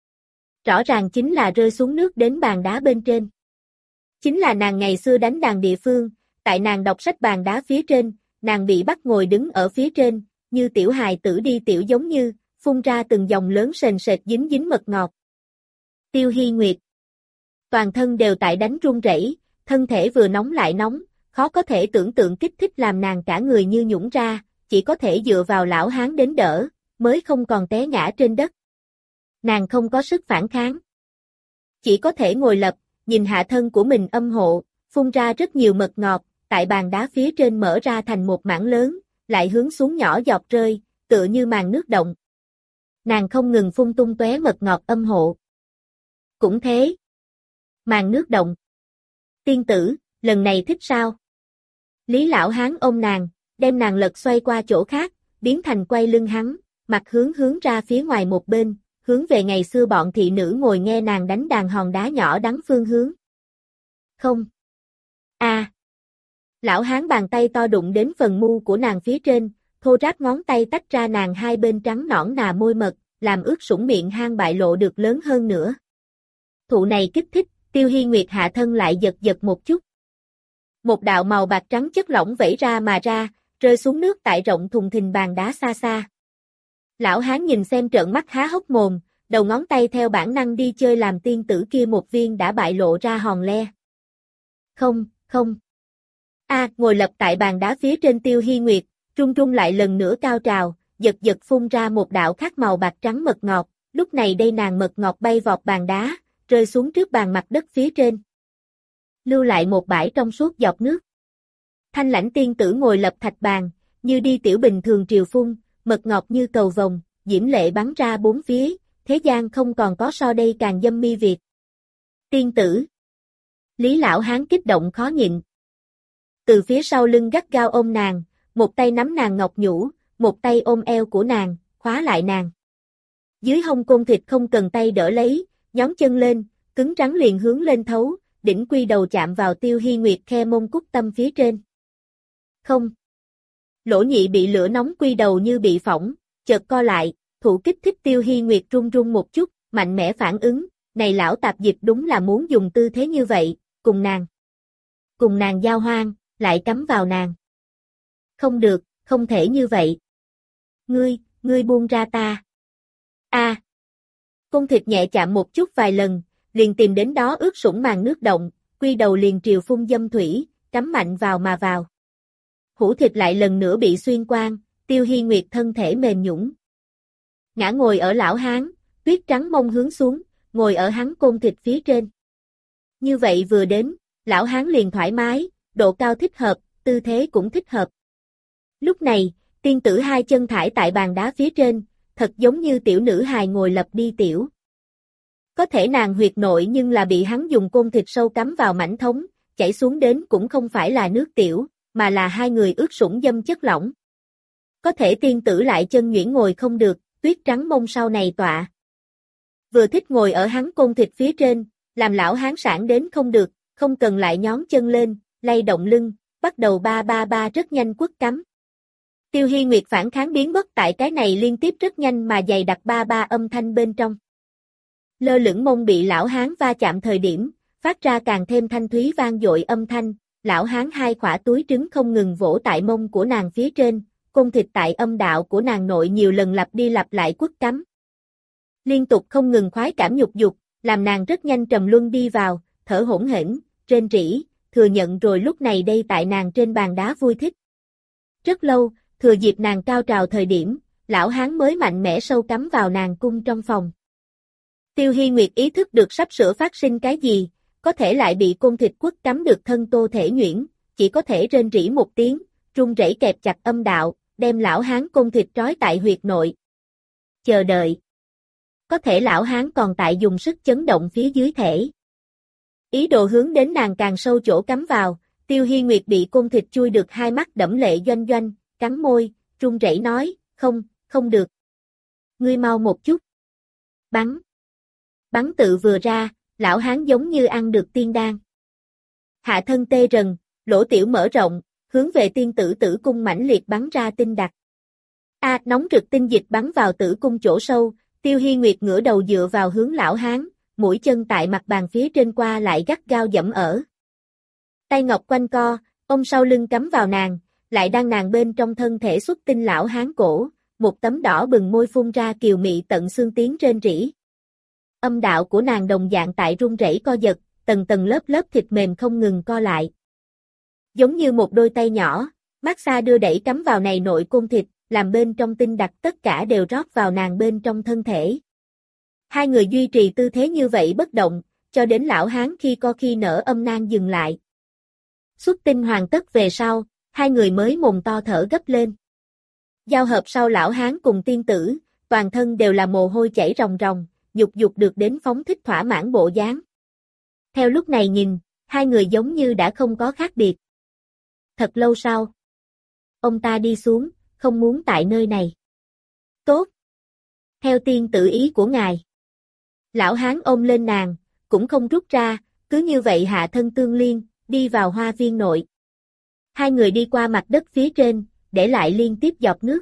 Rõ ràng chính là rơi xuống nước đến bàn đá bên trên. Chính là nàng ngày xưa đánh đàn địa phương, tại nàng đọc sách bàn đá phía trên, nàng bị bắt ngồi đứng ở phía trên, như tiểu hài tử đi tiểu giống như, phun ra từng dòng lớn sền sệt dính dính mật ngọt. Tiêu Hi Nguyệt. Toàn thân đều tại đánh run rẩy, thân thể vừa nóng lại nóng, khó có thể tưởng tượng kích thích làm nàng cả người như nhũn ra, chỉ có thể dựa vào lão hán đến đỡ, mới không còn té ngã trên đất. Nàng không có sức phản kháng. Chỉ có thể ngồi lập, nhìn hạ thân của mình âm hộ, phun ra rất nhiều mật ngọt, tại bàn đá phía trên mở ra thành một mảng lớn, lại hướng xuống nhỏ giọt rơi, tựa như màn nước động. Nàng không ngừng phun tung tóe mật ngọt âm hộ. Cũng thế. Màn nước động. Tiên tử, lần này thích sao? Lý lão hán ôm nàng, đem nàng lật xoay qua chỗ khác, biến thành quay lưng hắn, mặt hướng ra phía ngoài một bên, hướng về ngày xưa bọn thị nữ ngồi nghe nàng đánh đàn hòn đá nhỏ đắng phương hướng. Không. A. Lão hán bàn tay to đụng đến phần mu của nàng phía trên, thô ráp ngón tay tách ra nàng hai bên trắng nõn nà môi mật, làm ướt sũng miệng hang bại lộ được lớn hơn nữa. Thụ này kích thích, Tiêu Hi Nguyệt hạ thân lại giật giật một chút. Một đạo màu bạc trắng chất lỏng vẩy ra mà ra, rơi xuống nước tại rộng thùng thình bàn đá xa xa. Lão hán nhìn xem trợn mắt há hốc mồm, đầu ngón tay theo bản năng đi chơi làm tiên tử kia một viên đã bại lộ ra hòn le. Không, không. Ngồi lập tại bàn đá phía trên Tiêu Hi Nguyệt, trung trung lại lần nữa cao trào, giật giật phun ra một đạo khác màu bạc trắng mật ngọt, lúc này đây nàng mật ngọt bay vọt bàn đá, rơi xuống trước bàn mặt đất phía trên. Lưu lại một bãi trong suốt giọt nước. Thanh Lãnh tiên tử ngồi lập thạch bàn, như đi tiểu bình thường triều phun, mật ngọt như cầu vồng, diễm lệ bắn ra bốn phía, thế gian không còn có so đây càng dâm mi Việt. Tiên tử. Lý Lão Hán kích động khó nhịn. Từ phía sau lưng gắt gao ôm nàng, một tay nắm nàng ngọc nhũ, một tay ôm eo của nàng, khóa lại nàng. Dưới hông côn thịt không cần tay đỡ lấy, nhón chân lên, cứng rắn liền hướng lên thấu, đỉnh quy đầu chạm vào Tiêu Hi Nguyệt khe mông cúc tâm phía trên. Không. Lỗ nhị bị lửa nóng quy đầu như bị phỏng, chợt co lại, thụ kích thích Tiêu Hi Nguyệt run run một chút, mạnh mẽ phản ứng, này lão tạp dịch đúng là muốn dùng tư thế như vậy, cùng nàng giao hoan, lại cắm vào nàng. Không được, không thể như vậy. Ngươi buông ra ta. Côn thịt nhẹ chạm một chút vài lần, liền tìm đến đó ướt sũng màn nước động, quy đầu liền triều phun dâm thủy, cắm mạnh vào mà vào. Hũ thịt lại lần nữa bị xuyên qua, Tiêu Hi Nguyệt thân thể mềm nhũn. Ngã ngồi ở lão hán, tuyết trắng mông hướng xuống, ngồi ở hắn côn thịt phía trên. Như vậy vừa đến, lão hán liền thoải mái, độ cao thích hợp, tư thế cũng thích hợp. Lúc này, tiên tử hai chân thải tại bàn đá phía trên, thật giống như tiểu nữ hài ngồi lập đi tiểu. Có thể nàng huyệt nội nhưng là bị hắn dùng côn thịt sâu cắm vào mảnh thống, chảy xuống đến cũng không phải là nước tiểu, mà là hai người ướt sũng dâm chất lỏng. Có thể tiên tử lại chân nhuyễn ngồi không được, tuyết trắng mông sau này tọa. Vừa thích ngồi ở hắn côn thịt phía trên, làm lão hán sản đến không được, không cần lại nhón chân lên, lay động lưng, bắt đầu ba ba ba rất nhanh quất cắm. Tiêu Hi Nguyệt phản kháng biến mất tại cái này liên tiếp rất nhanh mà dày đặc ba ba âm thanh bên trong. Lơ lửng mông bị lão hán va chạm thời điểm, phát ra càng thêm thanh thúy vang dội âm thanh, lão hán hai khỏa túi trứng không ngừng vỗ tại mông của nàng phía trên, côn thịt tại âm đạo của nàng nội nhiều lần lặp đi lặp lại quất cắm. Liên tục không ngừng khoái cảm nhục dục, làm nàng rất nhanh trầm luân đi vào, thở hổn hển, rên rỉ, thừa nhận rồi lúc này đây tại nàng trên bàn đá vui thích. Rất lâu, thừa dịp nàng cao trào thời điểm, lão hán mới mạnh mẽ sâu cắm vào nàng cung trong phòng. Tiêu Hi Nguyệt ý thức được sắp sửa phát sinh cái gì, có thể lại bị côn thịt quất cắm được thân tô thể nhuyễn, chỉ có thể rên rỉ một tiếng, run rẩy kẹp chặt âm đạo, đem lão hán côn thịt trói tại huyệt nội. Chờ đợi. Có thể lão hán còn tại dùng sức chấn động phía dưới thể. Ý đồ hướng đến nàng càng sâu chỗ cắm vào, Tiêu Hi Nguyệt bị côn thịt chui được hai mắt đẫm lệ doanh doanh, cắn môi, run rẩy nói, không được. Ngươi mau một chút. Bắn. Bắn tự vừa ra, lão hán giống như ăn được tiên đan. Hạ thân tê rần, lỗ tiểu mở rộng, hướng về tiên tử tử cung mãnh liệt bắn ra tinh đặc. Nóng rực tinh dịch bắn vào tử cung chỗ sâu, Tiêu Hi Nguyệt ngửa đầu dựa vào hướng lão hán, mũi chân tại mặt bàn phía trên qua lại gắt gao dẫm ở. Tay ngọc quanh co, ôm sau lưng cắm vào nàng, lại đang nàng bên trong thân thể xuất tinh lão hán cổ, một tấm đỏ bừng môi phun ra kiều mị tận xương tiếng rên rỉ. Âm đạo của nàng đồng dạng tại run rẩy co giật, tầng tầng lớp lớp thịt mềm không ngừng co lại. Giống như một đôi tay nhỏ, massage đưa đẩy cắm vào này nội côn thịt, làm bên trong tinh đặc tất cả đều rót vào nàng bên trong thân thể. Hai người duy trì tư thế như vậy bất động, cho đến lão hán khi co khi nở âm nang dừng lại. Xuất tinh hoàn tất về sau, hai người mới mồm to thở gấp lên. Giao hợp sau lão hán cùng tiên tử, toàn thân đều là mồ hôi chảy ròng ròng, dục dục được đến phóng thích thỏa mãn bộ dáng. Theo lúc này nhìn, hai người giống như đã không có khác biệt. Thật lâu sau, ông ta đi xuống, không muốn tại nơi này. Tốt. Theo tiên tử ý của ngài. Lão hán ôm lên nàng, cũng không rút ra, cứ như vậy hạ thân tương liên, đi vào hoa viên nội. Hai người đi qua mặt đất phía trên, để lại liên tiếp giọt nước.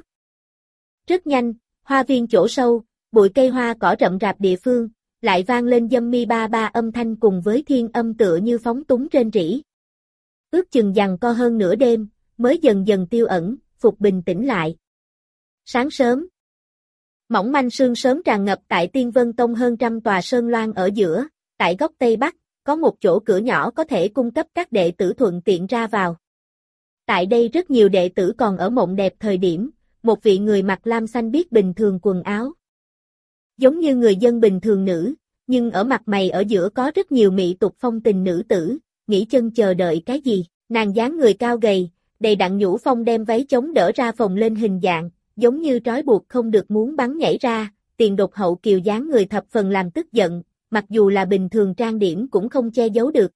Rất nhanh, hoa viên chỗ sâu, bụi cây hoa cỏ rậm rạp địa phương, lại vang lên dâm mi ba ba âm thanh cùng với thiên âm tựa như phóng túng rên rỉ. Ước chừng giằng co hơn nửa đêm, mới dần dần tiêu ẩn, phục bình tĩnh lại. Sáng sớm, mỏng manh sương sớm tràn ngập tại Tiên Vân Tông hơn trăm tòa sơn loan ở giữa, tại góc Tây Bắc, có một chỗ cửa nhỏ có thể cung cấp các đệ tử thuận tiện ra vào. Tại đây rất nhiều đệ tử còn ở mộng đẹp thời điểm, một vị người mặc lam xanh biết bình thường quần áo. Giống như người dân bình thường nữ, nhưng ở mặt mày ở giữa có rất nhiều mỹ tục phong tình nữ tử, nghĩ chân chờ đợi cái gì, nàng dáng người cao gầy, đầy đặn nhũ phong đem váy chống đỡ ra phồng lên hình dạng, giống như trói buộc không được muốn bắn nhảy ra, tiền đột hậu kiều dáng người thập phần làm tức giận, mặc dù là bình thường trang điểm cũng không che giấu được.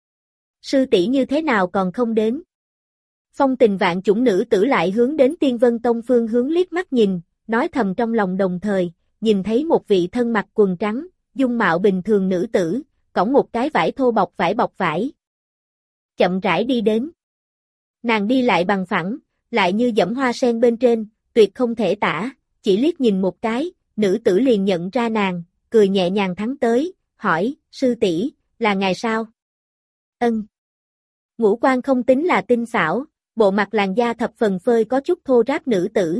Sư tỷ như thế nào còn không đến? Phong tình vạn chủng nữ tử lại hướng đến Tiên Vân Tông phương hướng liếc mắt nhìn, nói thầm trong lòng đồng thời, nhìn thấy một vị thân mặc quần trắng, dung mạo bình thường nữ tử, cõng một cái vải thô bọc vải. Chậm rãi đi đến. Nàng đi lại bằng phẳng, lại như dẫm hoa sen bên trên, tuyệt không thể tả, chỉ liếc nhìn một cái, nữ tử liền nhận ra nàng, cười nhẹ nhàng thắng tới, hỏi, sư tỷ, là ngài sao? Ân. Ngũ quan không tính là tinh xảo, bộ mặt làn da thập phần phơi có chút thô ráp nữ tử.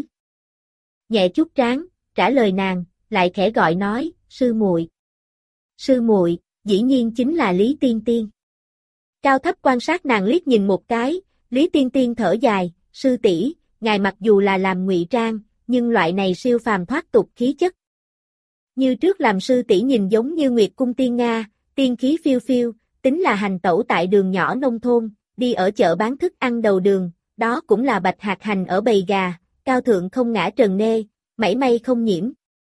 Nhẹ chút trán, trả lời nàng, lại khẽ gọi nói, sư muội. Sư muội, dĩ nhiên chính là Lý Tiên Tiên. Cao thấp quan sát nàng liếc nhìn một cái, Lý Tiên Tiên thở dài, sư tỷ, ngài mặc dù là làm ngụy trang, nhưng loại này siêu phàm thoát tục khí chất. Như trước làm sư tỷ nhìn giống như Nguyệt Cung Tiên Nga, tiên khí phiêu phiêu, tính là hành tẩu tại đường nhỏ nông thôn, đi ở chợ bán thức ăn đầu đường, đó cũng là bạch hạt hành ở bầy gà, cao thượng không ngã trần nê, mảy may không nhiễm.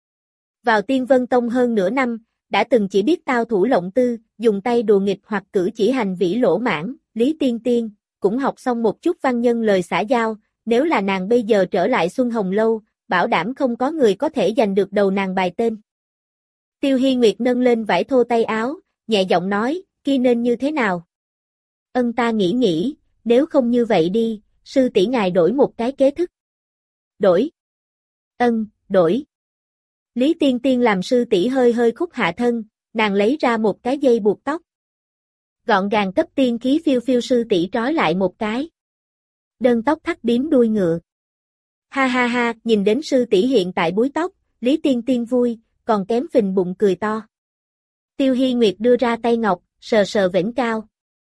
Vào Tiên Vân Tông hơn nửa năm, đã từng chỉ biết tao thủ lộng tư, dùng tay đùa nghịch hoặc cử chỉ hành vĩ lỗ mãn, Lý Tiên Tiên, cũng học xong một chút văn nhân lời xã giao, nếu là nàng bây giờ trở lại Xuân Hồng Lâu, bảo đảm không có người có thể giành được đầu nàng bài tên. Tiêu Hi Nguyệt nâng lên vải thô tay áo, nhẹ giọng nói, kia nên như thế nào? Ân ta nghĩ, nếu không như vậy đi, sư tỷ ngài đổi một cái kế thức. Đổi. Ân, đổi. Lý Tiên Tiên làm sư tỷ hơi khúc hạ thân, nàng lấy ra một cái dây buộc tóc. Gọn gàng cấp tiên khí phiêu phiêu sư tỷ trói lại một cái. Đơn tóc thắt bím đuôi ngựa. Ha ha ha, nhìn đến sư tỷ hiện tại búi tóc, Lý Tiên Tiên vui, còn kém phình bụng cười to. Tiêu Hi Nguyệt đưa ra tay ngọc, sờ vểnh cao.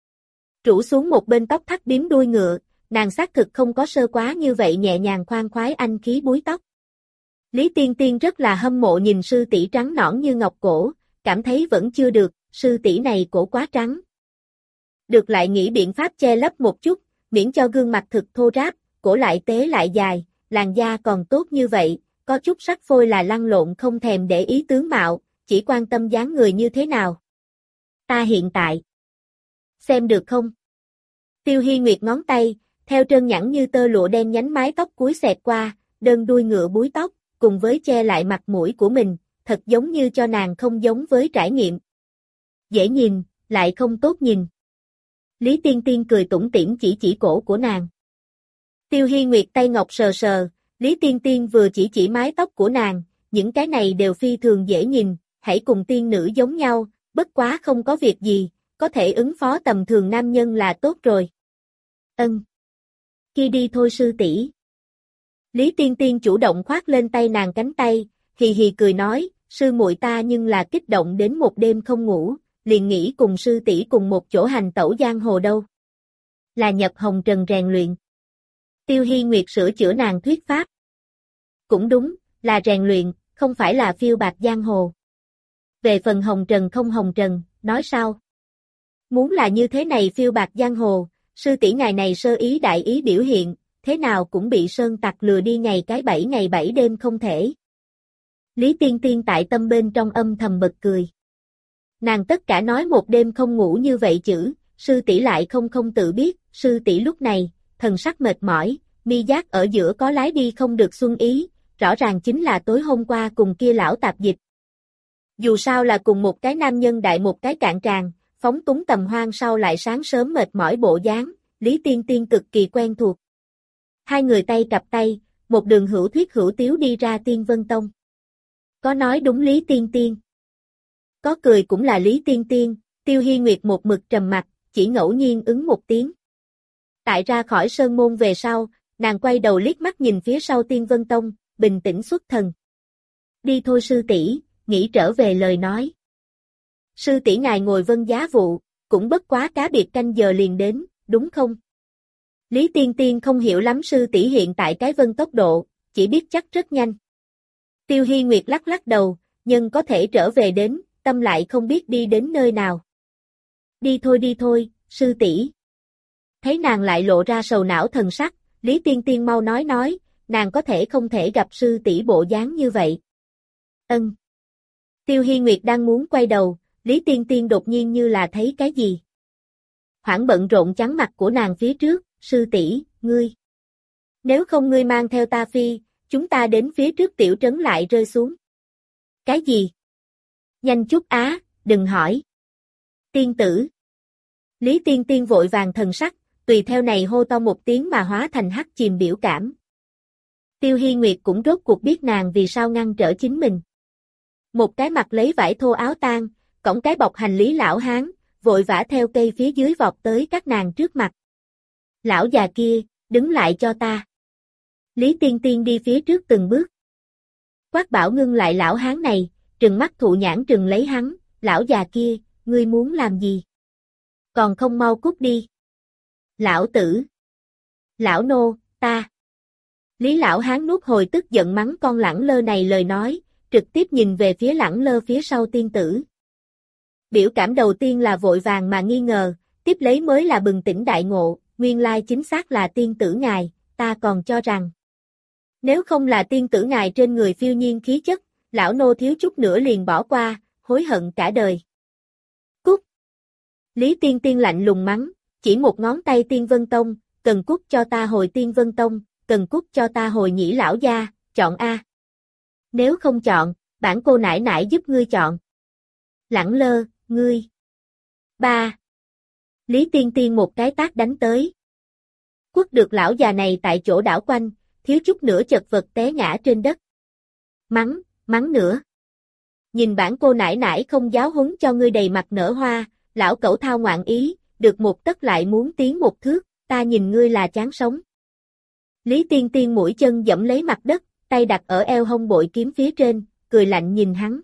Rủ xuống một bên tóc thắt bím đuôi ngựa, nàng xác thực không có sơ quá như vậy nhẹ nhàng khoan khoái anh khí búi tóc. Lý Tiên Tiên rất là hâm mộ nhìn sư tỷ trắng nõn như ngọc cổ, cảm thấy vẫn chưa được, sư tỷ này cổ quá trắng. Được lại nghĩ biện pháp che lấp một chút, miễn cho gương mặt thực thô ráp, cổ lại tế lại dài, làn da còn tốt như vậy, có chút sắc phôi là lăn lộn không thèm để ý tướng mạo, chỉ quan tâm dáng người như thế nào. Ta hiện tại. Xem được không? Tiêu Hi Nguyệt ngón tay, theo trơn nhẵn như tơ lụa đen nhánh mái tóc cuối xẹt qua, đơn đuôi ngựa búi tóc, cùng với che lại mặt mũi của mình, thật giống như cho nàng không giống với trải nghiệm. Dễ nhìn, lại không tốt nhìn. Lý Tiên Tiên cười tủm tỉm chỉ cổ của nàng. Tiêu Hi Nguyệt tay ngọc sờ, Lý Tiên Tiên vừa chỉ mái tóc của nàng, những cái này đều phi thường dễ nhìn, hãy cùng tiên nữ giống nhau, bất quá không có việc gì, có thể ứng phó tầm thường nam nhân là tốt rồi. Ân. Kia đi thôi sư tỷ. Lý Tiên Tiên chủ động khoác lên tay nàng cánh tay, hì hì cười nói, sư muội ta nhưng là kích động đến một đêm không ngủ, liền nghĩ cùng sư tỷ cùng một chỗ hành tẩu giang hồ đâu. Là nhập hồng trần rèn luyện. Tiêu Hi Nguyệt sửa chữa nàng thuyết pháp. Cũng đúng, là rèn luyện, không phải là phiêu bạt giang hồ. Về phần hồng trần không hồng trần, nói sao? Muốn là như thế này phiêu bạt giang hồ, sư tỷ ngài này sơ ý đại ý biểu hiện, thế nào cũng bị sơn tặc lừa đi ngày 7 đêm không thể. Lý Tiên Tiên tại tâm bên trong âm thầm bật cười. Nàng tất cả nói một đêm không ngủ như vậy chữ, sư tỷ lại không tự biết, sư tỷ lúc này, thần sắc mệt mỏi, mi giác ở giữa có lái đi không được xuân ý, rõ ràng chính là tối hôm qua cùng kia lão tạp dịch. Dù sao là cùng một cái nam nhân đại một cái cạn tràng, phóng túng tầm hoang sau lại sáng sớm mệt mỏi bộ dáng, Lý Tiên Tiên cực kỳ quen thuộc. Hai người tay cặp tay, một đường hữu thuyết hữu tiếu đi ra Tiên Vân Tông. Có nói đúng Lý Tiên Tiên. Có cười cũng là Lý Tiên Tiên, Tiêu Hi Nguyệt một mực trầm mặt, chỉ ngẫu nhiên ứng một tiếng. Tại ra khỏi sơn môn về sau, nàng quay đầu liếc mắt nhìn phía sau Tiên Vân Tông, bình tĩnh xuất thần. Đi thôi sư tỷ, nghĩ trở về lời nói. Sư tỷ ngài ngồi vân giá vụ, cũng bất quá cá biệt canh giờ liền đến, đúng không? Lý Tiên Tiên không hiểu lắm sư tỷ hiện tại cái vân tốc độ, chỉ biết chắc rất nhanh. Tiêu Hy Nguyệt lắc lắc đầu, nhưng có thể trở về đến, tâm lại không biết đi đến nơi nào. Đi thôi, sư tỷ. Thấy nàng lại lộ ra sầu não thần sắc, Lý Tiên Tiên mau nói, nàng có thể không thể gặp sư tỷ bộ dáng như vậy. Ân. Tiêu Hy Nguyệt đang muốn quay đầu, Lý Tiên Tiên đột nhiên như là thấy cái gì. Hoảng bận rộn trắng mặt của nàng phía trước, sư tỷ, ngươi. Nếu không ngươi mang theo ta phi, chúng ta đến phía trước tiểu trấn lại rơi xuống. Cái gì? Nhanh chút á, đừng hỏi. Tiên tử. Lý Tiên Tiên vội vàng thần sắc, tùy theo này hô to một tiếng mà hóa thành hắc chìm biểu cảm. Tiêu Hy Nguyệt cũng rốt cuộc biết nàng vì sao ngăn trở chính mình. Một cái mặt lấy vải thô áo tang, cõng cái bọc hành lý lão hán, vội vã theo cây phía dưới vọt tới các nàng trước mặt. Lão già kia, đứng lại cho ta. Lý Tiên Tiên đi phía trước từng bước. Quát bảo ngưng lại lão hán này, trừng mắt thụ nhãn trừng lấy hắn, lão già kia, ngươi muốn làm gì? Còn không mau cút đi. Lão tử. Lão nô, ta. Lý lão hán nuốt hồi tức giận mắng con lẳng lơ này lời nói, trực tiếp nhìn về phía lẳng lơ phía sau tiên tử. Biểu cảm đầu tiên là vội vàng mà nghi ngờ, tiếp lấy mới là bừng tỉnh đại ngộ, nguyên lai chính xác là tiên tử ngài, ta còn cho rằng. Nếu không là tiên tử ngài trên người phiêu nhiên khí chất, lão nô thiếu chút nữa liền bỏ qua, hối hận cả đời. Cút. Lý Tiên Tiên lạnh lùng mắng, chỉ một ngón tay Tiên Vân Tông, cần cút cho ta hồi Tiên Vân Tông, cần cút cho ta hồi Nhĩ lão gia, chọn A. Nếu không chọn, bản cô nãi nãi giúp ngươi chọn. Lẳng lơ, ngươi. 3. Lý Tiên Tiên một cái tát đánh tới. Quất được lão già này tại chỗ đảo quanh, thiếu chút nữa chật vật té ngã trên đất. Mắng nữa. Nhìn bản cô nãi nãi không giáo huấn cho ngươi đầy mặt nở hoa, lão cẩu thao ngoạn ý, được một tấc lại muốn tiến một thước, ta nhìn ngươi là chán sống. Lý Tiên Tiên mũi chân dẫm lấy mặt đất, tay đặt ở eo hông bội kiếm phía trên, cười lạnh nhìn hắn.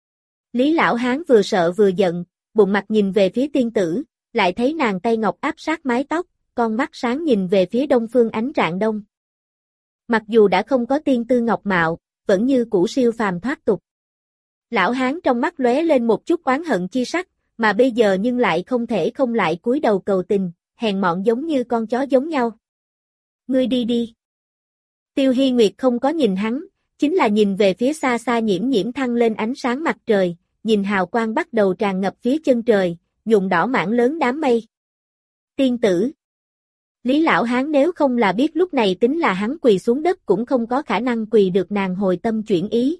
Lý lão hán vừa sợ vừa giận, bụng mặt nhìn về phía tiên tử, lại thấy nàng tay ngọc áp sát mái tóc, con mắt sáng nhìn về phía đông phương ánh rạng đông. Mặc dù đã không có tiên tư ngọc mạo, vẫn như cũ siêu phàm thoát tục. Lão hán trong mắt lóe lên một chút oán hận chi sắc, mà bây giờ nhưng lại không thể không lại cúi đầu cầu tình, hèn mọn giống như con chó giống nhau. Ngươi đi đi. Tiêu Hy Nguyệt không có nhìn hắn, chính là nhìn về phía xa xa nhiễm thăng lên ánh sáng mặt trời, nhìn hào quang bắt đầu tràn ngập phía chân trời, nhuộm đỏ mảng lớn đám mây. Tiên tử. Lý lão hán nếu không là biết lúc này tính là hắn quỳ xuống đất cũng không có khả năng quỳ được nàng hồi tâm chuyển ý.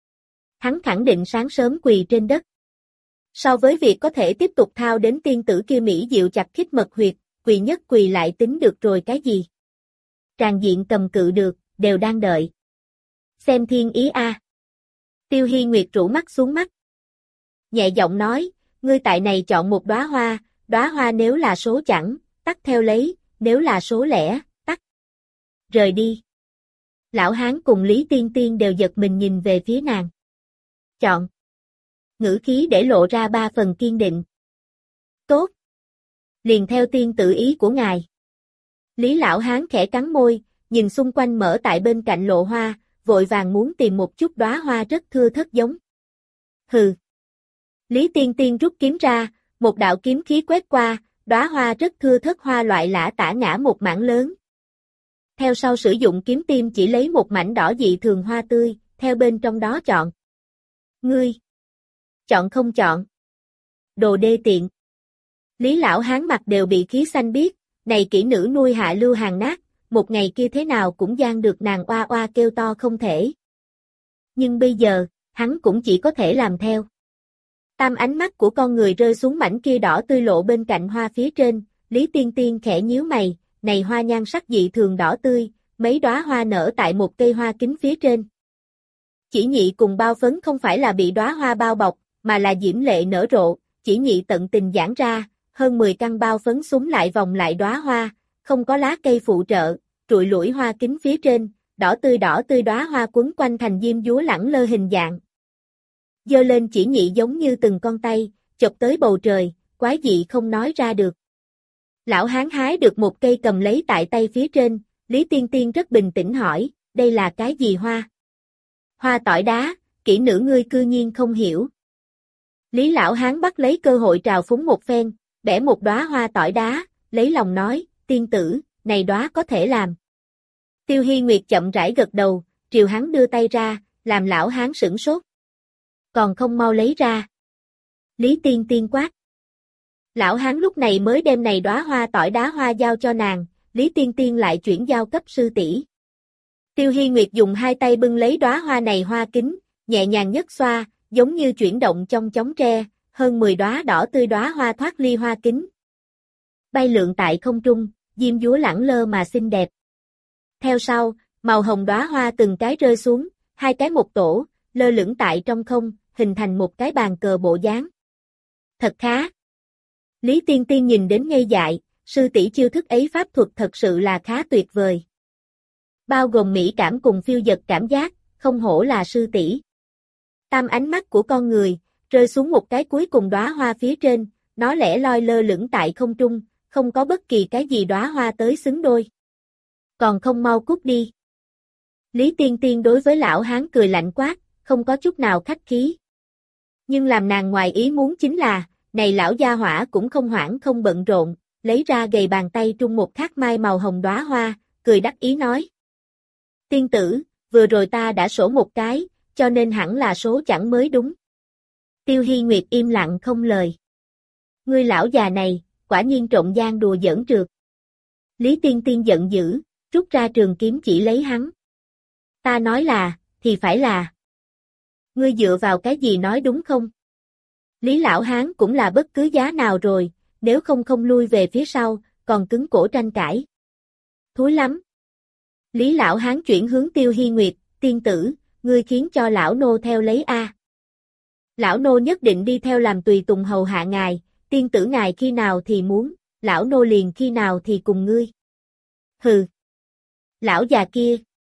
Hắn khẳng định sáng sớm quỳ trên đất. So với việc có thể tiếp tục thao đến tiên tử kia mỹ diệu chặt khít mật huyệt, quỳ nhất quỳ lại tính được rồi cái gì? Tràng diện cầm cự được, đều đang đợi. Xem thiên ý a. Tiêu Hy Nguyệt rũ mắt xuống mắt. Nhẹ giọng nói, ngươi tại này chọn một đóa hoa nếu là số chẵn, tắt theo lấy, nếu là số lẻ, tắt. Rời đi. Lão hán cùng Lý Tiên Tiên đều giật mình nhìn về phía nàng. Chọn. Ngữ khí để lộ ra 3 phần kiên định. Tốt. Liền theo tiên tự ý của ngài. Lý lão hán khẽ cắn môi, nhìn xung quanh mở tại bên cạnh lộ hoa, vội vàng muốn tìm một chút đóa hoa rất thưa thớt giống. Hừ. Lý Tiên Tiên rút kiếm ra, một đạo kiếm khí quét qua, đóa hoa rất thưa thớt hoa loại lã tả ngã một mảng lớn. Theo sau sử dụng kiếm tim chỉ lấy một mảnh đỏ dị thường hoa tươi, theo bên trong đó chọn. Ngươi. Chọn không chọn. Đồ đê tiện. Lý lão hán mặt đều bị khí xanh biếc, này kỹ nữ nuôi hạ lưu hàng nát, một ngày kia thế nào cũng gian được nàng oa oa kêu to không thể. Nhưng bây giờ, hắn cũng chỉ có thể làm theo. Tam ánh mắt của con người rơi xuống mảnh kia đỏ tươi lộ bên cạnh hoa phía trên, Lý Tiên Tiên khẽ nhíu mày, này hoa nhan sắc dị thường đỏ tươi, mấy đóa hoa nở tại một cây hoa kính phía trên. Chỉ nhị cùng bao phấn không phải là bị đóa hoa bao bọc, mà là diễm lệ nở rộ, chỉ nhị tận tình giãn ra, hơn 10 căn bao phấn súng lại vòng lại đóa hoa, không có lá cây phụ trợ, trụi lủi hoa kính phía trên, đỏ tươi đóa hoa quấn quanh thành diêm dúa lẳng lơ hình dạng. Giơ lên chỉ nhị giống như từng con tay, chộp tới bầu trời, quái dị không nói ra được. Lão hán hái được một cây cầm lấy tại tay phía trên, Lý Tiên Tiên rất bình tĩnh hỏi, đây là cái gì hoa? Hoa tỏi đá, kỹ nữ ngươi cư nhiên không hiểu. Lý lão hán bắt lấy cơ hội trào phúng một phen, bẻ một đóa hoa tỏi đá, lấy lòng nói, tiên tử, này đóa có thể làm. Tiêu Hy Nguyệt chậm rãi gật đầu, triều hắn đưa tay ra, làm lão hán sửng sốt. Còn không mau lấy ra. Lý Tiên Tiên quát. Lão hán lúc này mới đem này đóa hoa tỏi đá hoa giao cho nàng, Lý Tiên Tiên lại chuyển giao cấp sư tỷ. Tiêu Hy Nguyệt dùng hai tay bưng lấy đóa hoa này hoa kính, nhẹ nhàng nhấc xoa, giống như chuyển động trong chóng tre, hơn 10 đóa đỏ tươi đóa hoa thoát ly hoa kính. Bay lượn tại không trung, diêm dúa lẳng lơ mà xinh đẹp. Theo sau, màu hồng đóa hoa từng cái rơi xuống, hai cái một tổ, lơ lửng tại trong không, hình thành một cái bàn cờ bộ dáng. Thật khá. Lý Tiên Tiên nhìn đến ngây dại, sư tỷ chiêu thức ấy pháp thuật thật sự là khá tuyệt vời. Bao gồm mỹ cảm cùng phiêu dật cảm giác, không hổ là sư tỷ. Tam ánh mắt của con người, rơi xuống một cái cuối cùng đóa hoa phía trên, nó lẻ loi lơ lửng tại không trung, không có bất kỳ cái gì đóa hoa tới xứng đôi. Còn không mau cút đi. Lý Tiên Tiên đối với lão hán cười lạnh quát, không có chút nào khách khí. Nhưng làm nàng ngoài ý muốn chính là, này lão gia hỏa cũng không hoảng không bận rộn, lấy ra gầy bàn tay trung một thác mai màu hồng đóa hoa, cười đắc ý nói. Tiên tử, vừa rồi ta đã sổ một cái, cho nên hẳn là số chẳng mới đúng. Tiêu Hy Nguyệt im lặng không lời. Ngươi lão già này, quả nhiên trộn gian đùa giỡn trượt. Lý Tiên Tiên giận dữ, rút ra trường kiếm chỉ lấy hắn. Ta nói là, thì phải là. Ngươi dựa vào cái gì nói đúng không? Lý lão hán cũng là bất cứ giá nào rồi, nếu không lui về phía sau, còn cứng cổ tranh cãi. Thúi lắm. Lý lão hán chuyển hướng Tiêu Hy Nguyệt, tiên tử, ngươi khiến cho lão nô theo lấy a. Lão nô nhất định đi theo làm tùy tùng hầu hạ ngài, tiên tử ngài khi nào thì muốn, lão nô liền khi nào thì cùng ngươi. Hừ. Lão già kia.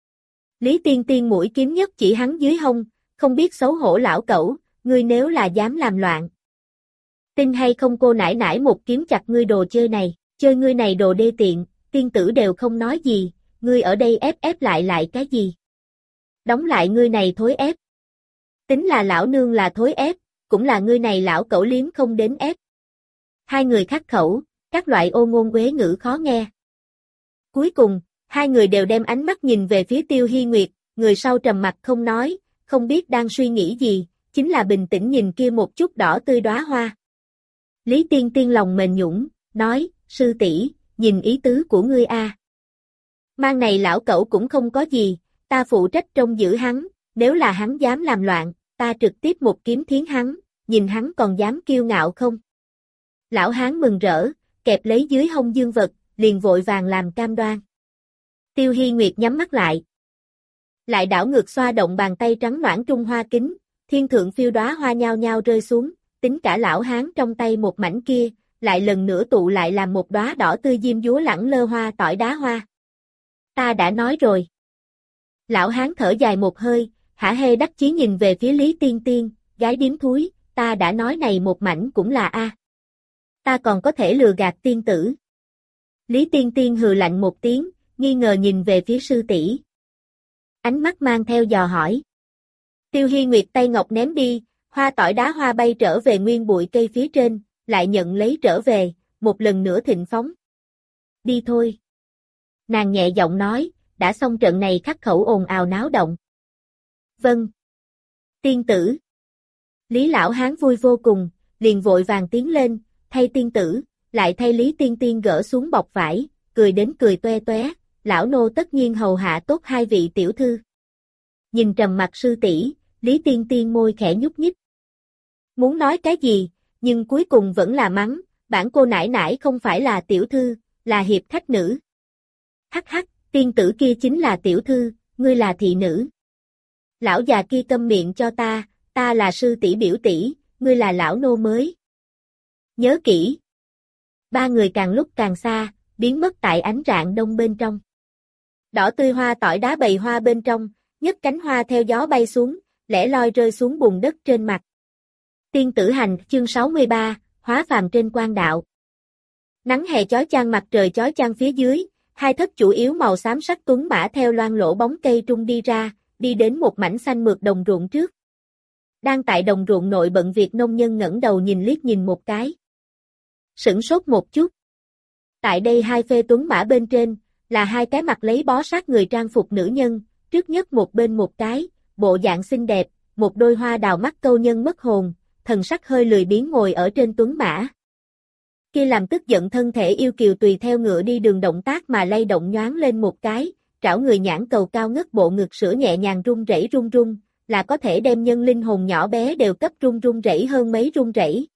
Lý Tiên Tiên mũi kiếm nhất chỉ hắn dưới hông, không biết xấu hổ lão cẩu, ngươi nếu là dám làm loạn. Tin hay không cô nãi nãi một kiếm chặt ngươi đồ chơi ngươi này đồ đê tiện, tiên tử đều không nói gì, ngươi ở đây ép lại cái gì? Đóng lại ngươi này thối ép. Tính là lão nương là thối ép, cũng là ngươi này lão cẩu liếm không đến ép. Hai người khắc khẩu, các loại ô ngôn uế ngữ khó nghe. Cuối cùng, hai người đều đem ánh mắt nhìn về phía Tiêu Hy Nguyệt, người sau trầm mặt không nói, không biết đang suy nghĩ gì, chính là bình tĩnh nhìn kia một chút đỏ tươi đóa hoa. Lý Tiên Tiên lòng mềm nhũn, nói, sư tỷ, nhìn ý tứ của ngươi a. Mang này lão cẩu cũng không có gì, ta phụ trách trông giữ hắn, nếu là hắn dám làm loạn, ta trực tiếp một kiếm thiến hắn, nhìn hắn còn dám kiêu ngạo không? Lão hán mừng rỡ, kẹp lấy dưới hông dương vật, liền vội vàng làm cam đoan. Tiêu Hy Nguyệt nhắm mắt lại. Lại đảo ngược xoa động bàn tay trắng nõn trung hoa kính, thiên thượng phiêu đóa hoa nhao nhao rơi xuống, tính cả lão hán trong tay một mảnh kia, lại lần nữa tụ lại làm một đóa đỏ tươi diêm dúa lẳng lơ hoa tỏi đá hoa. Ta đã nói rồi. Lão hán thở dài một hơi, hả hê đắc chí nhìn về phía Lý Tiên Tiên, gái điếm thúi, ta đã nói này một mảnh cũng là a. Ta còn có thể lừa gạt tiên tử. Lý Tiên Tiên hừ lạnh một tiếng, nghi ngờ nhìn về phía sư tỷ. Ánh mắt mang theo dò hỏi. Tiêu Hy Nguyệt tay ngọc ném đi, hoa tỏi đá hoa bay trở về nguyên bụi cây phía trên, lại nhận lấy trở về, một lần nữa thịnh phóng. Đi thôi. Nàng nhẹ giọng nói, đã xong trận này khắc khẩu ồn ào náo động. Vâng. Tiên tử. Lý lão hán vui vô cùng, liền vội vàng tiến lên, thay tiên tử, lại thay Lý Tiên Tiên gỡ xuống bọc vải, cười đến cười toe toé, lão nô tất nhiên hầu hạ tốt hai vị tiểu thư. Nhìn trầm mặt sư tỷ, Lý Tiên Tiên môi khẽ nhúc nhích. Muốn nói cái gì, nhưng cuối cùng vẫn là mắng, bản cô nãi nãi không phải là tiểu thư, là hiệp khách nữ. Hắc hắc, tiên tử kia chính là tiểu thư, ngươi là thị nữ. Lão già kia câm miệng cho ta là sư tỷ biểu tỷ, ngươi là lão nô mới. Nhớ kỹ. Ba người càng lúc càng xa, biến mất tại ánh rạng đông bên trong. Đỏ tươi hoa tỏi đá bầy hoa bên trong, nhấc cánh hoa theo gió bay xuống, lẻ loi rơi xuống bùn đất trên mặt. Tiên tử hành chương 63, hóa phàm trên quan đạo. Nắng hè chói chang, mặt trời chói chang phía dưới, hai thất chủ yếu màu xám sắc tuấn mã theo loang lỗ bóng cây trung đi ra, đi đến một mảnh xanh mượt đồng ruộng trước. Đang tại đồng ruộng nội bận việc, nông nhân ngẩng đầu nhìn liếc nhìn một cái. Sửng sốt một chút. Tại đây hai phê tuấn mã bên trên, là hai cái mặc lấy bó sát người trang phục nữ nhân, trước nhất một bên một cái, bộ dạng xinh đẹp, một đôi hoa đào mắt câu nhân mất hồn, thần sắc hơi lười biếng ngồi ở trên tuấn mã. Kia làm tức giận thân thể yêu kiều tùy theo ngựa đi đường động tác mà lay động nhoáng lên một cái, trảo người nhãn cầu cao ngất, bộ ngực sữa nhẹ nhàng rung rung, là có thể đem nhân linh hồn nhỏ bé đều cấp rung rẩy hơn mấy rung rẩy.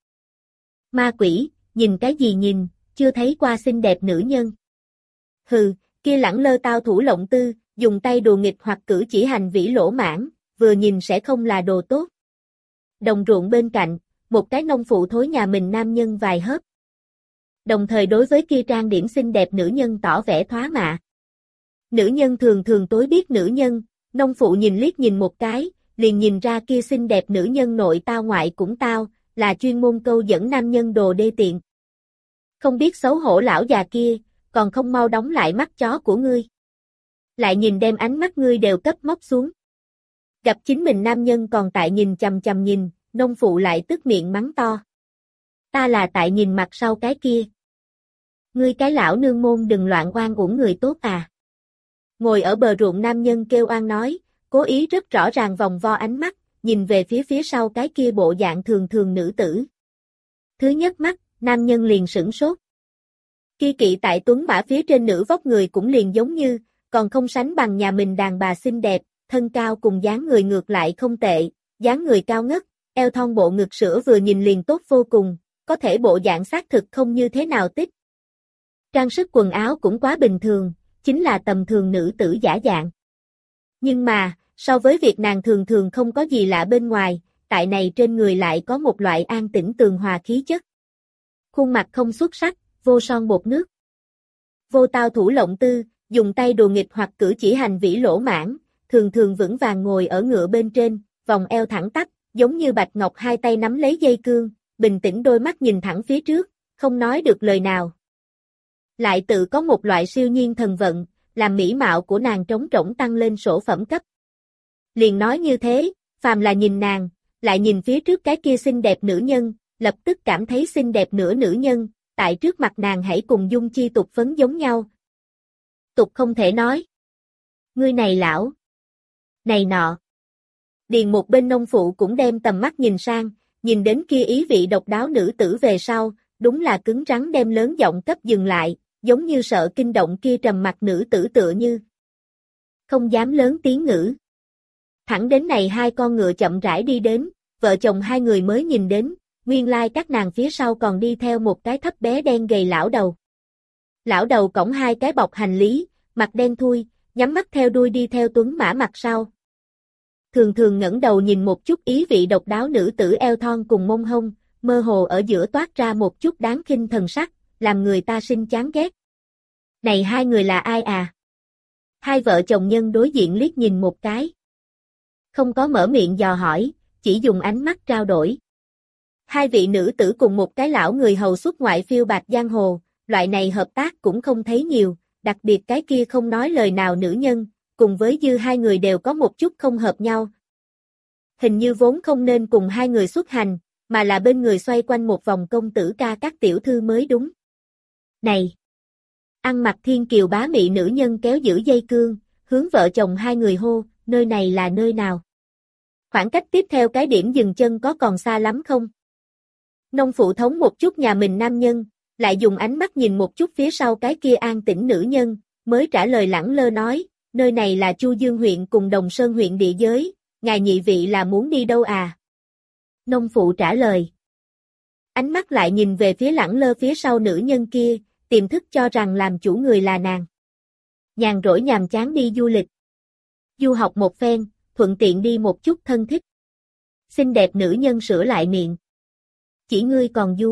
Ma quỷ, nhìn cái gì nhìn, chưa thấy qua xinh đẹp nữ nhân. Hừ, kia lẳng lơ tao thủ lộng tư, dùng tay đùa nghịch hoặc cử chỉ hành vĩ lỗ mãn, vừa nhìn sẽ không là đồ tốt. Đồng ruộng bên cạnh, một cái nông phụ thối nhà mình nam nhân vài hớp. Đồng thời đối với kia trang điểm xinh đẹp nữ nhân tỏ vẻ thoá mạ. Nữ nhân thường thường tối biết nữ nhân, nông phụ nhìn liếc nhìn một cái, liền nhìn ra kia xinh đẹp nữ nhân nội tao ngoại cũng tao, là chuyên môn câu dẫn nam nhân đồ đê tiện. Không biết xấu hổ lão già kia, còn không mau đóng lại mắt chó của ngươi. Lại nhìn đem ánh mắt ngươi đều cấp móc xuống. Gặp chính mình nam nhân còn tại nhìn chằm chằm nhìn, nông phụ lại tức miệng mắng to. Ta là tại nhìn mặt sau cái kia. Ngươi cái lão nương môn đừng loạn oan uổng người tốt à. Ngồi ở bờ ruộng nam nhân kêu oan nói, cố ý rất rõ ràng vòng vo ánh mắt, nhìn về phía sau cái kia bộ dạng thường thường nữ tử. Thứ nhất mắt, nam nhân liền sửng sốt. Kia kỵ tại tuấn mã phía trên nữ vóc người cũng liền giống như, còn không sánh bằng nhà mình đàn bà xinh đẹp, thân cao cùng dáng người ngược lại không tệ, dáng người cao ngất, eo thon bộ ngực sữa vừa nhìn liền tốt vô cùng, có thể bộ dạng xác thực không như thế nào tích. Trang sức quần áo cũng quá bình thường, chính là tầm thường nữ tử giả dạng. Nhưng mà, so với việc nàng thường thường không có gì lạ bên ngoài, tại này trên người lại có một loại an tĩnh tường hòa khí chất. Khuôn mặt không xuất sắc, vô son bột nước. Vô tao thủ lộng tư, dùng tay đùa nghịch hoặc cử chỉ hành vĩ lỗ mãn, thường thường vững vàng ngồi ở ngựa bên trên, vòng eo thẳng tắp, giống như bạch ngọc hai tay nắm lấy dây cương, bình tĩnh đôi mắt nhìn thẳng phía trước, không nói được lời nào. Lại tự có một loại siêu nhiên thần vận, làm mỹ mạo của nàng trống rỗng tăng lên sổ phẩm cấp. Liền nói như thế, phàm là nhìn nàng, lại nhìn phía trước cái kia xinh đẹp nữ nhân, lập tức cảm thấy xinh đẹp nửa nữ nhân, tại trước mặt nàng hãy cùng dung chi tục phấn giống nhau. Tục không thể nói. Ngươi này lão. Này nọ. Điền một bên nông phụ cũng đem tầm mắt nhìn sang, nhìn đến kia ý vị độc đáo nữ tử về sau, đúng là cứng rắn đem lớn giọng cấp dừng lại, giống như sợ kinh động kia trầm mặc nữ tử tựa như. Không dám lớn tiếng ngữ. Thẳng đến này hai con ngựa chậm rãi đi đến, vợ chồng hai người mới nhìn đến, nguyên lai các nàng phía sau còn đi theo một cái thấp bé đen gầy lão đầu. Lão đầu cõng hai cái bọc hành lý, mặt đen thui, nhắm mắt theo đuôi đi theo tuấn mã mặt sau. Thường thường ngẩng đầu nhìn một chút ý vị độc đáo nữ tử eo thon cùng mông hông, mơ hồ ở giữa toát ra một chút đáng khinh thần sắc, làm người ta sinh chán ghét. Này hai người là ai à? Hai vợ chồng nhân đối diện liếc nhìn một cái. Không có mở miệng dò hỏi, chỉ dùng ánh mắt trao đổi. Hai vị nữ tử cùng một cái lão người hầu xuất ngoại phiêu bạt giang hồ, loại này hợp tác cũng không thấy nhiều, đặc biệt cái kia không nói lời nào nữ nhân, cùng với dư hai người đều có một chút không hợp nhau. Hình như vốn không nên cùng hai người xuất hành, mà là bên người xoay quanh một vòng công tử ca các tiểu thư mới đúng. Này! Ăn mặc thiên kiều bá mị nữ nhân kéo giữ dây cương, hướng vợ chồng hai người hô, nơi này là nơi nào? Khoảng cách tiếp theo cái điểm dừng chân có còn xa lắm không? Nông phụ thống một chút nhà mình nam nhân, lại dùng ánh mắt nhìn một chút phía sau cái kia an tĩnh nữ nhân, mới trả lời lẳng lơ nói, nơi này là Chu Dương huyện cùng Đồng Sơn huyện địa giới, ngài nhị vị là muốn đi đâu à? Nông phụ trả lời. Ánh mắt lại nhìn về phía lẳng lơ phía sau nữ nhân kia, tiềm thức cho rằng làm chủ người là nàng. Nhàn rỗi nhàm chán đi du lịch. Du học một phen, thuận tiện đi một chút thân thích. Xinh đẹp nữ nhân sửa lại miệng. Chỉ ngươi còn du.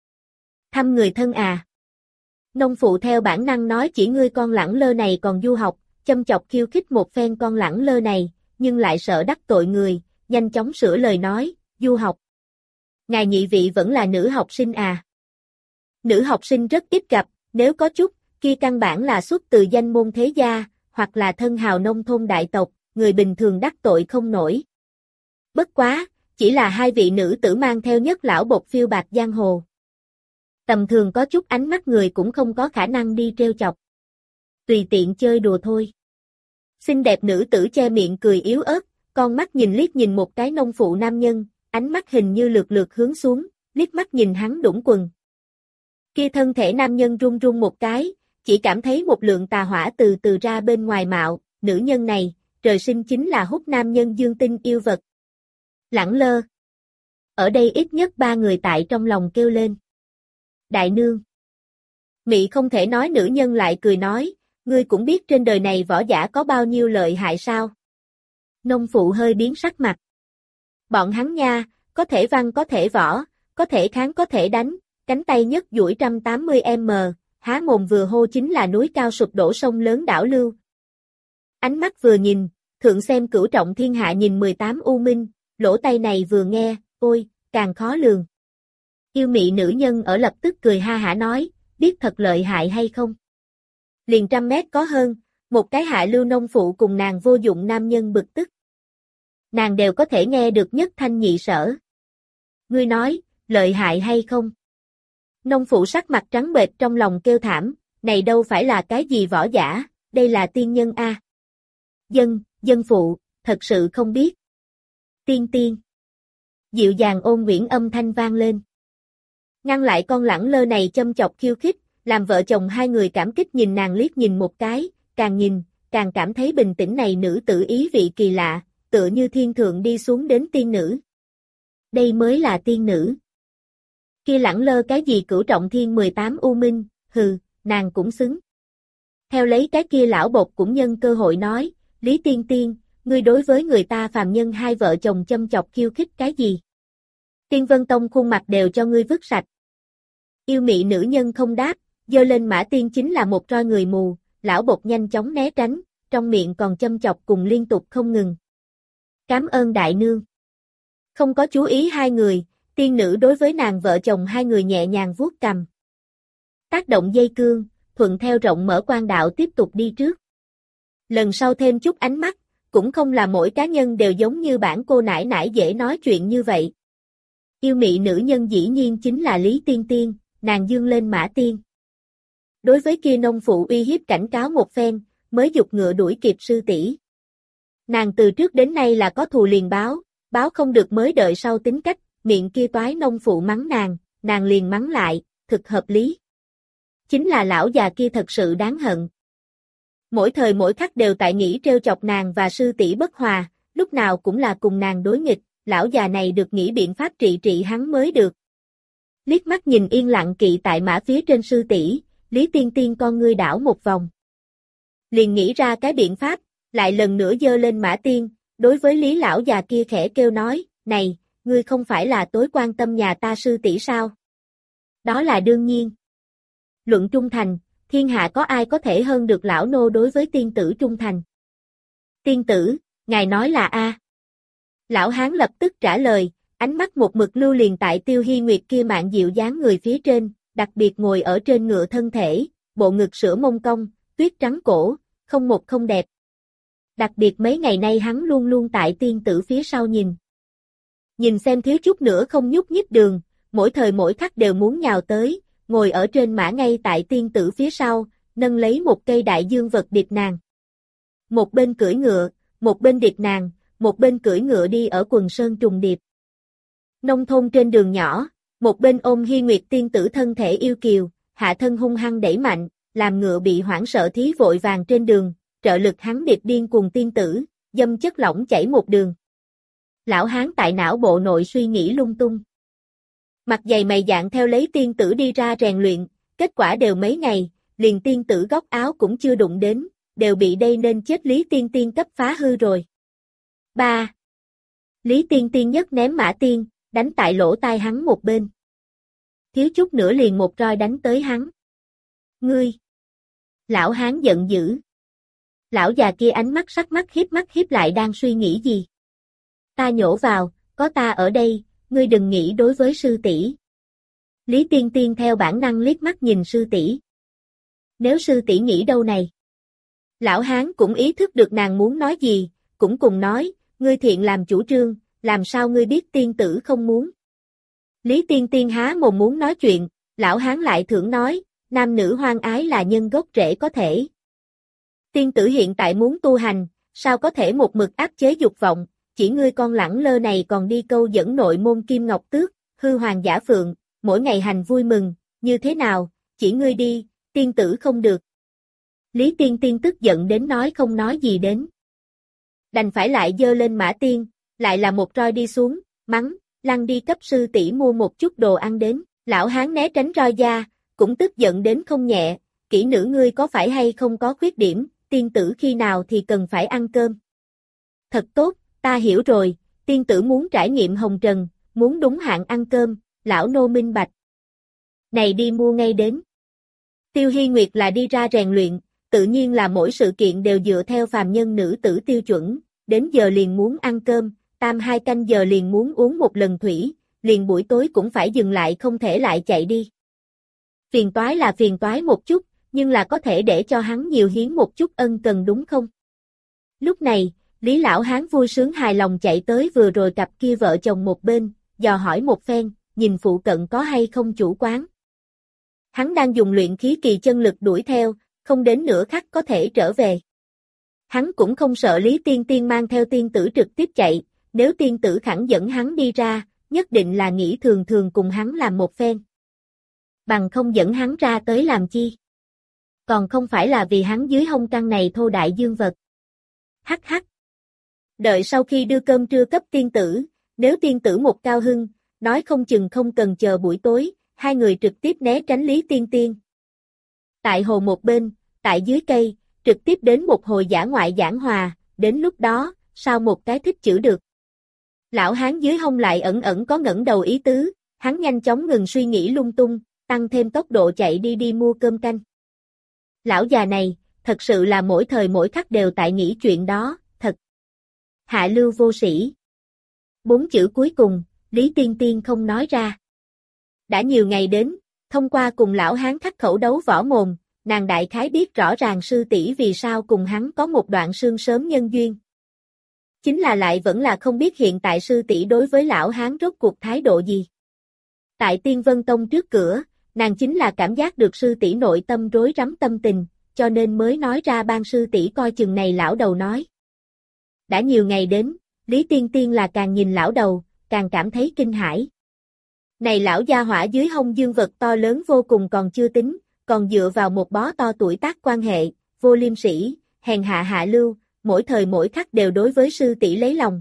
Thăm người thân à? Nông phụ theo bản năng nói chỉ ngươi con lẳng lơ này còn du học, châm chọc khiêu khích một phen con lẳng lơ này, nhưng lại sợ đắc tội người, nhanh chóng sửa lời nói, du học. Ngài nhị vị vẫn là nữ học sinh à? Nữ học sinh rất ít gặp, nếu có chút, kia căn bản là xuất từ danh môn thế gia, hoặc là thân hào nông thôn đại tộc, người bình thường đắc tội không nổi. Bất quá, chỉ là hai vị nữ tử mang theo nhất lão bột phiêu bạt giang hồ. Tầm thường có chút ánh mắt người cũng không có khả năng đi trêu chọc. Tùy tiện chơi đùa thôi. Xinh đẹp nữ tử che miệng cười yếu ớt, con mắt liếc nhìn một cái nông phụ nam nhân, ánh mắt hình như lượt lượt hướng xuống, liếc mắt nhìn hắn đũng quần. Kia thân thể nam nhân run run một cái, chỉ cảm thấy một lượng tà hỏa từ từ ra bên ngoài mạo, nữ nhân này, trời sinh chính là hút nam nhân dương tinh yêu vật. Lẳng lơ. Ở đây ít nhất 3 người tại trong lòng kêu lên. Đại nương. Mị không thể nói nữ nhân lại cười nói, ngươi cũng biết trên đời này võ giả có bao nhiêu lợi hại sao? Nông phụ hơi biến sắc mặt. Bọn hắn nha, có thể văn có thể võ, có thể kháng có thể đánh, cánh tay nhất duỗi 180m, há mồm vừa hô chính là núi cao sụp đổ sông lớn đảo lưu. Ánh mắt vừa nhìn, thượng xem cửu trọng thiên hạ nhìn 18 u minh, lỗ tai này vừa nghe, ôi, càng khó lường. Yêu mị nữ nhân ở lập tức cười ha hả nói, biết thật lợi hại hay không? Liền 100 mét có hơn, một cái hạ lưu nông phụ cùng nàng vô dụng nam nhân bực tức. Nàng đều có thể nghe được nhất thanh nhị sở. Ngươi nói, lợi hại hay không? Nông phụ sắc mặt trắng bệch trong lòng kêu thảm, này đâu phải là cái gì võ giả, đây là tiên nhân a. Dân phụ, thật sự không biết. Tiên. Dịu dàng ôn nguyễn âm thanh vang lên. Ngăn lại con lẳng lơ này châm chọc khiêu khích, làm vợ chồng hai người cảm kích nhìn nàng liếc nhìn một cái, càng nhìn, càng cảm thấy bình tĩnh này nữ tử ý vị kỳ lạ, tựa như thiên thượng đi xuống đến tiên nữ. Đây mới là tiên nữ. Kia lẳng lơ cái gì cửu trọng thiên 18 u minh, hừ, nàng cũng xứng. Theo lấy cái kia lão bột cũng nhân cơ hội nói, Lý Tiên, ngươi đối với người ta phàm nhân hai vợ chồng châm chọc khiêu khích cái gì? Tiên Vân Tông khuôn mặt đều cho ngươi vứt sạch. Yêu mị nữ nhân không đáp, giơ lên mã tiên chính là một roi người mù, lão bột nhanh chóng né tránh, trong miệng còn châm chọc cùng liên tục không ngừng. Cảm ơn đại nương. Không có chú ý hai người, tiên nữ đối với nàng vợ chồng hai người nhẹ nhàng vuốt cằm. Tác động dây cương, thuận theo rộng mở quan đạo tiếp tục đi trước. Lần sau thêm chút ánh mắt, cũng không là mỗi cá nhân đều giống như bản cô nãi nãi dễ nói chuyện như vậy. Yêu mị nữ nhân dĩ nhiên chính là Lý Tiên, nàng dương lên mã tiên. Đối với kia nông phụ uy hiếp cảnh cáo một phen, mới giục ngựa đuổi kịp sư tỷ. Nàng từ trước đến nay là có thù liền báo không được mới đợi sau tính cách, miệng kia toái nông phụ mắng nàng liền mắng lại, thực hợp lý. Chính là lão già kia thật sự đáng hận. Mỗi thời mỗi khắc đều tại nghĩ trêu chọc nàng và sư tỷ bất hòa, lúc nào cũng là cùng nàng đối nghịch, lão già này được nghĩ biện pháp trị hắn mới được. Liếc mắt nhìn yên lặng kỵ tại mã phía trên sư tỷ, Lý Tiên con ngươi đảo một vòng. Liền nghĩ ra cái biện pháp, lại lần nữa giơ lên mã tiên, đối với Lý lão già kia khẽ kêu nói, này, ngươi không phải là tối quan tâm nhà ta sư tỷ sao? Đó là đương nhiên. Luận trung thành, thiên hạ có ai có thể hơn được lão nô đối với tiên tử trung thành? Tiên tử, ngài nói là A. Lão hán lập tức trả lời, ánh mắt một mực lưu liền tại Tiêu Hy Nguyệt kia mạn dịu dáng người phía trên, đặc biệt ngồi ở trên ngựa thân thể, bộ ngực sữa mông cong, tuyết trắng cổ, không một không đẹp. Đặc biệt mấy ngày nay hắn luôn luôn tại tiên tử phía sau nhìn. Nhìn xem thiếu chút nữa không nhúc nhích đường, mỗi thời mỗi khắc đều muốn nhào tới, ngồi ở trên mã ngay tại tiên tử phía sau, nâng lấy một cây đại dương vật điệp nàng. Một bên cưỡi ngựa, một bên điệp nàng, một bên cưỡi ngựa đi ở quần sơn trùng điệp. Nông thôn trên đường nhỏ, một bên ôm Hy Nguyệt tiên tử thân thể yêu kiều, hạ thân hung hăng đẩy mạnh, làm ngựa bị hoảng sợ thí vội vàng trên đường, trợ lực hắn điệp điên cùng tiên tử, dâm chất lỏng chảy một đường. Lão hán tại não bộ nội suy nghĩ lung tung. Mặt dày mày dạn theo lấy tiên tử đi ra rèn luyện, kết quả đều mấy ngày, liền tiên tử góc áo cũng chưa đụng đến, đều bị đây nên chết Lý Tiên cấp phá hư rồi. 3. Lý Tiên nhất ném mã tiên, đánh tại lỗ tai hắn một bên. Thiếu chút nữa liền một roi đánh tới hắn. Ngươi! Lão hán giận dữ. Lão già kia ánh mắt sắc mắt hiếp lại đang suy nghĩ gì. Ta nhổ vào, có ta ở đây, ngươi đừng nghĩ đối với sư tỷ. Lý Tiên Tiên theo bản năng liếc mắt nhìn sư tỷ. Nếu sư tỷ nghĩ đâu này? Lão hán cũng ý thức được nàng muốn nói gì, cũng cùng nói, ngươi thiện làm chủ trương, làm sao ngươi biết tiên tử không muốn? Lý Tiên Tiên há mồm muốn nói chuyện, lão hán lại thưởng nói, nam nữ hoan ái là nhân gốc rễ có thể. Tiên tử hiện tại muốn tu hành, sao có thể một mực áp chế dục vọng, chỉ ngươi con lẳng lơ này còn đi câu dẫn nội môn Kim Ngọc Tước, hư hoàng giả phượng, mỗi ngày hành vui mừng, như thế nào, chỉ ngươi đi, tiên tử không được. Lý Tiên Tiên tức giận đến nói không nói gì đến. Đành phải lại dơ lên mã tiên, lại là một roi đi xuống, mắng, lăn đi cấp sư tỷ mua một chút đồ ăn đến, lão hán né tránh roi da, cũng tức giận đến không nhẹ, kỹ nữ ngươi có phải hay không có khuyết điểm, tiên tử khi nào thì cần phải ăn cơm. Thật tốt, ta hiểu rồi, tiên tử muốn trải nghiệm hồng trần, muốn đúng hạn ăn cơm, lão nô minh bạch. Này đi mua ngay đến. Tiêu Hy Nguyệt là đi ra rèn luyện, tự nhiên là mỗi sự kiện đều dựa theo phàm nhân nữ tử tiêu chuẩn, đến giờ liền muốn ăn cơm, tam 2 canh giờ liền muốn uống một lần thủy, liền buổi tối cũng phải dừng lại không thể lại chạy đi. Phiền toái là phiền toái một chút, nhưng là có thể để cho hắn nhiều hiến một chút ân cần đúng không? Lúc này, Lý Lão Hán vui sướng hài lòng chạy tới vừa rồi cặp kia vợ chồng một bên, dò hỏi một phen, nhìn phụ cận có hay không chủ quán. Hắn đang dùng luyện khí kỳ chân lực đuổi theo, không đến nửa khắc có thể trở về. Hắn cũng không sợ Lý Tiên Tiên mang theo tiên tử trực tiếp chạy, nếu tiên tử khẳng dẫn hắn đi ra, nhất định là nghĩ thường thường cùng hắn làm một phen. Bằng không dẫn hắn ra tới làm chi? Còn không phải là vì hắn dưới hông căn này thô đại dương vật. Hắc hắc. Đợi sau khi đưa cơm trưa cấp tiên tử, nếu tiên tử một cao hưng, nói không chừng không cần chờ buổi tối, hai người trực tiếp né tránh Lý Tiên Tiên. Tại hồ một bên, tại dưới cây, trực tiếp đến một hồi dã ngoại giảng hòa, đến lúc đó, sao một cái thích chữ được. Lão hán dưới hông lại ẩn ẩn có ngẩng đầu ý tứ, hắn nhanh chóng ngừng suy nghĩ lung tung, tăng thêm tốc độ chạy đi mua cơm canh. Lão già này, thật sự là mỗi thời mỗi khắc đều tại nghĩ chuyện đó, thật. Hạ lưu vô sĩ. 4 chữ cuối cùng, Lý Tiên Tiên không nói ra. Đã nhiều ngày đến, thông qua cùng lão hán khắc khẩu đấu võ mồm, nàng đại khái biết rõ ràng sư tỷ vì sao cùng hắn có một đoạn sương sớm nhân duyên. Chính là lại vẫn là không biết hiện tại sư tỷ đối với lão hán rốt cuộc thái độ gì. Tại Tiên Vân Tông trước cửa, nàng chính là cảm giác được sư tỷ nội tâm rối rắm tâm tình, cho nên mới nói ra ban sư tỷ coi chừng này lão đầu nói. Đã nhiều ngày đến, Lý Tiên Tiên là càng nhìn lão đầu, càng cảm thấy kinh hãi. Này lão gia hỏa dưới hông dương vật to lớn vô cùng còn chưa tính, còn dựa vào một bó to tuổi tác quan hệ, vô liêm sỉ, hèn hạ hạ lưu, mỗi thời mỗi khắc đều đối với sư tỷ lấy lòng.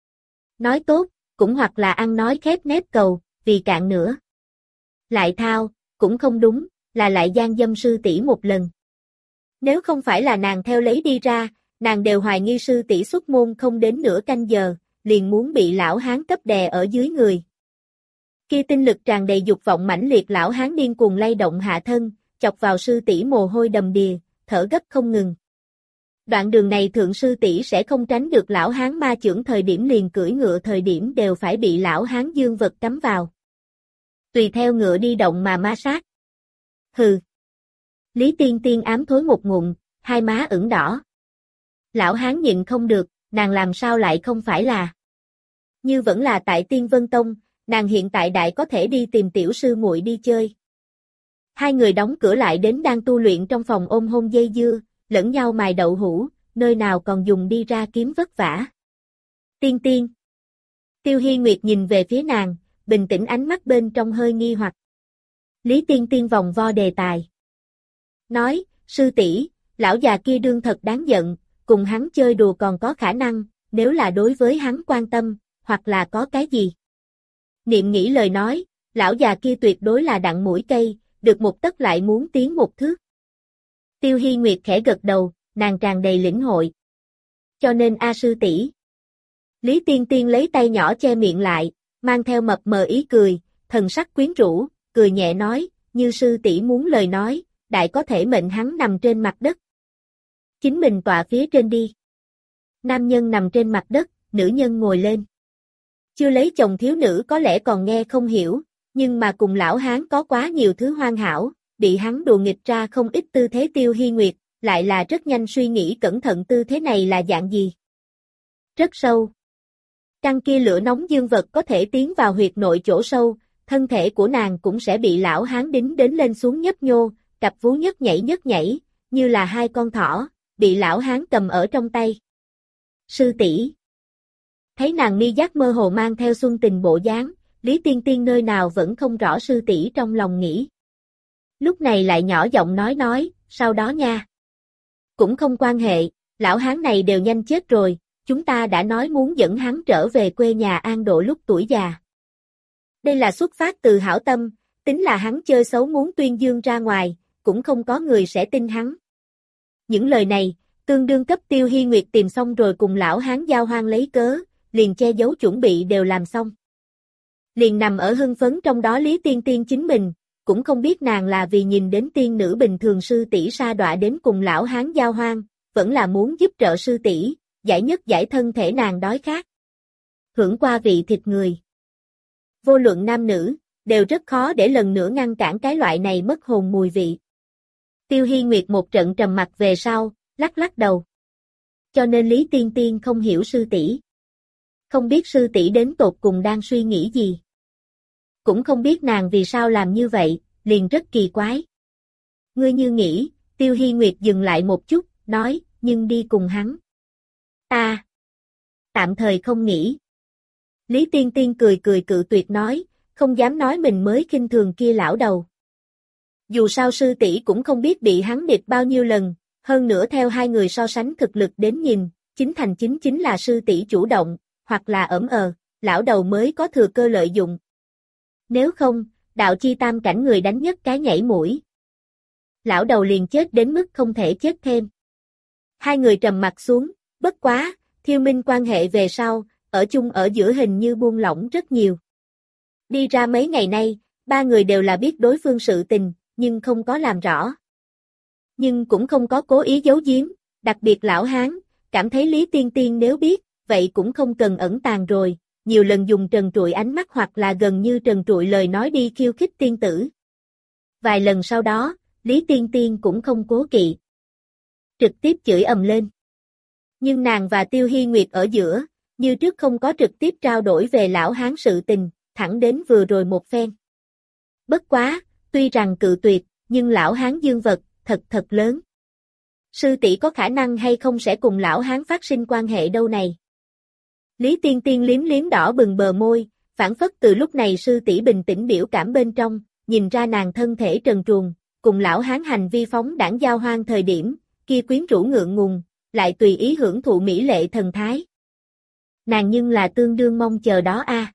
Nói tốt, cũng hoặc là ăn nói khép nép cầu, vì cạn nữa. Lại thao, cũng không đúng, là lại gian dâm sư tỷ một lần. Nếu không phải là nàng theo lấy đi ra, nàng đều hoài nghi sư tỷ xuất môn không đến nửa canh giờ, liền muốn bị lão hán cấp đè ở dưới người. Kia tinh lực tràn đầy dục vọng mãnh liệt lão hán điên cuồng lay động hạ thân, chọc vào sư tỷ mồ hôi đầm đìa, thở gấp không ngừng. Đoạn đường này thượng sư tỷ sẽ không tránh được lão hán ma chưởng thời điểm liền cưỡi ngựa thời điểm đều phải bị lão hán dương vật cắm vào. Tùy theo ngựa đi động mà ma sát. Hừ. Lý Tiên Tiên ám thối một ngụm, hai má ửng đỏ. Lão hán nhịn không được, nàng làm sao lại không phải là. Như vẫn là tại Tiên Vân Tông, nàng hiện tại đại có thể đi tìm tiểu sư muội đi chơi. Hai người đóng cửa lại đến đang tu luyện trong phòng ôm hôn dây dưa, lẫn nhau mài đậu hũ, nơi nào còn dùng đi ra kiếm vất vả. Tiên Tiên. Tiêu Hy Nguyệt nhìn về phía nàng, bình tĩnh ánh mắt bên trong hơi nghi hoặc. Lý Tiên Tiên vòng vo đề tài. Nói, sư tỷ, lão già kia đương thật đáng giận, cùng hắn chơi đùa còn có khả năng, nếu là đối với hắn quan tâm, hoặc là có cái gì. Niệm nghĩ lời nói, lão già kia tuyệt đối là đặng mũi cây, được một tấc lại muốn tiến một thước. Tiêu Hy Nguyệt khẽ gật đầu, nàng tràn đầy lĩnh hội. Cho nên a sư tỷ. Lý Tiên Tiên lấy tay nhỏ che miệng lại, mang theo mập mờ ý cười, thần sắc quyến rũ, cười nhẹ nói, như sư tỷ muốn lời nói, đại có thể mệnh hắn nằm trên mặt đất. Chính mình tọa phía trên đi. Nam nhân nằm trên mặt đất, nữ nhân ngồi lên. Chưa lấy chồng thiếu nữ có lẽ còn nghe không hiểu, Nhưng mà cùng lão hán có quá nhiều thứ hoàn hảo, bị hắn đùa nghịch ra không ít tư thế. Tiêu Hi Nguyệt lại là rất nhanh suy nghĩ cẩn thận tư thế này là dạng gì. Rất sâu. Căn kia lửa nóng dương vật có thể tiến vào huyệt nội chỗ sâu, thân thể của nàng cũng sẽ bị lão hán đính đến lên xuống nhấp nhô, cặp vú nhất nhảy, như là hai con thỏ, bị lão hán cầm ở trong tay. Sư tỷ. Thấy nàng mi giác mơ hồ mang theo xuân tình bộ dáng, Lý Tiên Tiên nơi nào vẫn không rõ sư tỷ trong lòng nghĩ. Lúc này lại nhỏ giọng nói, sau đó nha. Cũng không quan hệ, lão hán này đều nhanh chết rồi, chúng ta đã nói muốn dẫn hắn trở về quê nhà an độ lúc tuổi già. Đây là xuất phát từ hảo tâm, tính là hắn chơi xấu muốn tuyên dương ra ngoài, cũng không có người sẽ tin hắn. Những lời này, tương đương cấp Tiêu Hi Nguyệt tìm xong rồi cùng lão hán giao hoan lấy cớ, liền che giấu chuẩn bị đều làm xong. Liền nằm ở hưng phấn trong đó Lý Tiên Tiên chính mình, cũng không biết nàng là vì nhìn đến tiên nữ bình thường sư tỷ sa đọa đến cùng lão hán giao hoan, vẫn là muốn giúp trợ sư tỷ, giải thân thể nàng đói khát. Hưởng qua vị thịt người. Vô luận nam nữ, đều rất khó để lần nữa ngăn cản cái loại này mất hồn mùi vị. Tiêu Hi Nguyệt một trận trầm mặc về sau, lắc đầu. Cho nên Lý Tiên Tiên không hiểu sư tỷ. Không biết sư tỷ đến tột cùng đang suy nghĩ gì. Cũng không biết nàng vì sao làm như vậy, liền rất kỳ quái. Ngươi như nghĩ, Tiêu Hi Nguyệt dừng lại một chút, nói, nhưng đi cùng hắn. Ta tạm thời không nghĩ. Lý Tiên Tiên cười cự tuyệt nói, không dám nói mình mới khinh thường kia lão đầu. Dù sao sư tỷ cũng không biết bị hắn điệp bao nhiêu lần, hơn nữa theo hai người so sánh thực lực đến nhìn, chính là sư tỷ chủ động, hoặc là lão đầu mới có thừa cơ lợi dụng. Nếu không, đạo chi tam cảnh người đánh nhất cái nhảy mũi. Lão đầu liền chết đến mức không thể chết thêm. Hai người trầm mặt xuống, bất quá, Thiêu Minh quan hệ về sau, ở chung ở giữa hình như buông lỏng rất nhiều. Đi ra mấy ngày nay, ba người đều là biết đối phương sự tình, nhưng không có làm rõ. Nhưng cũng không có cố ý giấu giếm, đặc biệt lão hán, cảm thấy Lý Tiên Tiên nếu biết, vậy cũng không cần ẩn tàng rồi, nhiều lần dùng trần trụi ánh mắt hoặc là gần như trần trụi lời nói đi khiêu khích tiên tử. Vài lần sau đó, Lý Tiên Tiên cũng không cố kỵ. Trực tiếp chửi ầm lên. Nhưng nàng và Tiêu Hi Nguyệt ở giữa, như trước không có trực tiếp trao đổi về lão hán sự tình, thẳng đến vừa rồi một phen. Bất quá, tuy rằng cự tuyệt, nhưng lão hán dương vật, thật lớn. Sư tỷ có khả năng hay không sẽ cùng lão hán phát sinh quan hệ đâu này. Lý Tiên Tiên liếm đỏ bừng bờ môi, phản phất từ lúc này sư tỷ bình tĩnh biểu cảm bên trong, nhìn ra nàng thân thể trần truồng, cùng lão hán hành vi phóng đãng giao hoan thời điểm, kia quyến rũ ngượng ngùng, lại tùy ý hưởng thụ mỹ lệ thần thái. Nàng nhưng là tương đương mong chờ đó a.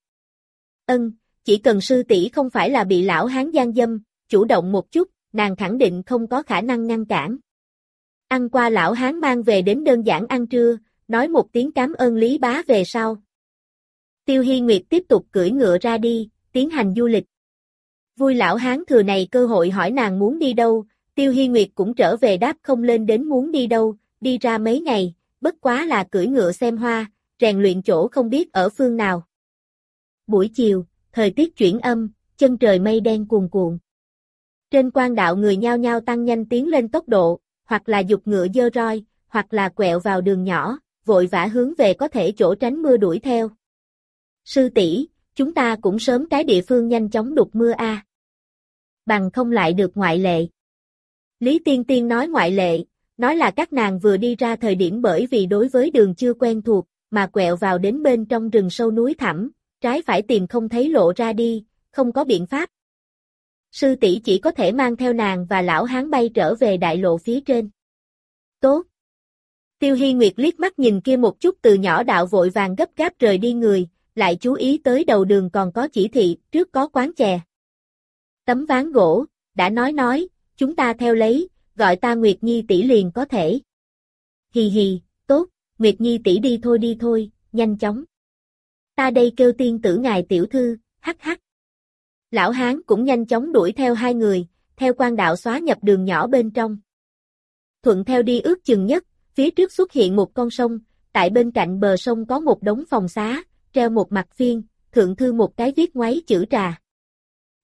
Chỉ cần sư tỷ không phải là bị lão hán gian dâm, chủ động một chút, nàng khẳng định không có khả năng ngăn cản. Ăn qua lão hán mang về đến đơn giản ăn trưa, nói một tiếng cảm ơn Lý bá về sau. Tiêu Hi Nguyệt tiếp tục cưỡi ngựa ra đi, tiến hành du lịch. Vui lão hán thừa này cơ hội hỏi nàng muốn đi đâu, Tiêu Hi Nguyệt cũng trở về đáp không lên đến muốn đi đâu, đi ra mấy ngày, bất quá là cưỡi ngựa xem hoa, rèn luyện chỗ không biết ở phương nào. Buổi chiều, thời tiết chuyển âm, chân trời mây đen cuồn cuộn. Trên quan đạo người nhao nhao tăng nhanh tiến lên tốc độ, hoặc là giục ngựa giơ roi, hoặc là quẹo vào đường nhỏ, vội vã hướng về có thể chỗ tránh mưa đuổi theo. Sư tỷ, chúng ta cũng sớm cái địa phương nhanh chóng đục mưa a. Bằng không lại được ngoại lệ. Lý Tiên Tiên nói ngoại lệ, nói là các nàng vừa đi ra thời điểm bởi vì đối với đường chưa quen thuộc, mà quẹo vào đến bên trong rừng sâu núi thẳm, trái phải tìm không thấy lộ ra đi, không có biện pháp. Sư tỷ chỉ có thể mang theo nàng và lão hán bay trở về đại lộ phía trên. Tốt. Tiêu Hi Nguyệt liếc mắt nhìn kia một chút từ nhỏ đạo vội vàng gấp gáp rời đi người, lại chú ý tới đầu đường còn có chỉ thị, trước có quán chè. Tấm ván gỗ, đã nói, chúng ta theo lấy, gọi ta Nguyệt Nhi tỷ liền có thể. Hì hì, tốt, Nguyệt Nhi tỷ đi thôi, nhanh chóng. Ta đây kêu tiên tử ngài tiểu thư, hắc hắc. Lão hán cũng nhanh chóng đuổi theo hai người, theo quan đạo xóa nhập đường nhỏ bên trong. Thuận theo đi ước chừng nhất, phía trước xuất hiện một con sông, tại bên cạnh bờ sông có một đống phòng xá, treo một mặt phiên, thượng thư một cái viết ngoáy chữ trà.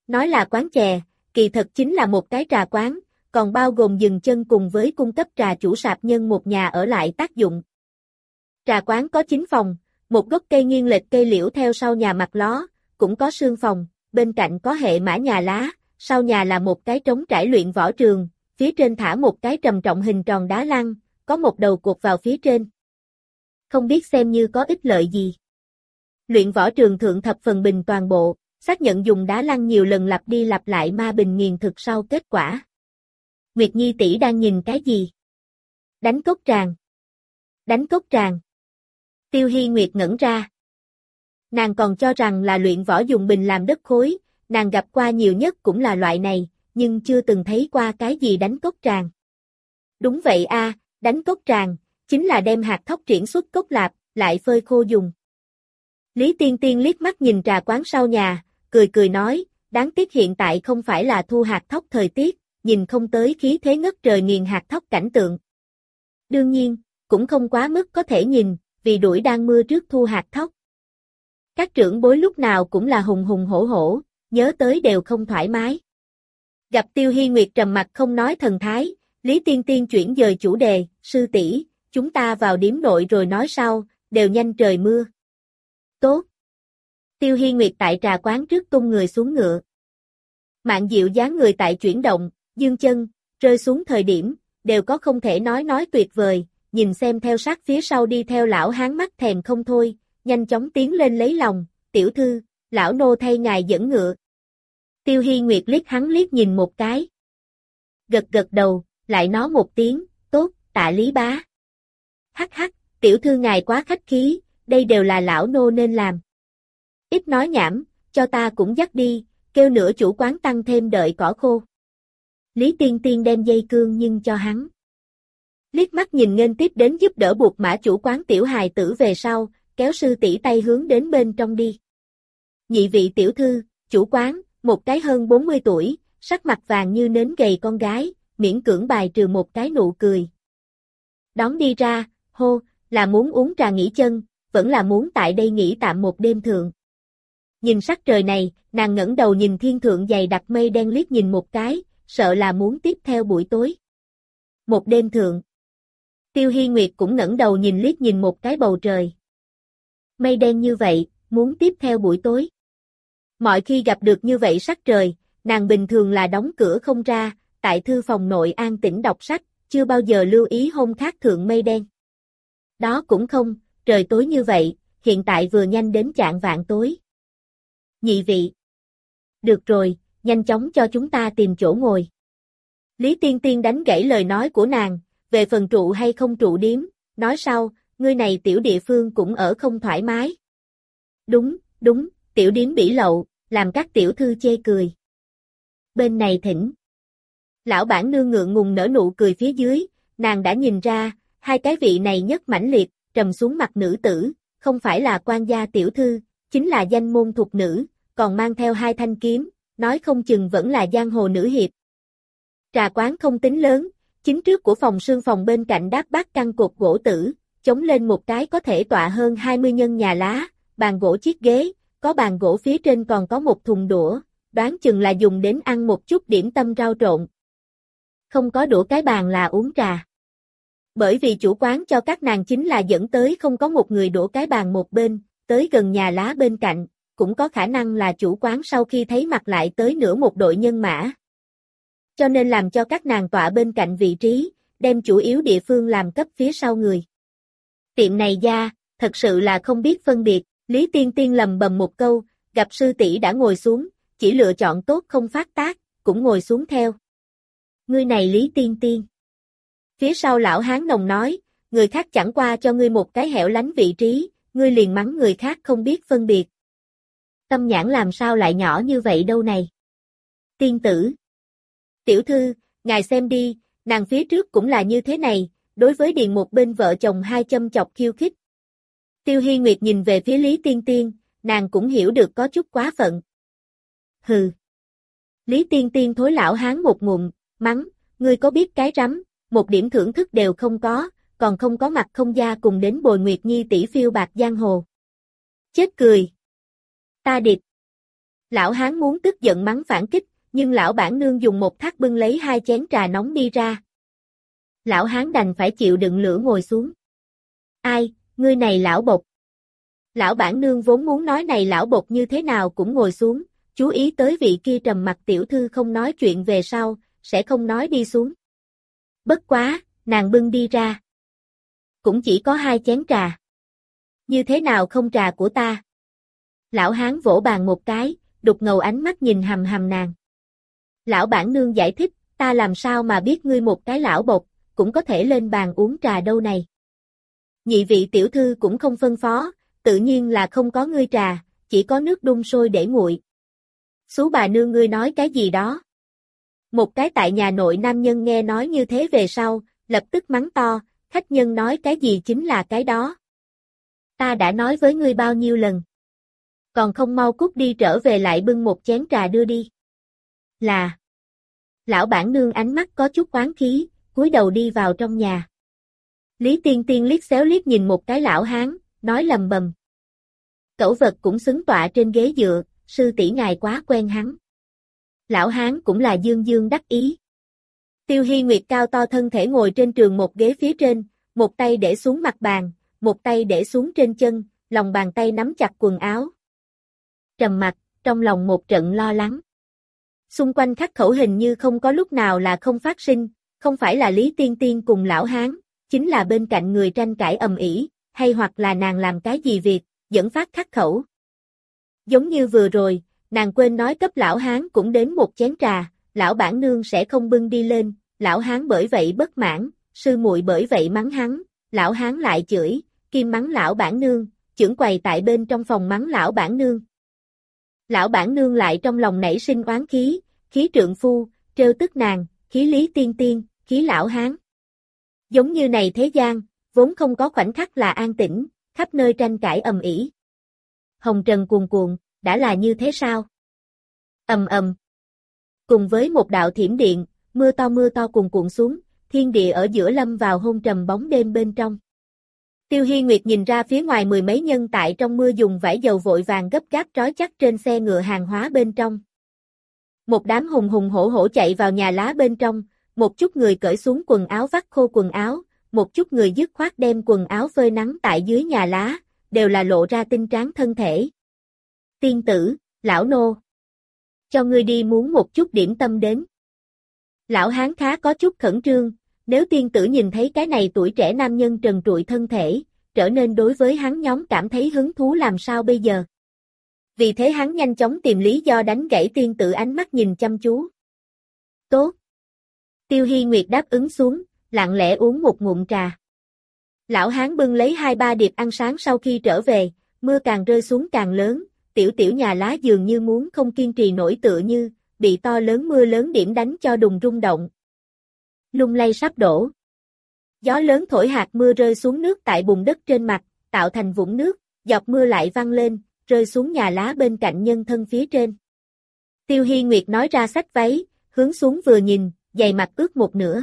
Nói là quán chè, kỳ thật chính là một cái trà quán, còn bao gồm dừng chân cùng với cung cấp trà chủ sạp nhân một nhà ở lại tác dụng. Trà quán có 9 phòng, một gốc cây nghiêng lệch cây liễu theo sau nhà mặt ló, cũng có sương phòng, bên cạnh có hệ mã nhà lá, sau nhà là một cái trống trải luyện võ trường, phía trên thả một cái trầm trọng hình tròn đá lăn, có một đầu cột vào phía trên. Không biết xem như có ích lợi gì. Luyện võ trường thượng thập phần bình toàn bộ, xác nhận dùng đá lăn nhiều lần lặp đi lặp lại ma bình nghiền thực sau kết quả. Nguyệt Nhi tỷ đang nhìn cái gì? Đánh cốc tràng. Đánh cốc tràng. Tiêu Hy Nguyệt ngẩn ra. Nàng còn cho rằng là luyện võ dùng bình làm đất khối, nàng gặp qua nhiều nhất cũng là loại này, nhưng chưa từng thấy qua cái gì đánh cốc tràng. Đúng vậy a, đánh cốc tràng, chính là đem hạt thóc triển xuất cốc lạp, lại phơi khô dùng. Lý Tiên Tiên liếc mắt nhìn trà quán sau nhà, cười cười nói, đáng tiếc hiện tại không phải là thu hạt thóc thời tiết, nhìn không tới khí thế ngất trời nghiền hạt thóc cảnh tượng. Đương nhiên, cũng không quá mức có thể nhìn, vì đuổi đang mưa trước thu hạt thóc. Các trưởng bối lúc nào cũng là hùng hùng hổ hổ, nhớ tới đều không thoải mái. Gặp Tiêu Hy Nguyệt trầm mặt không nói thần thái, Lý Tiên Tiên chuyển dời chủ đề, sư tỷ, chúng ta vào điếm nội rồi nói sau, đều nhanh trời mưa. Tốt. Tiêu Hy Nguyệt tại trà quán trước tung người xuống ngựa. Mạn Diệu dáng người tại chuyển động, dương chân, rơi xuống thời điểm, đều có không thể nói tuyệt vời, nhìn xem theo sát phía sau đi theo lão hán mắt thèm không thôi, nhanh chóng tiến lên lấy lòng, tiểu thư, lão nô thay ngài dẫn ngựa. Tiêu Hy Nguyệt liếc hắn liếc nhìn một cái. Gật gật đầu, lại nói một tiếng, tốt, tạ Lý bá. Hắc hắc, tiểu thư ngài quá khách khí, đây đều là lão nô nên làm. Ít nói nhảm, cho ta cũng dắt đi, kêu nửa chủ quán tăng thêm đợi cỏ khô. Lý Tiên Tiên đem dây cương nhưng cho hắn. Liếc mắt nhìn nghênh tiếp đến giúp đỡ buộc mã chủ quán tiểu hài tử về sau, kéo sư tỷ tay hướng đến bên trong đi. Nhị vị tiểu thư, chủ quán, một cái hơn 40 tuổi, sắc mặt vàng như nến gầy con gái, miễn cưỡng bài trừ một cái nụ cười. Đón đi ra, hô, là muốn uống trà nghỉ chân, vẫn là muốn tại đây nghỉ tạm một đêm thượng. Nhìn sắc trời này, nàng ngẩng đầu nhìn thiên thượng dày đặc mây đen liếc nhìn một cái, sợ là muốn tiếp theo buổi tối. Một đêm thượng. Tiêu Hy Nguyệt cũng ngẩng đầu nhìn liếc nhìn một cái bầu trời. Mây đen như vậy, muốn tiếp theo buổi tối. Mọi khi gặp được như vậy sắc trời, nàng bình thường là đóng cửa không ra, tại thư phòng nội an tĩnh đọc sách, chưa bao giờ lưu ý hôm khác thượng mây đen. Đó cũng không, trời tối như vậy, hiện tại vừa nhanh đến chạng vạng tối. Nhị vị. Được rồi, nhanh chóng cho chúng ta tìm chỗ ngồi. Lý Tiên Tiên đánh gãy lời nói của nàng, về phần trụ hay không trụ điếm, nói sau, ngươi này tiểu địa phương cũng ở không thoải mái. Đúng, tiểu điếm bỉ lậu, làm các tiểu thư chê cười. Bên này thỉnh. Lão bản nương ngượng ngùng nở nụ cười phía dưới, nàng đã nhìn ra, hai cái vị này nhất mãnh liệt, trầm xuống mặt nữ tử, không phải là quan gia tiểu thư, chính là danh môn thục nữ, còn mang theo hai thanh kiếm, nói không chừng vẫn là giang hồ nữ hiệp. Trà quán không tính lớn, chính trước của phòng sương phòng bên cạnh đáp bát căn cột gỗ tử, chống lên một cái có thể tọa hơn 20 nhân nhà lá, bàn gỗ chiếc ghế, có bàn gỗ phía trên còn có một thùng đũa, đoán chừng là dùng đến ăn một chút điểm tâm rau trộn. Không có đũa cái bàn là uống trà. Bởi vì chủ quán cho các nàng chính là dẫn tới không có một người đũa cái bàn một bên, tới gần nhà lá bên cạnh, cũng có khả năng là chủ quán sau khi thấy mặt lại tới nửa một đội nhân mã. Cho nên làm cho các nàng tọa bên cạnh vị trí, đem chủ yếu địa phương làm cấp phía sau người. Tiệm này gia, thật sự là không biết phân biệt, Lý Tiên Tiên lầm bầm một câu, gặp sư tỷ đã ngồi xuống, chỉ lựa chọn tốt không phát tác, cũng ngồi xuống theo. Ngươi này Lý Tiên Tiên. Phía sau lão hán nồng nói, người khác chẳng qua cho ngươi một cái hẻo lánh vị trí, ngươi liền mắng người khác không biết phân biệt. Tâm nhãn làm sao lại nhỏ như vậy đâu này. Tiên tử. Tiểu thư, ngài xem đi, nàng phía trước cũng là như thế này, đối với điền một bên vợ chồng hai châm chọc khiêu khích. Tiêu Hy Nguyệt nhìn về phía Lý Tiên Tiên, nàng cũng hiểu được có chút quá phận. Hừ. Lý Tiên Tiên thối lão hán một ngụm, mắng, ngươi có biết cái rắm, một điểm thưởng thức đều không có, còn không có mặt không gia cùng đến bồi Nguyệt Nhi tỷ phiêu bạc giang hồ. Chết cười. Ta địch. Lão hán muốn tức giận mắng phản kích, nhưng lão bản nương dùng một thắt bưng lấy 2 chén trà nóng đi ra. Lão hán đành phải chịu đựng lửa ngồi xuống. Ai, ngươi này lão bộc. Lão bản nương vốn muốn nói này lão bộc như thế nào cũng ngồi xuống, chú ý tới vị kia trầm mặc tiểu thư không nói chuyện về sau, sẽ không nói đi xuống. Bất quá, nàng bưng đi ra. Cũng chỉ có 2 chén trà. Như thế nào không trà của ta? Lão hán vỗ bàn một cái, đục ngầu ánh mắt nhìn hầm hầm nàng. Lão bản nương giải thích, ta làm sao mà biết ngươi một cái lão bộc, cũng có thể lên bàn uống trà đâu này. Nhị vị tiểu thư cũng không phân phó, tự nhiên là không có ngươi trà, chỉ có nước đun sôi để nguội. Xú bà nương ngươi nói cái gì đó? Một cái tại nhà nội nam nhân nghe nói như thế về sau, lập tức mắng to, khách nhân nói cái gì chính là cái đó. Ta đã nói với ngươi bao nhiêu lần. Còn không mau cút đi trở về lại bưng một chén trà đưa đi. Là. Lão bản nương ánh mắt có chút oán khí, cúi đầu đi vào trong nhà. Lý Tiên Tiên liếc xéo liếc nhìn một cái lão hán, nói lầm bầm. Cẩu vật cũng xứng tọa trên ghế dựa, sư tỷ ngài quá quen hắn. Lão hán cũng là dương dương đắc ý. Tiêu Hy Nguyệt cao to thân thể ngồi trên trường một ghế phía trên, một tay để xuống mặt bàn, một tay để xuống trên chân, lòng bàn tay nắm chặt quần áo. Trầm mặc, trong lòng một trận lo lắng. Xung quanh khắc khẩu hình như không có lúc nào là không phát sinh, không phải là Lý Tiên Tiên cùng lão hán, chính là bên cạnh người tranh cãi ầm ĩ, hay hoặc là nàng làm cái gì việc, dẫn phát khắc khẩu. Giống như vừa rồi, nàng quên nói cấp lão hán cũng đến một chén trà, lão bản nương sẽ không bưng đi lên, lão hán bởi vậy bất mãn, sư muội bởi vậy mắng hắn, lão hán lại chửi, kim mắng lão bản nương, chưởng quầy tại bên trong phòng mắng lão bản nương. Lão bản nương lại trong lòng nảy sinh oán khí, khí trượng phu, trêu tức nàng, khí Lý Tiên Tiên, khí lão hán. Giống như này thế gian, vốn không có khoảnh khắc là an tĩnh, khắp nơi tranh cãi ầm ĩ. Hồng trần cuồn cuộn, đã là như thế sao? Ầm ầm. Cùng với một đạo thiểm điện, mưa to cuồn cuộn xuống, thiên địa ở giữa lâm vào hôn trầm bóng đêm bên trong. Tiêu Hy Nguyệt nhìn ra phía ngoài 10 mấy nhân tại trong mưa dùng vải dầu vội vàng gấp gáp trói chắc trên xe ngựa hàng hóa bên trong. Một đám hùng hùng hổ hổ chạy vào nhà lá bên trong, một chút người cởi xuống quần áo vắt khô quần áo, một chút người dứt khoát đem quần áo phơi nắng tại dưới nhà lá, đều là lộ ra tinh tráng thân thể. Tiên tử, lão nô. Cho ngươi đi muốn một chút điểm tâm đến. Lão hán khá có chút khẩn trương, nếu tiên tử nhìn thấy cái này tuổi trẻ nam nhân trần trụi thân thể, trở nên đối với hắn nhóm cảm thấy hứng thú làm sao bây giờ. Vì thế hắn nhanh chóng tìm lý do đánh gãy tiên tử ánh mắt nhìn chăm chú. Tốt. Tiêu Hy Nguyệt đáp ứng xuống, lặng lẽ uống một ngụm trà. Lão hán bưng lấy 2-3 điệp ăn sáng sau khi trở về, mưa càng rơi xuống càng lớn, tiểu tiểu nhà lá dường như muốn không kiên trì nổi tựa như, bị to lớn mưa lớn điểm đánh cho đùng rung động. Lung lay sắp đổ. Gió lớn thổi hạt mưa rơi xuống nước tại bùn đất trên mặt, tạo thành vũng nước, giọt mưa lại văng lên, rơi xuống nhà lá bên cạnh nhân thân phía trên. Tiêu Hy Nguyệt nói ra xách váy, hướng xuống vừa nhìn, giày mặt ướt một nửa.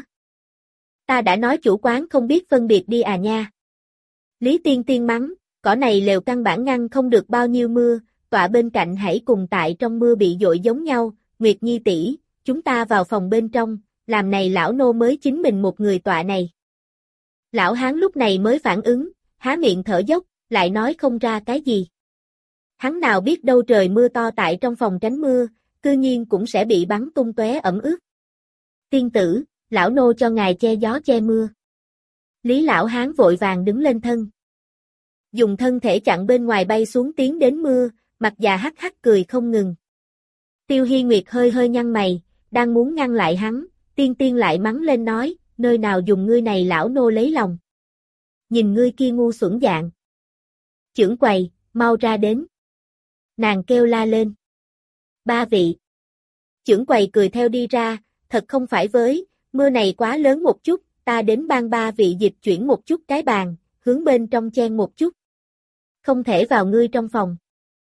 Ta đã nói chủ quán không biết phân biệt đi à nha. Lý Tiên Tiên mắng, cỏ này lều căn bản ngăn không được bao nhiêu mưa, tọa bên cạnh hãy cùng tại trong mưa bị dội giống nhau, Nguyệt Nhi tỷ, chúng ta vào phòng bên trong, làm này lão nô mới chính mình một người tọa này. Lão hán lúc này mới phản ứng, há miệng thở dốc, lại nói không ra cái gì. Hắn nào biết đâu trời mưa to tại trong phòng tránh mưa, cư nhiên cũng sẽ bị bắn tung tóe ẩm ướt. Tiên tử, lão nô cho ngài che gió che mưa. Lý lão hán vội vàng đứng lên thân. Dùng thân thể chặn bên ngoài bay xuống tiến đến mưa, mặt già hắc hắc cười không ngừng. Tiêu Hy Nguyệt hơi hơi nhăn mày, đang muốn ngăn lại hắn, Tiên Tiên lại mắng lên nói, nơi nào dùng ngươi này lão nô lấy lòng. Nhìn ngươi kia ngu xuẩn dạng. Chưởng quầy, mau ra đến. Nàng kêu la lên. 3 vị. Chưởng quầy cười theo đi ra, thật không phải với, mưa này quá lớn một chút, ta đến ban 3 vị dịch chuyển một chút cái bàn, hướng bên trong chen một chút. Không thể vào ngươi trong phòng.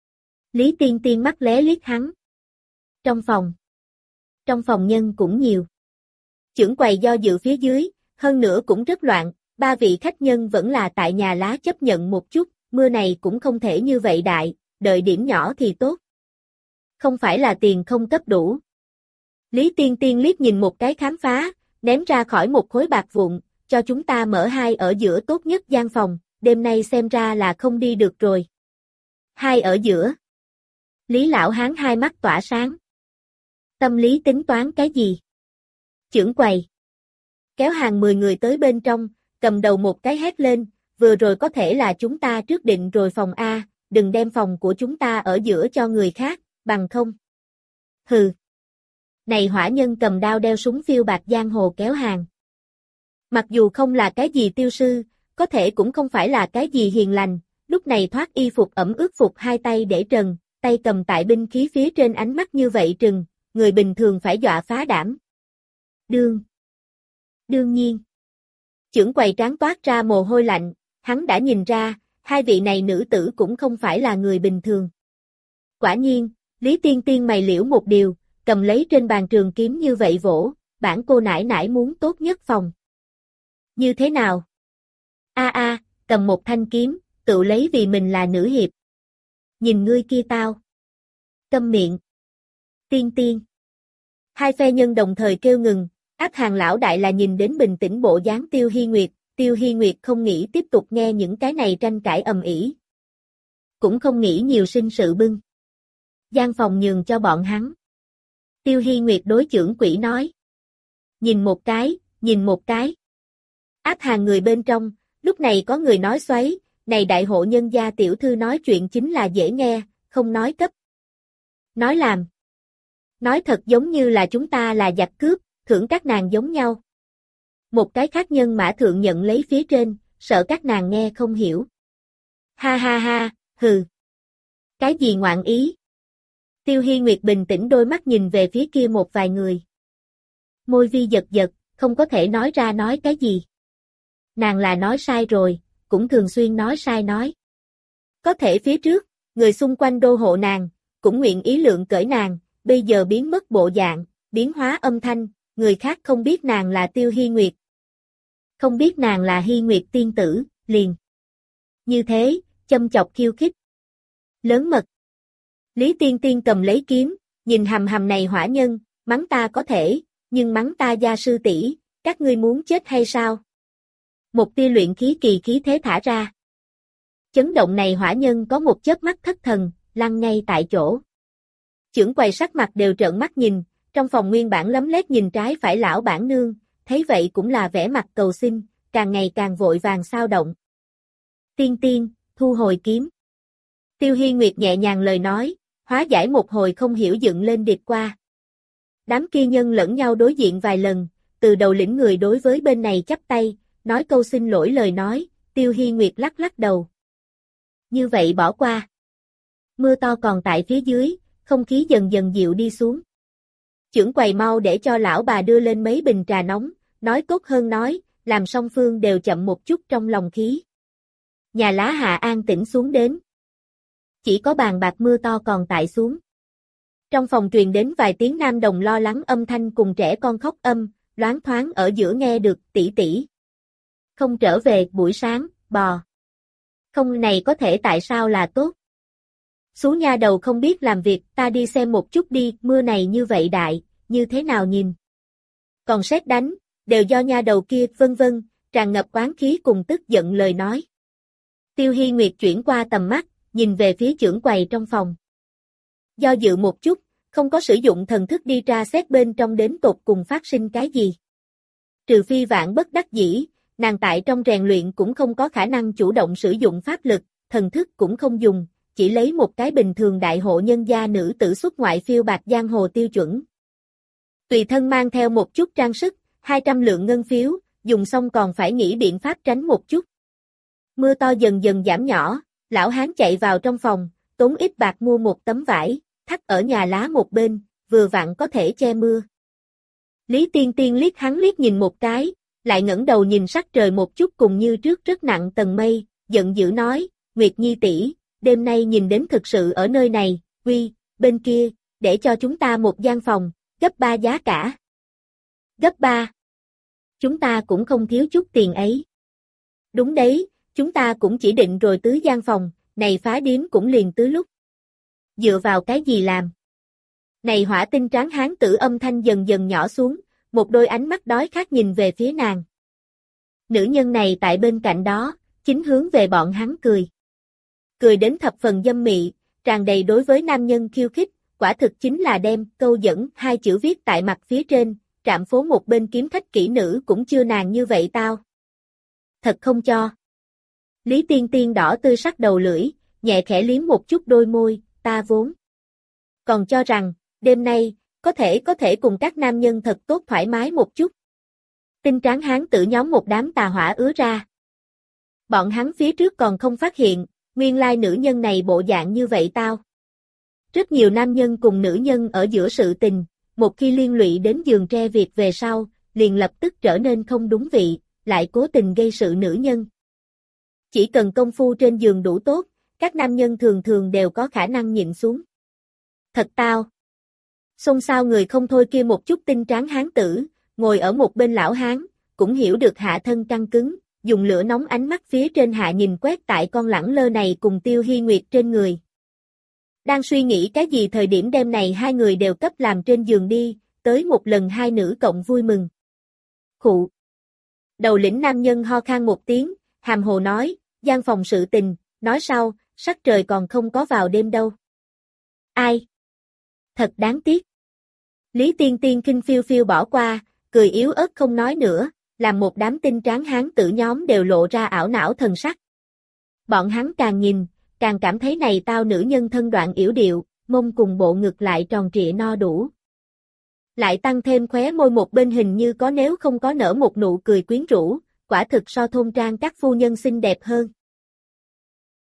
Lý Tiên Tiên mắt lé liếc hắn. Trong phòng. Trong phòng nhân cũng nhiều. Chưởng quầy do dự phía dưới, hơn nữa cũng rất loạn, 3 vị khách nhân vẫn là tại nhà lá chấp nhận một chút, mưa này cũng không thể như vậy đại, đợi điểm nhỏ thì tốt. không phải là tiền không cấp đủ. Lý Tiên Tiên liếc nhìn một cái khám phá, ném ra khỏi một khối bạc vụn, cho chúng ta mở hai ở giữa tốt nhất gian phòng, đêm nay xem ra là không đi được rồi. Hai ở giữa. Lý lão hán hai mắt tỏa sáng. Tâm lý tính toán cái gì? Chưởng quầy. Kéo hàng 10 người tới bên trong, cầm đầu một cái hét lên, vừa rồi có thể là chúng ta trước định rồi phòng A, đừng đem phòng của chúng ta ở giữa cho người khác, bằng không. Hừ. Này hỏa nhân cầm đao đeo súng phiêu bạc giang hồ kéo hàng. Mặc dù không là cái gì tiêu sư, có thể cũng không phải là cái gì hiền lành, lúc này thoát y phục ẩm ướt phục hai tay để trần, tay cầm tại binh khí phía trên ánh mắt như vậy trừng, người bình thường phải dọa phá đảm. Đương nhiên. Chưởng quầy trán toát ra mồ hôi lạnh, hắn đã nhìn ra, hai vị này nữ tử cũng không phải là người bình thường. Quả nhiên, Lý Tiên Tiên mày liễu một điều, cầm lấy trên bàn trường kiếm như vậy vỗ, bản cô nãi nãi muốn tốt nhất phòng. Như thế nào? Cầm một thanh kiếm, tự lấy vì mình là nữ hiệp. Nhìn ngươi kia tao. Câm miệng. Tiên Tiên. Hai phe nhân đồng thời kêu ngừng, áp hàng lão đại là nhìn đến bình tĩnh bộ dáng Tiêu Hy Nguyệt không nghĩ tiếp tục nghe những cái này tranh cãi ầm ĩ. Cũng không nghĩ nhiều sinh sự bưng. Gian phòng nhường cho bọn hắn. Tiêu Hy Nguyệt đối chưởng quỷ nói. Nhìn một cái. Áp hàng người bên trong, lúc này có người nói xoáy, này đại hộ nhân gia tiểu thư nói chuyện chính là dễ nghe, không nói cấp. Nói làm. Nói thật giống như là chúng ta là giặc cướp, thưởng các nàng giống nhau. Một cái khác nhân mã thượng nhận lấy phía trên, sợ các nàng nghe không hiểu. Ha ha ha, hừ. Cái gì ngoạn ý? Tiêu Hy Nguyệt bình tĩnh đôi mắt nhìn về phía kia một vài người. Môi vi giật giật, không có thể nói ra nói cái gì. Nàng là nói sai rồi, cũng thường xuyên nói sai nói. Có thể phía trước, người xung quanh đô hộ nàng, cũng nguyện ý lượng cởi nàng, bây giờ biến mất bộ dạng, biến hóa âm thanh, người khác không biết nàng là Tiêu Hy Nguyệt. Không biết nàng là Hy Nguyệt tiên tử, liền. Như thế, châm chọc khiêu khích. Lớn mật. Lý Tiên Tiên cầm lấy kiếm, nhìn hầm hầm này hỏa nhân, mắng ta có thể, nhưng mắng ta gia sư tỷ, các ngươi muốn chết hay sao? Một tia luyện khí kỳ khí thế thả ra. Chấn động này hỏa nhân có một chớp mắt thất thần, lăn ngay tại chỗ. Chưởng quầy sắc mặt đều trợn mắt nhìn, trong phòng nguyên bản lấm lét nhìn trái phải lão bản nương, thấy vậy cũng là vẻ mặt cầu xin, càng ngày càng vội vàng sao động. Tiên Tiên, thu hồi kiếm. Tiêu Hy Nguyệt nhẹ nhàng lời nói, hóa giải một hồi không hiểu dựng lên điệt qua. Đám kia nhân lẫn nhau đối diện vài lần, từ đầu lĩnh người đối với bên này chắp tay, nói câu xin lỗi lời nói, Tiêu Hy Nguyệt lắc lắc đầu. Như vậy bỏ qua. Mưa to còn tại phía dưới, không khí dần dần dịu đi xuống. Chưởng quầy mau để cho lão bà đưa lên mấy bình trà nóng, nói tốt hơn nói, làm song phương đều chậm một chút trong lòng khí. Nhà lá hạ an tĩnh xuống đến. Chỉ có bàn bạc mưa to còn tại xuống. Trong phòng truyền đến vài tiếng nam đồng lo lắng âm thanh cùng trẻ con khóc âm, loáng thoáng ở giữa nghe được tỷ tỷ. Không trở về buổi sáng, bò. Không này có thể tại sao là tốt. Xú nha đầu không biết làm việc, ta đi xem một chút đi, mưa này như vậy đại, như thế nào nhìn. Còn sét đánh, đều do nha đầu kia, vân vân, tràn ngập oán khí cùng tức giận lời nói. Tiêu Hy Nguyệt chuyển qua tầm mắt, nhìn về phía chưởng quầy trong phòng. Do dự một chút, không có sử dụng thần thức đi tra xét bên trong đến tột cùng phát sinh cái gì. Trừ phi vạn bất đắc dĩ, nàng tại trong rèn luyện cũng không có khả năng chủ động sử dụng pháp lực, thần thức cũng không dùng, chỉ lấy một cái bình thường đại hộ nhân gia nữ tử xuất ngoại phiêu bạc giang hồ tiêu chuẩn. Tùy thân mang theo một chút trang sức, 200 lượng ngân phiếu, dùng xong còn phải nghĩ biện pháp tránh một chút. Mưa to dần dần giảm nhỏ, lão hán chạy vào trong phòng, tốn ít bạc mua một tấm vải, thắt ở nhà lá một bên, vừa vặn có thể che mưa. Lý Tiên Tiên liếc hắn liếc nhìn một cái, lại ngẩng đầu nhìn sắc trời một chút cùng như trước rất nặng tầng mây, giận dữ nói, Nguyệt Nhi tỷ, đêm nay nhìn đến thực sự ở nơi này, bên kia, để cho chúng ta một gian phòng, gấp 3 giá cả. Gấp 3. Chúng ta cũng không thiếu chút tiền ấy. Đúng đấy, chúng ta cũng chỉ định rồi tứ gian phòng, này phá điếm cũng liền tứ lúc. Dựa vào cái gì làm? Này hỏa tinh tráng hán tử âm thanh dần dần nhỏ xuống, một đôi ánh mắt đói khát nhìn về phía nàng. Nữ nhân này tại bên cạnh đó, chính hướng về bọn hắn cười. Cười đến thập phần dâm mị, tràn đầy đối với nam nhân khiêu khích, quả thực chính là đem câu dẫn hai chữ viết tại mặt phía trên, trạm phố một bên kiếm khách kỹ nữ cũng chưa nàng như vậy tao. Thật không cho. Lý Tiên Tiên đỏ tươi sắc đầu lưỡi, nhẹ khẽ liếm một chút đôi môi, ta vốn còn cho rằng, đêm nay, có thể cùng các nam nhân thật tốt thoải mái một chút. Tinh tráng hán tử nhóm một đám tà hỏa ứa ra. Bọn hắn phía trước còn không phát hiện, nguyên lai nữ nhân này bộ dạng như vậy tao. Rất nhiều nam nhân cùng nữ nhân ở giữa sự tình, một khi liên lụy đến giường tre việc về sau, liền lập tức trở nên không đúng vị, lại cố tình gây sự nữ nhân. Chỉ cần công phu trên giường đủ tốt, các nam nhân thường thường đều có khả năng nhịn xuống. Thật tao. Xôn xao người không thôi kia một chút tinh tráng hán tử, ngồi ở một bên lão hán, cũng hiểu được hạ thân căng cứng, dùng lửa nóng ánh mắt phía trên hạ nhìn quét tại con lẳng lơ này cùng Tiêu Hi Nguyệt trên người. Đang suy nghĩ cái gì thời điểm đêm này hai người đều cấp làm trên giường đi, tới một lần hai nữ cộng vui mừng. Khụ. Đầu lĩnh nam nhân ho khan một tiếng, hàm hồ nói, gian phòng sự tình, nói sau, sắc trời còn không có vào đêm đâu. Ai? Thật đáng tiếc. Lý Tiên Tiên kinh phiêu phiêu bỏ qua, cười yếu ớt không nói nữa, làm một đám tinh tráng hán tử nhóm đều lộ ra ảo não thần sắc. Bọn hắn càng nhìn, càng cảm thấy này tao nữ nhân thân đoạn yểu điệu, mông cùng bộ ngực lại tròn trịa no đủ. Lại tăng thêm khóe môi một bên hình như có nếu không có nở một nụ cười quyến rũ, quả thực so thôn trang các phu nhân xinh đẹp hơn.